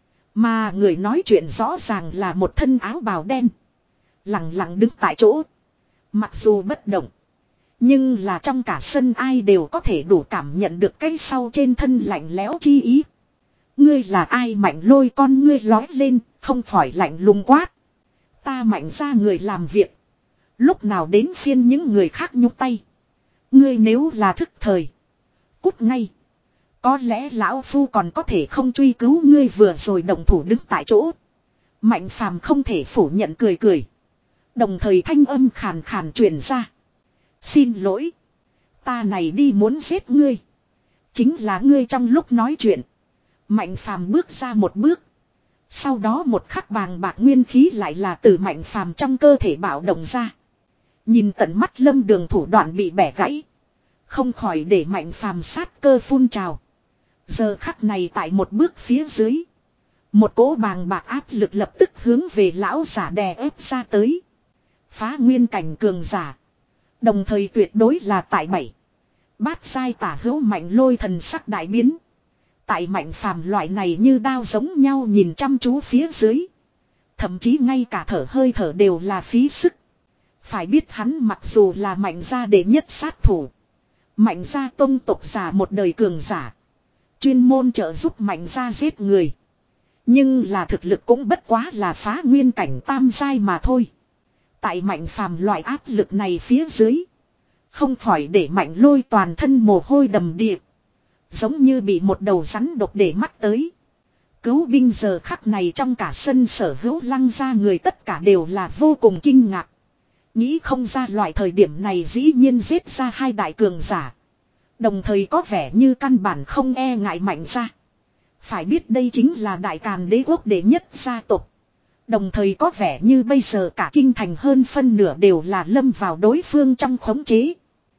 Mà người nói chuyện rõ ràng là một thân áo bào đen. Lặng lặng đứng tại chỗ. Mặc dù bất động. Nhưng là trong cả sân ai đều có thể đủ cảm nhận được cái sau trên thân lạnh lẽo chi ý. Ngươi là ai? Mạnh Lôi con ngươi lói lên, không khỏi lạnh lùng quát. Ta Mạnh ra người làm việc. Lúc nào đến phiên những người khác nhúc tay. Ngươi nếu là thức thời. Cút ngay. Có lẽ lão phu còn có thể không truy cứu ngươi vừa rồi động thủ đứng tại chỗ. Mạnh Phàm không thể phủ nhận cười cười. Đồng thời thanh âm khàn khàn truyền ra. Xin lỗi. Ta này đi muốn giết ngươi. Chính là ngươi trong lúc nói chuyện. Mạnh Phàm bước ra một bước. Sau đó một khắc bàng bạc nguyên khí lại là từ Mạnh Phàm trong cơ thể bạo động ra. Nhìn tận mắt Lâm Đường thủ đoạn bị bẻ gãy. Không khỏi để Mạnh Phàm sát cơ phun trào. Giờ khắc này tại một bước phía dưới. Một cỗ bàng bạc áp lực lập tức hướng về lão giả đè ép ra tới. Phá nguyên cảnh cường giả. Đồng thời tuyệt đối là tại bảy. Bát sai tả hữu Mạnh Lôi thần sắc đại biến. Tại Mạnh Phàm loại này như đao giống nhau nhìn chăm chú phía dưới. Thậm chí ngay cả thở hơi thở đều là phí sức. Phải biết hắn mặc dù là Mạnh gia đệ nhất sát thủ. Mạnh gia tông tộc giả một đời cường giả. Chuyên môn trợ giúp Mạnh gia giết người. Nhưng là thực lực cũng bất quá là phá nguyên cảnh tam giai mà thôi. Tại Mạnh Phàm loại áp lực này phía dưới. Không khỏi để Mạnh Lôi toàn thân mồ hôi đầm đìa. Giống như bị một đầu rắn độc để mắt tới. Cứu binh giờ khắc này trong cả sân sở hữu Lăng gia người tất cả đều là vô cùng kinh ngạc. Nghĩ không ra loại thời điểm này dĩ nhiên giết ra hai đại cường giả. Đồng thời có vẻ như căn bản không e ngại Mạnh gia. Phải biết đây chính là đại càn đế quốc đệ nhất gia tộc. Đồng thời có vẻ như bây giờ cả kinh thành hơn phân nửa đều là lâm vào đối phương trong khống chế.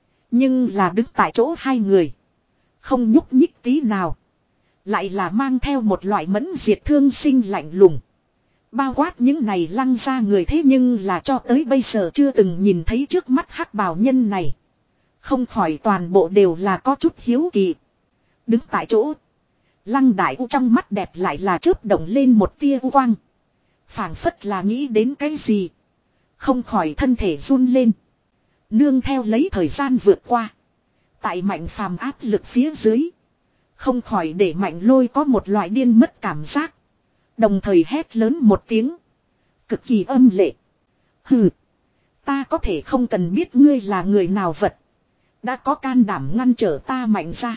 Nhưng là đứng tại chỗ hai người. Không nhúc nhích tí nào. Lại là mang theo một loại mẫn diệt thương sinh lạnh lùng. Bao quát những này Lăng ra người thế nhưng là cho tới bây giờ chưa từng nhìn thấy trước mắt hắc bào nhân này. Không khỏi toàn bộ đều là có chút hiếu kỳ. Đứng tại chỗ. Lăng Đại U trong mắt đẹp lại là chớp động lên một tia u quang. Phảng phất là nghĩ đến cái gì. Không khỏi thân thể run lên. Nương theo lấy thời gian vượt qua. Tại Mạnh Phàm áp lực phía dưới. Không khỏi để Mạnh Lôi có một loại điên mất cảm giác. Đồng thời hét lớn một tiếng. Cực kỳ âm lệ. Hừ. Ta có thể không cần biết ngươi là người nào vật. Đã có can đảm ngăn trở ta Mạnh ra.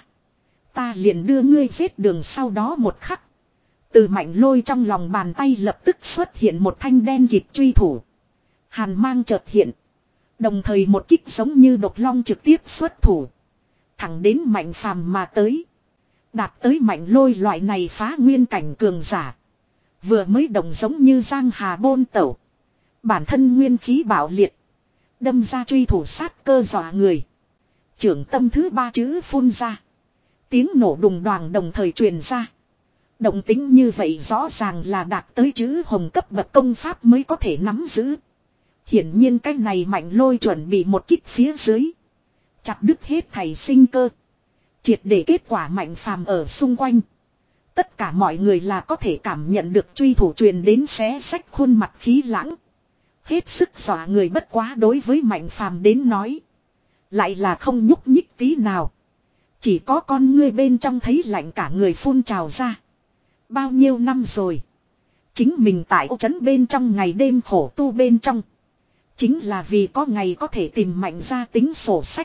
Ta liền đưa ngươi giết đường sau đó một khắc. Từ Mạnh Lôi trong lòng bàn tay lập tức xuất hiện một thanh đen kịt truy thủ. Hàn mang chợt hiện. Đồng thời một kích giống như độc long trực tiếp xuất thủ. Thẳng đến Mạnh Phàm mà tới. Đạt tới Mạnh Lôi loại này phá nguyên cảnh cường giả. Vừa mới động giống như giang hà bôn tẩu. Bản thân nguyên khí bạo liệt. Đâm ra truy thủ sát cơ dọa người. Trưởng tâm thứ ba chữ phun ra. Tiếng nổ đùng đoàng đồng thời truyền ra. Động tính như vậy rõ ràng là đạt tới chữ hồng cấp bậc công pháp mới có thể nắm giữ. Hiển nhiên cái này Mạnh Lôi chuẩn bị một kích phía dưới. Chặt đứt hết thảy sinh cơ. Triệt để kết quả Mạnh Phàm ở xung quanh. Tất cả mọi người là có thể cảm nhận được truy thủ truyền đến xé xách khuôn mặt khí lãng. Hết sức dọa người, bất quá đối với Mạnh Phàm đến nói. Lại là không nhúc nhích tí nào. Chỉ có con ngươi bên trong thấy lạnh cả người phun trào ra. Bao nhiêu năm rồi. Chính mình tại ô trấn bên trong ngày đêm khổ tu bên trong. Chính là vì có ngày có thể tìm Mạnh ra tính sổ sách.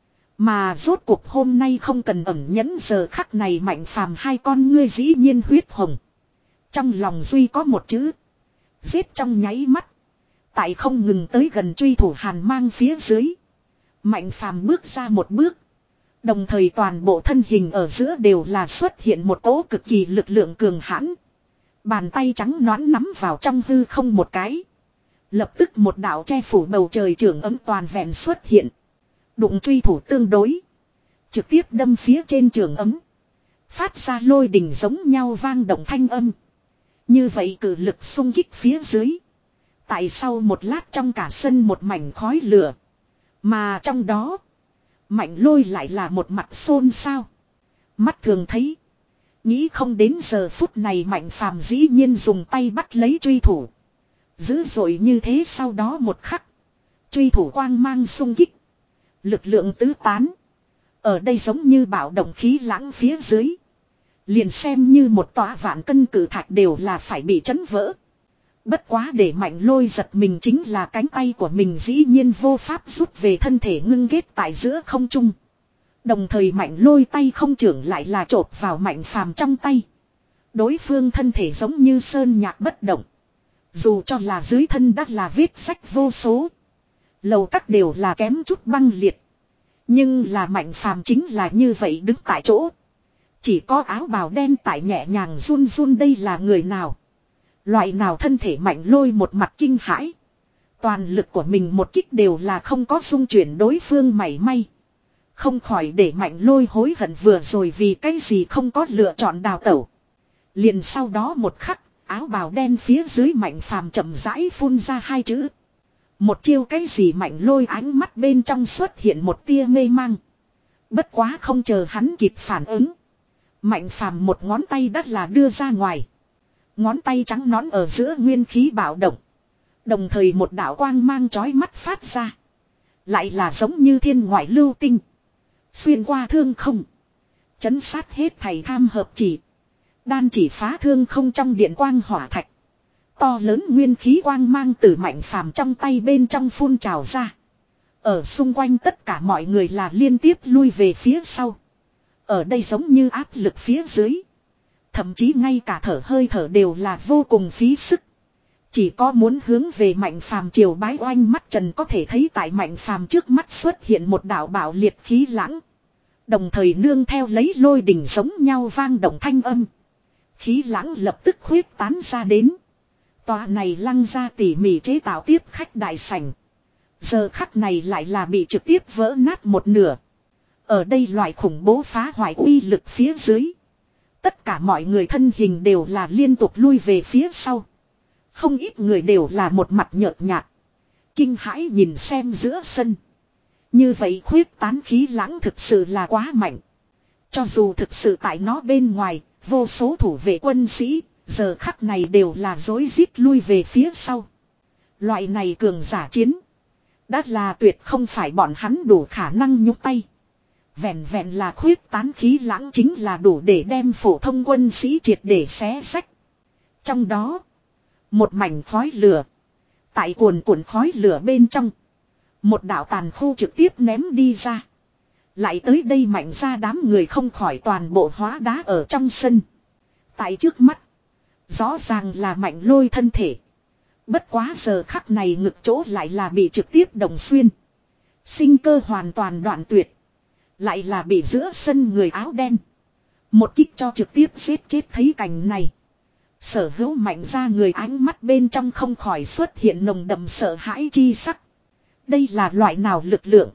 Mà rốt cuộc hôm nay không cần ẩn nhẫn, giờ khắc này Mạnh Phàm hai con ngươi dĩ nhiên huyết hồng. Trong lòng duy có một chữ. Giết trong nháy mắt. Tại không ngừng tới gần truy thủ hàn mang phía dưới. Mạnh Phàm bước ra một bước. Đồng thời toàn bộ thân hình ở giữa đều là xuất hiện một cỗ cực kỳ lực lượng cường hãn. Bàn tay trắng nõn nắm vào trong hư không một cái. Lập tức một đạo che phủ bầu trời trường ấm toàn vẹn xuất hiện. Đụng truy thủ tương đối. Trực tiếp đâm phía trên trường ấm. Phát ra lôi đình giống nhau vang động thanh âm. Như vậy cử lực xung kích phía dưới. Tại sau một lát trong cả sân một mảnh khói lửa. Mà trong đó. Mạnh Lôi lại là một mặt xôn xao. Mắt thường thấy. Nghĩ không đến giờ phút này Mạnh Phàm dĩ nhiên dùng tay bắt lấy truy thủ. Dữ dội như thế, sau đó một khắc. Truy thủ quang mang xung kích. Lực lượng tứ tán. Ở đây giống như bạo động khí lãng phía dưới. Liền xem như một tòa vạn cân cử thạch đều là phải bị chấn vỡ. Bất quá để Mạnh Lôi giật mình chính là cánh tay của mình dĩ nhiên vô pháp rút về, thân thể ngưng ghét tại giữa không trung. Đồng thời Mạnh Lôi tay không trưởng lại là chộp vào Mạnh Phàm trong tay. Đối phương thân thể giống như sơn nhạc bất động. Dù cho là dưới thân đã là vết sách vô số. Lầu các đều là kém chút băng liệt. Nhưng là Mạnh Phàm chính là như vậy đứng tại chỗ. Chỉ có áo bào đen tại nhẹ nhàng run run, đây là người nào? Loại nào thân thể? Mạnh Lôi một mặt kinh hãi. Toàn lực của mình một kích đều là không có xung chuyển đối phương mảy may. Không khỏi để Mạnh Lôi hối hận vừa rồi vì cái gì không có lựa chọn đào tẩu. Liền sau đó một khắc, áo bào đen phía dưới Mạnh Phàm chậm rãi phun ra hai chữ. Một chiêu cái gì? Mạnh Lôi ánh mắt bên trong xuất hiện một tia mê mang. Bất quá không chờ hắn kịp phản ứng. Mạnh Phàm một ngón tay đã là đưa ra ngoài. Ngón tay trắng nõn ở giữa nguyên khí bạo động. Đồng thời một đạo quang mang chói mắt phát ra. Lại là giống như thiên ngoại lưu tinh. Xuyên qua thương không. Chấn sát hết thầy tham hợp chỉ. Đan chỉ phá thương không trong điện quang hỏa thạch. To lớn nguyên khí quang mang từ Mạnh Phàm trong tay bên trong phun trào ra. Ở xung quanh tất cả mọi người là liên tiếp lui về phía sau. Ở đây giống như áp lực phía dưới. Thậm chí ngay cả thở hơi thở đều là vô cùng phí sức. Chỉ có muốn hướng về Mạnh Phàm triều bái oanh, mắt trần có thể thấy tại Mạnh Phàm trước mắt xuất hiện một đạo bạo liệt khí lãng. Đồng thời nương theo lấy lôi đình giống nhau vang động thanh âm. Khí lãng lập tức khuyết tán ra đến. Tòa này lăng ra tỉ mỉ chế tạo tiếp khách đại sảnh. Giờ khắc này lại là bị trực tiếp vỡ nát một nửa. Ở đây loại khủng bố phá hoại uy lực phía dưới. Tất cả mọi người thân hình đều là liên tục lui về phía sau. Không ít người đều là một mặt nhợt nhạt. Kinh hãi nhìn xem giữa sân. Như vậy khuyết tán khí lãng thực sự là quá mạnh. Cho dù thực sự tại nó bên ngoài, vô số thủ vệ quân sĩ, giờ khắc này đều là rối rít lui về phía sau. Loại này cường giả chiến. Đã là tuyệt không phải bọn hắn đủ khả năng nhúc tay. Vẹn vẹn là khuyết tán khí lãng chính là đủ để đem phổ thông quân sĩ triệt để xé xách. Trong đó, một mảnh khói lửa. Tại cuồn cuộn khói lửa bên trong, một đạo tàn khu trực tiếp ném đi ra. Lại tới đây Mạnh ra đám người không khỏi toàn bộ hóa đá ở trong sân. Tại trước mắt, rõ ràng là Mạnh Lôi thân thể. Bất quá giờ khắc này ngực chỗ lại là bị trực tiếp đồng xuyên. Sinh cơ hoàn toàn đoạn tuyệt. Lại là bị giữa sân người áo đen. Một kích cho trực tiếp giết chết. Thấy cảnh này, sở hữu Mạnh ra người ánh mắt bên trong không khỏi xuất hiện nồng đậm sợ hãi chi sắc. Đây là loại nào lực lượng?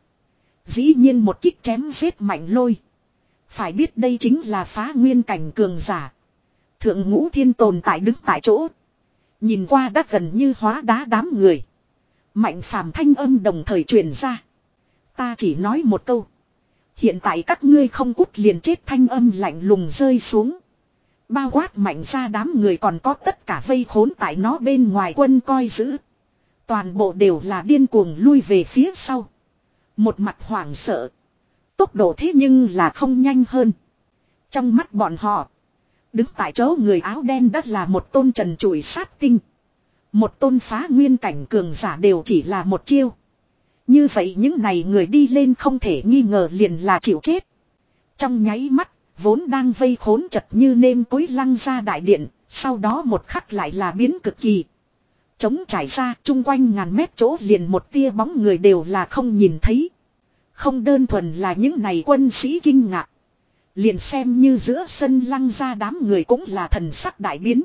Dĩ nhiên một kích chém giết Mạnh Lôi. Phải biết đây chính là phá nguyên cảnh cường giả. Thượng ngũ thiên tồn tại đứng tại chỗ. Nhìn qua đã gần như hóa đá đám người. Mạnh Phàm thanh âm đồng thời truyền ra. Ta chỉ nói một câu. Hiện tại các ngươi không cút liền chết, thanh âm lạnh lùng rơi xuống. Bao quát Mạnh ra đám người còn có tất cả vây khốn tại nó bên ngoài quân coi giữ. Toàn bộ đều là điên cuồng lui về phía sau. Một mặt hoảng sợ. Tốc độ thế nhưng là không nhanh hơn. Trong mắt bọn họ. Đứng tại chỗ người áo đen đất là một tôn trần trụi sát tinh. Một tôn phá nguyên cảnh cường giả đều chỉ là một chiêu. Như vậy những này người đi lên không thể nghi ngờ liền là chịu chết. Trong nháy mắt, vốn đang vây khốn chật như nêm cối lăng ra đại điện, sau đó một khắc lại là biến cực kỳ. Trống trải ra, chung quanh ngàn mét chỗ liền một tia bóng người đều là không nhìn thấy. Không đơn thuần là những này quân sĩ kinh ngạc. Liền xem như giữa sân lăng ra đám người cũng là thần sắc đại biến.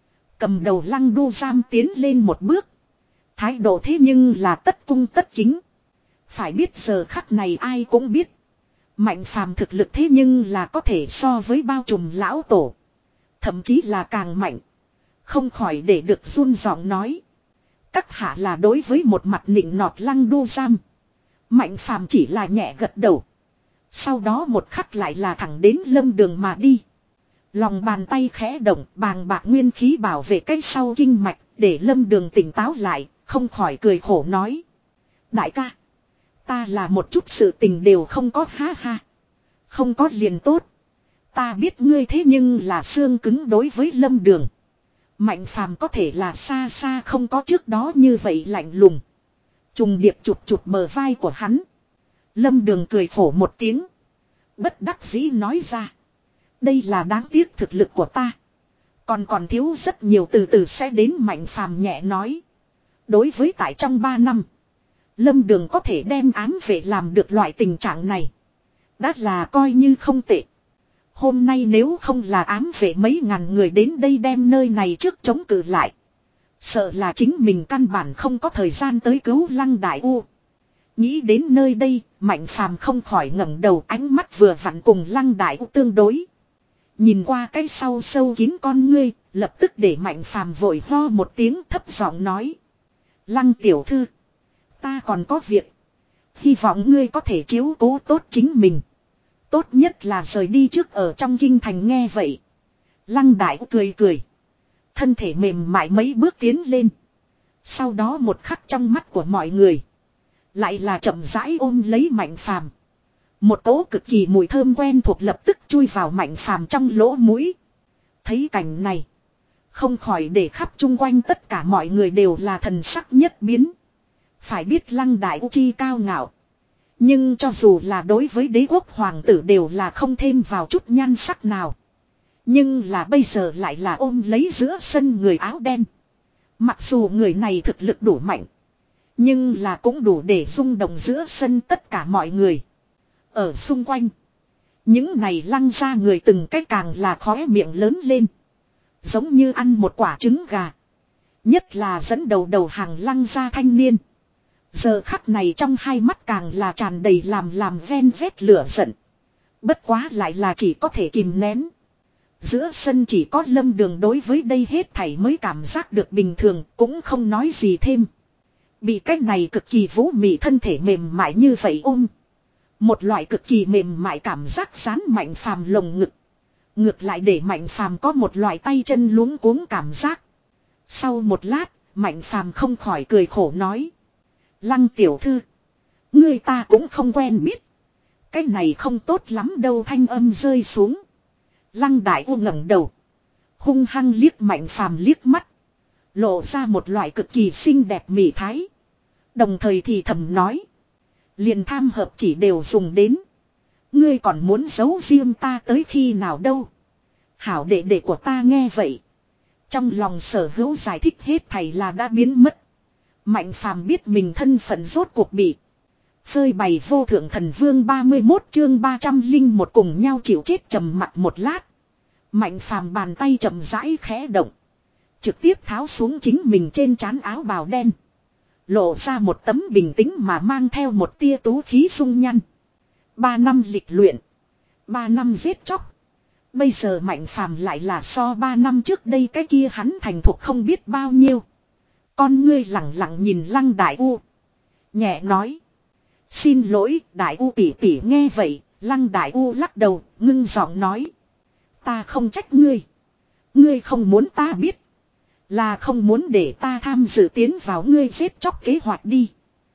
Cầm đầu lăng đu giam tiến lên một bước. Thái độ thế nhưng là tất cung tất kính. Phải biết giờ khắc này ai cũng biết. Mạnh phàm thực lực thế nhưng là có thể so với bao trùm lão tổ. Thậm chí là càng mạnh. Không khỏi để được run giọng nói. Các hạ là đối với một mặt nịnh nọt lăng đu giam. Mạnh phàm chỉ là nhẹ gật đầu. Sau đó một khắc lại là thẳng đến lâm đường mà đi. Lòng bàn tay khẽ động bàng bạc nguyên khí bảo vệ cái sau kinh mạch. Để lâm đường tỉnh táo lại. Không khỏi cười khổ nói. Đại ca. Ta là một chút sự tình đều không có ha ha. Không có liền tốt. Ta biết ngươi thế nhưng là xương cứng đối với lâm đường. Mạnh phàm có thể là xa xa không có trước đó như vậy lạnh lùng. Trùng điệp chụp chụp bờ vai của hắn. Lâm đường cười khổ một tiếng. Bất đắc dĩ nói ra. Đây là đáng tiếc thực lực của ta. Còn còn thiếu rất nhiều từ từ sẽ đến mạnh phàm nhẹ nói. Đối với tại trong ba năm. Lâm đường có thể đem ám vệ làm được loại tình trạng này. Đã là coi như không tệ. Hôm nay nếu không là ám vệ mấy ngàn người đến đây đem nơi này trước chống cự lại. Sợ là chính mình căn bản không có thời gian tới cứu lăng đại u. Nghĩ đến nơi đây, mạnh phàm không khỏi ngẩng đầu ánh mắt vừa vặn cùng lăng đại u tương đối. Nhìn qua cái sau sâu kín con ngươi, lập tức để mạnh phàm vội ho một tiếng thấp giọng nói. Lăng tiểu thư. Ta còn có việc. Hy vọng ngươi có thể chiếu cố tốt chính mình. Tốt nhất là rời đi trước ở trong kinh thành nghe vậy. Lăng đại cười cười. Thân thể mềm mại mấy bước tiến lên. Sau đó một khắc trong mắt của mọi người. Lại là chậm rãi ôm lấy mạnh phàm. Một cỗ cực kỳ mùi thơm quen thuộc lập tức chui vào mạnh phàm trong lỗ mũi. Thấy cảnh này. Không khỏi để khắp chung quanh tất cả mọi người đều là thần sắc nhất biến. Phải biết lăng đại u chi cao ngạo. Nhưng cho dù là đối với đế quốc hoàng tử đều là không thêm vào chút nhan sắc nào. Nhưng là bây giờ lại là ôm lấy giữa sân người áo đen. Mặc dù người này thực lực đủ mạnh. Nhưng là cũng đủ để rung động giữa sân tất cả mọi người. Ở xung quanh. Những này lăng ra người từng cách càng là khóe miệng lớn lên. Giống như ăn một quả trứng gà. Nhất là dẫn đầu đầu hàng lăng ra thanh niên. Giờ khắc này trong hai mắt càng là tràn đầy làm làm ven vét lửa giận. Bất quá lại là chỉ có thể kìm nén. Giữa sân chỉ có lâm đường đối với đây hết thảy mới cảm giác được bình thường cũng không nói gì thêm. Bị cách này cực kỳ vũ mị thân thể mềm mại như vậy ôm. Một loại cực kỳ mềm mại cảm giác sán mạnh phàm lồng ngực. Ngược lại để mạnh phàm có một loại tay chân luống cuống cảm giác. Sau một lát, mạnh phàm không khỏi cười khổ nói. Lăng tiểu thư. Người ta cũng không quen biết. Cái này không tốt lắm đâu thanh âm rơi xuống. Lăng đại u ngẩng đầu. Hung hăng liếc mạnh phàm liếc mắt. Lộ ra một loại cực kỳ xinh đẹp mỉ thái. Đồng thời thì thầm nói. Liền tham hợp chỉ đều dùng đến. Ngươi còn muốn giấu riêng ta tới khi nào đâu. Hảo đệ đệ của ta nghe vậy. Trong lòng sở hữu giải thích hết thầy là đã biến mất. Mạnh phàm biết mình thân phận rốt cuộc bị. Phơi bày vô thượng thần vương ba mươi mốt chương ba trăm linh một cùng nhau chịu chết trầm mặt một lát. Mạnh phàm bàn tay chậm rãi khẽ động. Trực tiếp tháo xuống chính mình trên trán áo bào đen. Lộ ra một tấm bình tĩnh mà mang theo một tia tú khí sung nhăn. Ba năm lịch luyện. Ba năm giết chóc. Bây giờ mạnh phàm lại là so ba năm trước đây cái kia hắn thành thục không biết bao nhiêu. Con ngươi lặng lặng nhìn lăng đại u. Nhẹ nói. Xin lỗi đại u tỷ tỷ nghe vậy. Lăng đại u lắc đầu ngưng giọng nói. Ta không trách ngươi. Ngươi không muốn ta biết. Là không muốn để ta tham dự tiến vào ngươi giết chóc kế hoạch đi.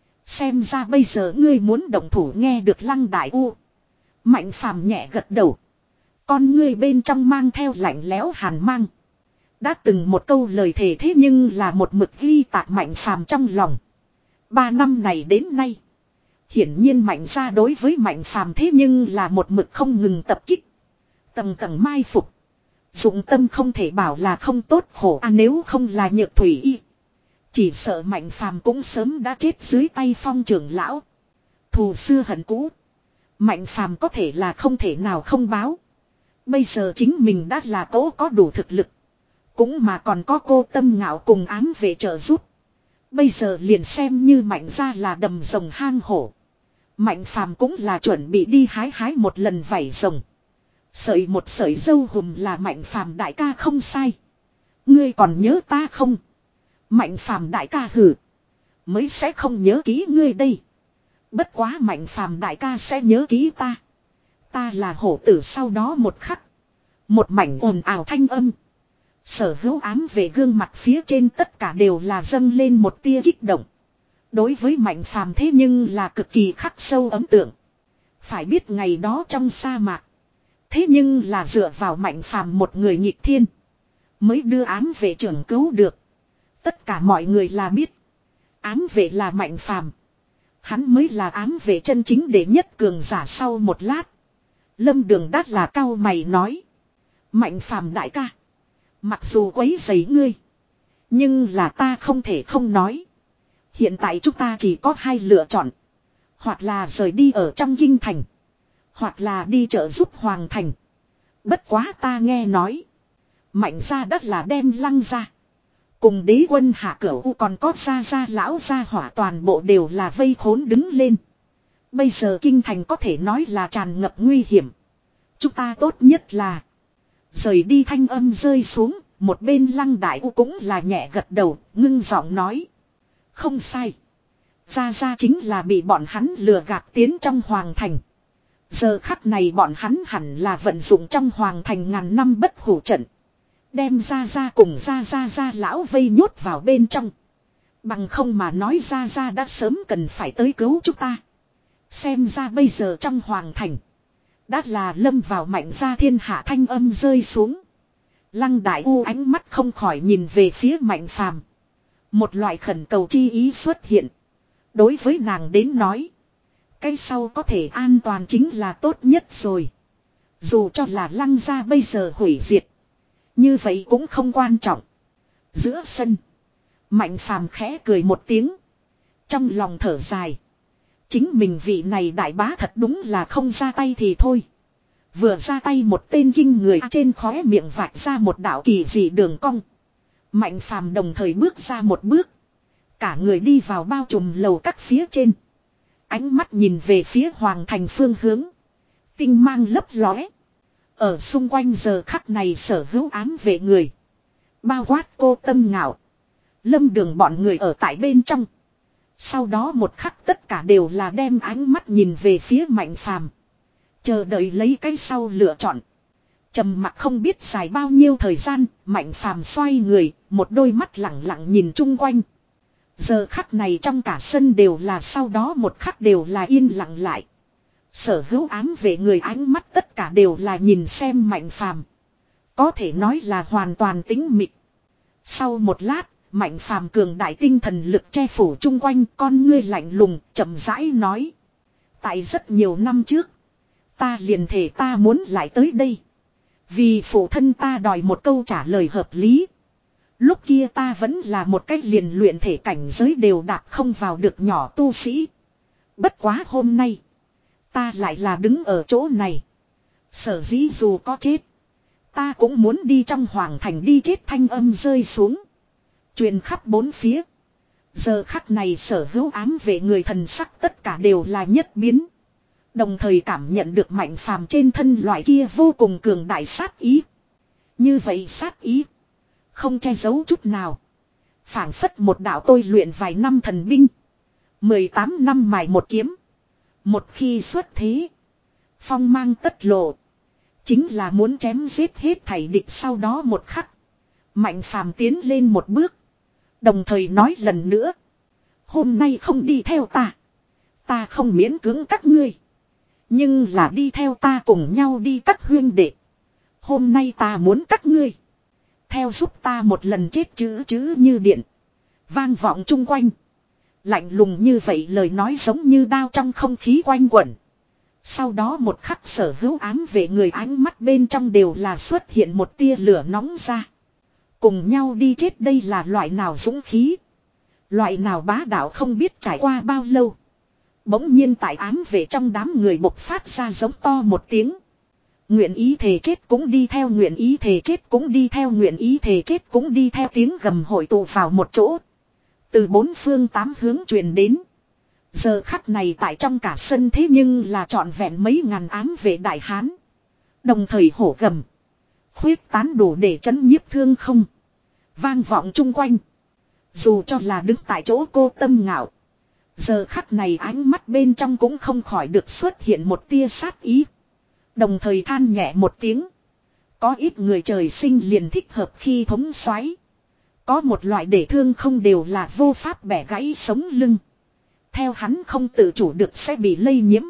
Xem ra bây giờ ngươi muốn động thủ nghe được Lăng Đại U. Mạnh phàm nhẹ gật đầu. Con ngươi bên trong mang theo lạnh lẽo hàn mang. Đã từng một câu lời thề thế nhưng là một mực ghi tạc Mạnh phàm trong lòng. Ba năm này đến nay. Hiển nhiên Mạnh gia đối với Mạnh phàm thế nhưng là một mực không ngừng tập kích. Tầng tầng mai phục. Dụng tâm không thể bảo là không tốt khổ à, nếu không là Nhược Thủy Y. Chỉ sợ Mạnh phàm cũng sớm đã chết dưới tay Phong trưởng lão. Thù xưa hận cũ. Mạnh phàm có thể là không thể nào không báo. Bây giờ chính mình đã là cố có đủ thực lực. Cũng mà còn có cô Tâm Ngạo cùng ám về trợ giúp. Bây giờ liền xem như Mạnh gia là đầm rồng hang hổ. Mạnh phàm cũng là chuẩn bị đi hái hái một lần vảy rồng. Sợi một sợi dâu hùm là Mạnh phàm đại ca không sai. Ngươi còn nhớ ta không? Mạnh phàm đại ca hử. Mới sẽ không nhớ kỹ ngươi đây. Bất quá Mạnh phàm đại ca sẽ nhớ kỹ ta. Ta là hổ tử. Sau đó một khắc. Một mảnh ồn ào thanh âm. Sở hữu ám về gương mặt phía trên tất cả đều là dâng lên một tia kích động. Đối với Mạnh phàm thế nhưng là cực kỳ khắc sâu ấn tượng. Phải biết ngày đó trong sa mạc. Thế nhưng là dựa vào Mạnh phàm một người nghịch thiên. Mới đưa ám vệ trưởng cứu được. Tất cả mọi người là biết. Ám vệ là Mạnh phàm. Hắn mới là ám vệ chân chính để nhất cường giả. Sau một lát. Lâm Đường Đát là cao mày nói. Mạnh phàm đại ca. Mặc dù quấy rầy ngươi. Nhưng là ta không thể không nói. Hiện tại chúng ta chỉ có hai lựa chọn. Hoặc là rời đi ở trong kinh thành. Hoặc là đi trợ giúp Hoàng thành. Bất quá ta nghe nói. Mạnh gia đất là đem Lăng ra. Cùng đế quân hạ cửu u còn có gia gia lão gia hỏa toàn bộ đều là vây khốn đứng lên. Bây giờ kinh thành có thể nói là tràn ngập nguy hiểm. Chúng ta tốt nhất là. Rời đi thanh âm rơi xuống. Một bên Lăng Đại U cũng là nhẹ gật đầu. Ngưng giọng nói. Không sai. Gia gia chính là bị bọn hắn lừa gạt tiến trong hoàng thành. Giờ khắc này bọn hắn hẳn là vận dụng trong hoàng thành ngàn năm bất hủ trận. Đem Gia Gia cùng Gia Gia Gia lão vây nhốt vào bên trong. Bằng không mà nói Gia Gia đã sớm cần phải tới cứu chúng ta. Xem ra bây giờ trong hoàng thành. Đã là lâm vào Mạnh gia thiên hạ thanh âm rơi xuống. Lăng Đại U ánh mắt không khỏi nhìn về phía Mạnh phàm. Một loại khẩn cầu chi ý xuất hiện. Đối với nàng đến nói. Cái sau có thể an toàn chính là tốt nhất rồi. Dù cho là Lăng gia bây giờ hủy diệt. Như vậy cũng không quan trọng. Giữa sân. Mạnh phàm khẽ cười một tiếng. Trong lòng thở dài. Chính mình vị này đại bá thật đúng là không ra tay thì thôi. Vừa ra tay một tên kinh người trên khóe miệng vạch ra một đạo kỳ dị đường cong. Mạnh phàm đồng thời bước ra một bước. Cả người đi vào bao trùm lầu các phía trên. Ánh mắt nhìn về phía hoàng thành phương hướng. Tinh mang lấp lóe. Ở xung quanh giờ khắc này sở hữu ám vệ người. Bao quát cô Tâm Ngạo. Lâm Đường bọn người ở tại bên trong. Sau đó một khắc tất cả đều là đem ánh mắt nhìn về phía Mạnh phàm. Chờ đợi lấy cái sau lựa chọn. Trầm mặc không biết dài bao nhiêu thời gian. Mạnh phàm xoay người. Một đôi mắt lặng lặng nhìn chung quanh. Giờ khắc này trong cả sân đều là sau đó một khắc đều là yên lặng lại. Sở hữu ám về người ánh mắt tất cả đều là nhìn xem Mạnh phàm. Có thể nói là hoàn toàn tĩnh mịch. Sau một lát, Mạnh phàm cường đại tinh thần lực che phủ chung quanh, con ngươi lạnh lùng, chậm rãi nói. Tại rất nhiều năm trước, ta liền thể ta muốn lại tới đây. Vì phụ thân ta đòi một câu trả lời hợp lý. Lúc kia ta vẫn là một cách liền luyện thể cảnh giới đều đạt không vào được nhỏ tu sĩ. Bất quá hôm nay, ta lại là đứng ở chỗ này. Sở dĩ dù có chết, ta cũng muốn đi trong hoàng thành đi chết thanh âm rơi xuống. Truyền khắp bốn phía. Giờ khắc này sở hữu ám vệ người thần sắc tất cả đều là nhất biến. Đồng thời cảm nhận được Mạnh phàm trên thân loại kia vô cùng cường đại sát ý. Như vậy sát ý. Không che giấu chút nào. Phảng phất một đạo tôi luyện vài năm thần binh. mười tám năm mài một kiếm. Một khi xuất thế. Phong mang tất lộ. Chính là muốn chém giết hết thảy địch. Sau đó một khắc, Mạnh Phàm tiến lên một bước, đồng thời nói lần nữa. Hôm nay không đi theo ta, ta không miễn cưỡng các ngươi. Nhưng là đi theo ta cùng nhau đi các huyên đệ. Hôm nay ta muốn các ngươi theo giúp ta một lần chết chữ chữ như điện. Vang vọng chung quanh. Lạnh lùng như vậy lời nói giống như đao trong không khí quanh quẩn. Sau đó một khắc sở hữu ám vệ người ánh mắt bên trong đều là xuất hiện một tia lửa nóng ra. Cùng nhau đi chết đây là loại nào dũng khí. Loại nào bá đạo không biết trải qua bao lâu. Bỗng nhiên tại ám vệ trong đám người bộc phát ra giống to một tiếng. Nguyện ý thề chết cũng đi theo, nguyện ý thề chết cũng đi theo, nguyện ý thề chết cũng đi theo, tiếng gầm hội tụ vào một chỗ. Từ bốn phương tám hướng truyền đến. Giờ khắc này tại trong cả sân thế nhưng là trọn vẹn mấy ngàn ám vệ đại hán. Đồng thời hổ gầm. Khuyết tán đủ để chấn nhiếp thương không. Vang vọng chung quanh. Dù cho là đứng tại chỗ cô Tâm Ngạo. Giờ khắc này ánh mắt bên trong cũng không khỏi được xuất hiện một tia sát ý. Đồng thời than nhẹ một tiếng. Có ít người trời sinh liền thích hợp khi thống soái. Có một loại để thương không đều là vô pháp bẻ gãy sống lưng. Theo hắn không tự chủ được sẽ bị lây nhiễm.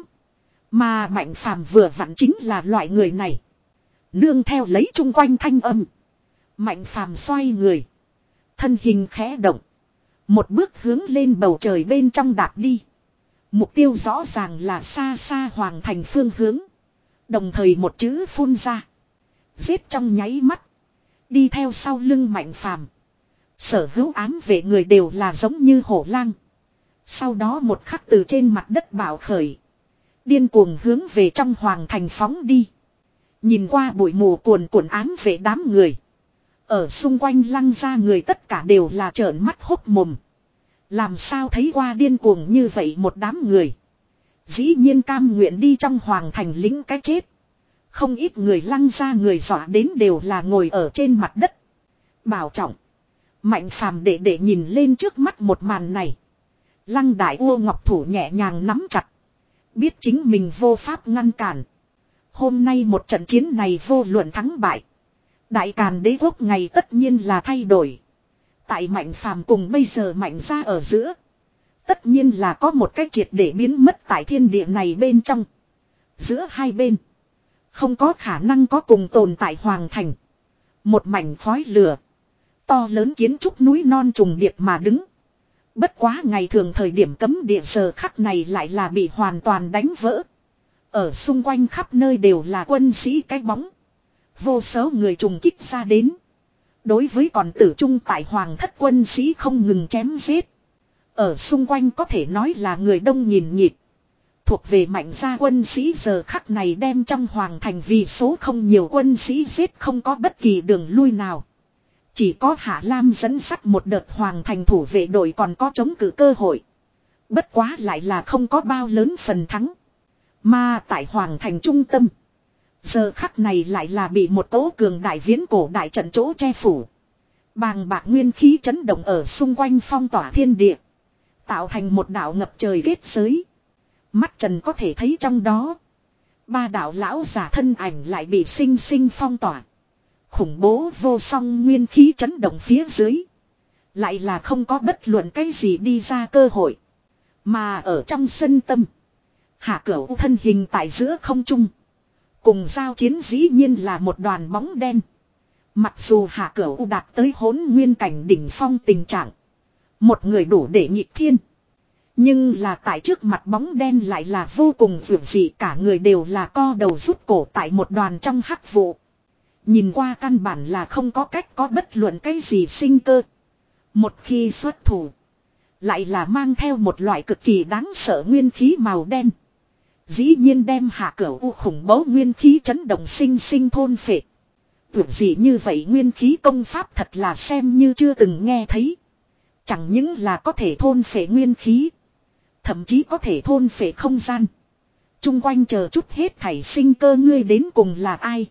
Mà Mạnh Phàm vừa vặn chính là loại người này. Nương theo lấy chung quanh thanh âm. Mạnh Phàm xoay người. Thân hình khẽ động. Một bước hướng lên bầu trời bên trong đạp đi. Mục tiêu rõ ràng là xa xa hoàng thành phương hướng. Đồng thời một chữ phun ra. Giết trong nháy mắt. Đi theo sau lưng Mạnh Phàm. Sở hữu ám vệ người đều là giống như hổ lang. Sau đó một khắc từ trên mặt đất bạo khởi. Điên cuồng hướng về trong hoàng thành phóng đi. Nhìn qua bụi mù cuồn cuộn ám vệ đám người. Ở xung quanh lăng ra người tất cả đều là trợn mắt hốc mồm. Làm sao thấy qua điên cuồng như vậy một đám người. Dĩ nhiên cam nguyện đi trong hoàng thành lính cái chết. Không ít người lăng ra người dọa đến đều là ngồi ở trên mặt đất. Bảo trọng. Mạnh Phàm để để nhìn lên trước mắt một màn này. Lăng Đại Ô ngọc thủ nhẹ nhàng nắm chặt. Biết chính mình vô pháp ngăn cản. Hôm nay một trận chiến này vô luận thắng bại. Đại Càn đế quốc ngày tất nhiên là thay đổi. Tại Mạnh Phàm cùng bây giờ Mạnh ra ở giữa. Tất nhiên là có một cái triệt để biến mất tại thiên địa này bên trong. Giữa hai bên. Không có khả năng có cùng tồn tại hoàng thành. Một mảnh khói lửa. To lớn kiến trúc núi non trùng điệp mà đứng. Bất quá ngày thường thời điểm cấm địa giờ khắc này lại là bị hoàn toàn đánh vỡ. Ở xung quanh khắp nơi đều là quân sĩ cái bóng. Vô số người trùng kích ra đến. Đối với còn tử trung tại hoàng thất quân sĩ không ngừng chém giết. Ở xung quanh có thể nói là người đông nhìn nhịp. Thuộc về Mạnh gia quân sĩ giờ khắc này đem trong hoàng thành vì số không nhiều quân sĩ giết không có bất kỳ đường lui nào. Chỉ có Hạ Lam dẫn sắt một đợt hoàng thành thủ vệ đội còn có chống cự cơ hội. Bất quá lại là không có bao lớn phần thắng. Mà tại hoàng thành trung tâm. Giờ khắc này lại là bị một tố cường đại viễn cổ đại trận chỗ che phủ. Bàng bạc nguyên khí chấn động ở xung quanh phong tỏa thiên địa. Tạo thành một đạo ngập trời kết giới. Mắt trần có thể thấy trong đó. Ba đạo lão giả thân ảnh lại bị sinh sinh phong tỏa. Khủng bố vô song nguyên khí chấn động phía dưới. Lại là không có bất luận cái gì đi ra cơ hội. Mà ở trong sân tâm. Hạ Cửu thân hình tại giữa không trung. Cùng giao chiến dĩ nhiên là một đoàn bóng đen. Mặc dù Hạ Cửu đạt tới hỗn nguyên cảnh đỉnh phong tình trạng. Một người đủ để nhịp thiên. Nhưng là tại trước mặt bóng đen lại là vô cùng vượt dị, cả người đều là co đầu rút cổ tại một đoàn trong hắc vụ. Nhìn qua căn bản là không có cách có bất luận cái gì sinh cơ. Một khi xuất thủ. Lại là mang theo một loại cực kỳ đáng sợ nguyên khí màu đen. Dĩ nhiên đem Hạ Cửu u khủng bố nguyên khí chấn động sinh sinh thôn phệ. Vượt dị như vậy nguyên khí công pháp thật là xem như chưa từng nghe thấy. Chẳng những là có thể thôn phệ nguyên khí. Thậm chí có thể thôn phệ không gian. Trung quanh chờ chút hết thảy sinh cơ, ngươi đến cùng là ai?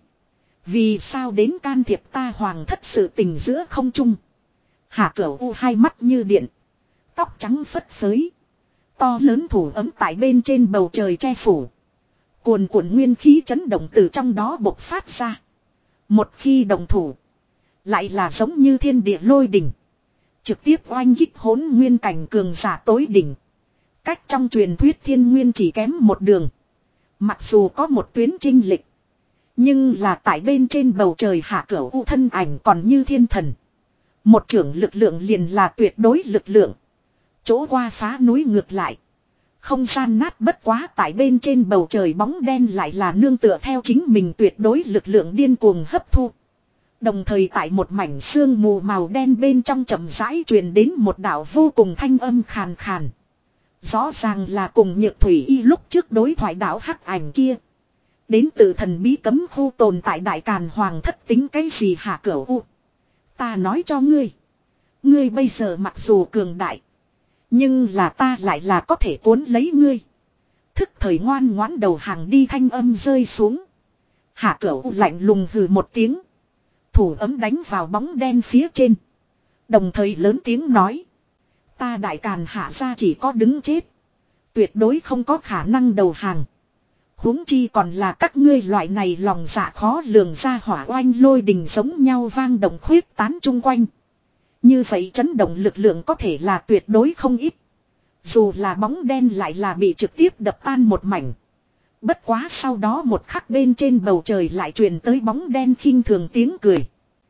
Vì sao đến can thiệp ta hoàng thất sự tình giữa không trung? Hạ Cửu u hai mắt như điện. Tóc trắng phất phới. To lớn thủ ấm tại bên trên bầu trời che phủ. Cuồn cuộn nguyên khí chấn động từ trong đó bộc phát ra. Một khi đồng thủ. Lại là giống như thiên địa lôi đỉnh. Trực tiếp oanh kích hỗn nguyên cảnh cường giả tối đỉnh. Cách trong truyền thuyết thiên nguyên chỉ kém một đường. Mặc dù có một tuyến trinh lịch. Nhưng là tại bên trên bầu trời hạ cửu u thân ảnh còn như thiên thần. Một trưởng lực lượng liền là tuyệt đối lực lượng. Chỗ qua phá núi ngược lại. Không gian nát bất quá tại bên trên bầu trời bóng đen lại là nương tựa theo chính mình tuyệt đối lực lượng điên cuồng hấp thu. Đồng thời tại một mảnh sương mù màu đen bên trong chậm rãi truyền đến một đạo vô cùng thanh âm khàn khàn. Rõ ràng là cùng Nhược Thủy Y lúc trước đối thoại đạo hắc ảnh kia. Đến từ thần bí cấm khu tồn tại Đại Càn Hoàng thất tính cái gì hả cửu u. Ta nói cho ngươi. Ngươi bây giờ mặc dù cường đại. Nhưng là ta lại là có thể cuốn lấy ngươi. Thức thời ngoan ngoãn đầu hàng đi thanh âm rơi xuống. Hạ cửu u lạnh lùng hừ một tiếng. Thủ ấm đánh vào bóng đen phía trên. Đồng thời lớn tiếng nói. Ta Đại Càn hạ ra chỉ có đứng chết. Tuyệt đối không có khả năng đầu hàng. Huống chi còn là các ngươi loại này lòng dạ khó lường ra hỏa oanh lôi đình giống nhau vang động khuyết tán chung quanh. Như vậy chấn động lực lượng có thể là tuyệt đối không ít. Dù là bóng đen lại là bị trực tiếp đập tan một mảnh. Bất quá sau đó một khắc bên trên bầu trời lại truyền tới bóng đen khinh thường tiếng cười.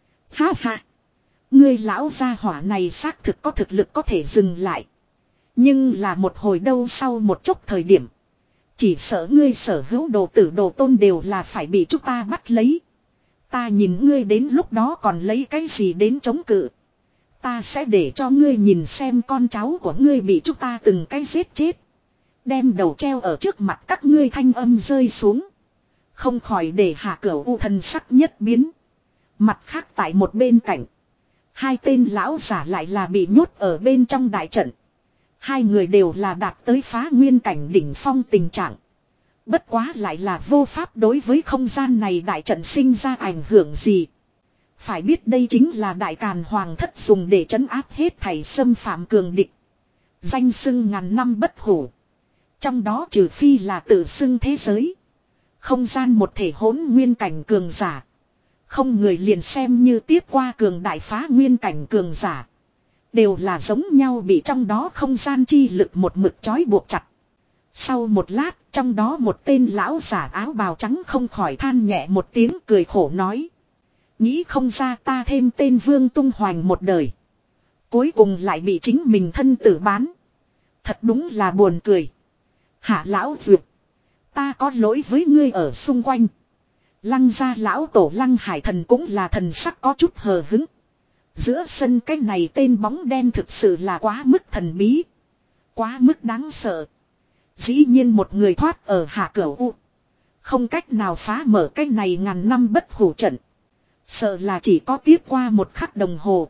Ha ha! Ngươi lão gia hỏa này xác thực có thực lực có thể dừng lại. Nhưng là một hồi đâu sau một chút thời điểm. Chỉ sợ ngươi sở hữu đồ tử đồ tôn đều là phải bị chúng ta bắt lấy. Ta nhìn ngươi đến lúc đó còn lấy cái gì đến chống cự. Ta sẽ để cho ngươi nhìn xem con cháu của ngươi bị chúng ta từng cái giết chết. Đem đầu treo ở trước mặt các ngươi thanh âm rơi xuống. Không khỏi để hạ cửu u thần sắc nhất biến. Mặt khác tại một bên cạnh. Hai tên lão giả lại là bị nhốt ở bên trong đại trận. Hai người đều là đạt tới phá nguyên cảnh đỉnh phong tình trạng. Bất quá lại là vô pháp đối với không gian này đại trận sinh ra ảnh hưởng gì. Phải biết đây chính là Đại Càn Hoàng thất dùng để trấn áp hết thảy xâm phạm cường địch. Danh xưng ngàn năm bất hủ. Trong đó trừ phi là tự xưng thế giới. Không gian một thể hỗn nguyên cảnh cường giả. Không người liền xem như tiếp qua cường đại phá nguyên cảnh cường giả. Đều là giống nhau bị trong đó không gian chi lực một mực trói buộc chặt. Sau một lát, trong đó một tên lão giả áo bào trắng không khỏi than nhẹ một tiếng cười khổ nói. Nghĩ không ra ta thêm tên Vương tung hoành một đời. Cuối cùng lại bị chính mình thân tử bán. Thật đúng là buồn cười. Hạ lão duyệt. Ta có lỗi với ngươi ở xung quanh. Lăng gia lão tổ Lăng Hải Thần cũng là thần sắc có chút hờ hứng. Giữa sân cái này tên bóng đen thực sự là quá mức thần bí. Quá mức đáng sợ. Dĩ nhiên một người thoát ở hạ cửu u. Không cách nào phá mở cái này ngàn năm bất hủ trận. Sợ là chỉ có tiếp qua một khắc đồng hồ.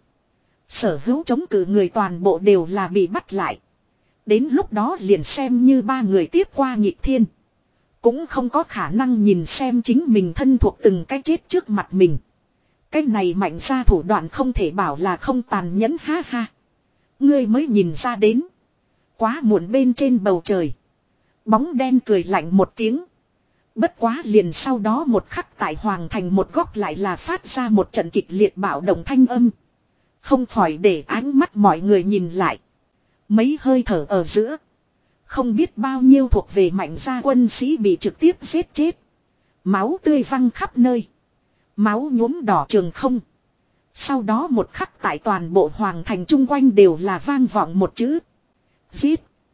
Sở hữu chống cự người toàn bộ đều là bị bắt lại. Đến lúc đó liền xem như ba người tiếp qua nhịp thiên. Cũng không có khả năng nhìn xem chính mình thân thuộc từng cái chết trước mặt mình. Cái này mạnh ra thủ đoạn không thể bảo là không tàn nhẫn ha ha. Ngươi mới nhìn ra đến. Quá muộn bên trên bầu trời. Bóng đen cười lạnh một tiếng. Bất quá liền sau đó một khắc tại hoàng thành một góc lại là phát ra một trận kịch liệt bạo động thanh âm. Không khỏi để ánh mắt mọi người nhìn lại. Mấy hơi thở ở giữa. Không biết bao nhiêu thuộc về mạnh gia quân sĩ bị trực tiếp giết chết. Máu tươi văng khắp nơi. Máu nhuốm đỏ trường không. Sau đó một khắc tại toàn bộ hoàng thành chung quanh đều là vang vọng một chữ. Giết.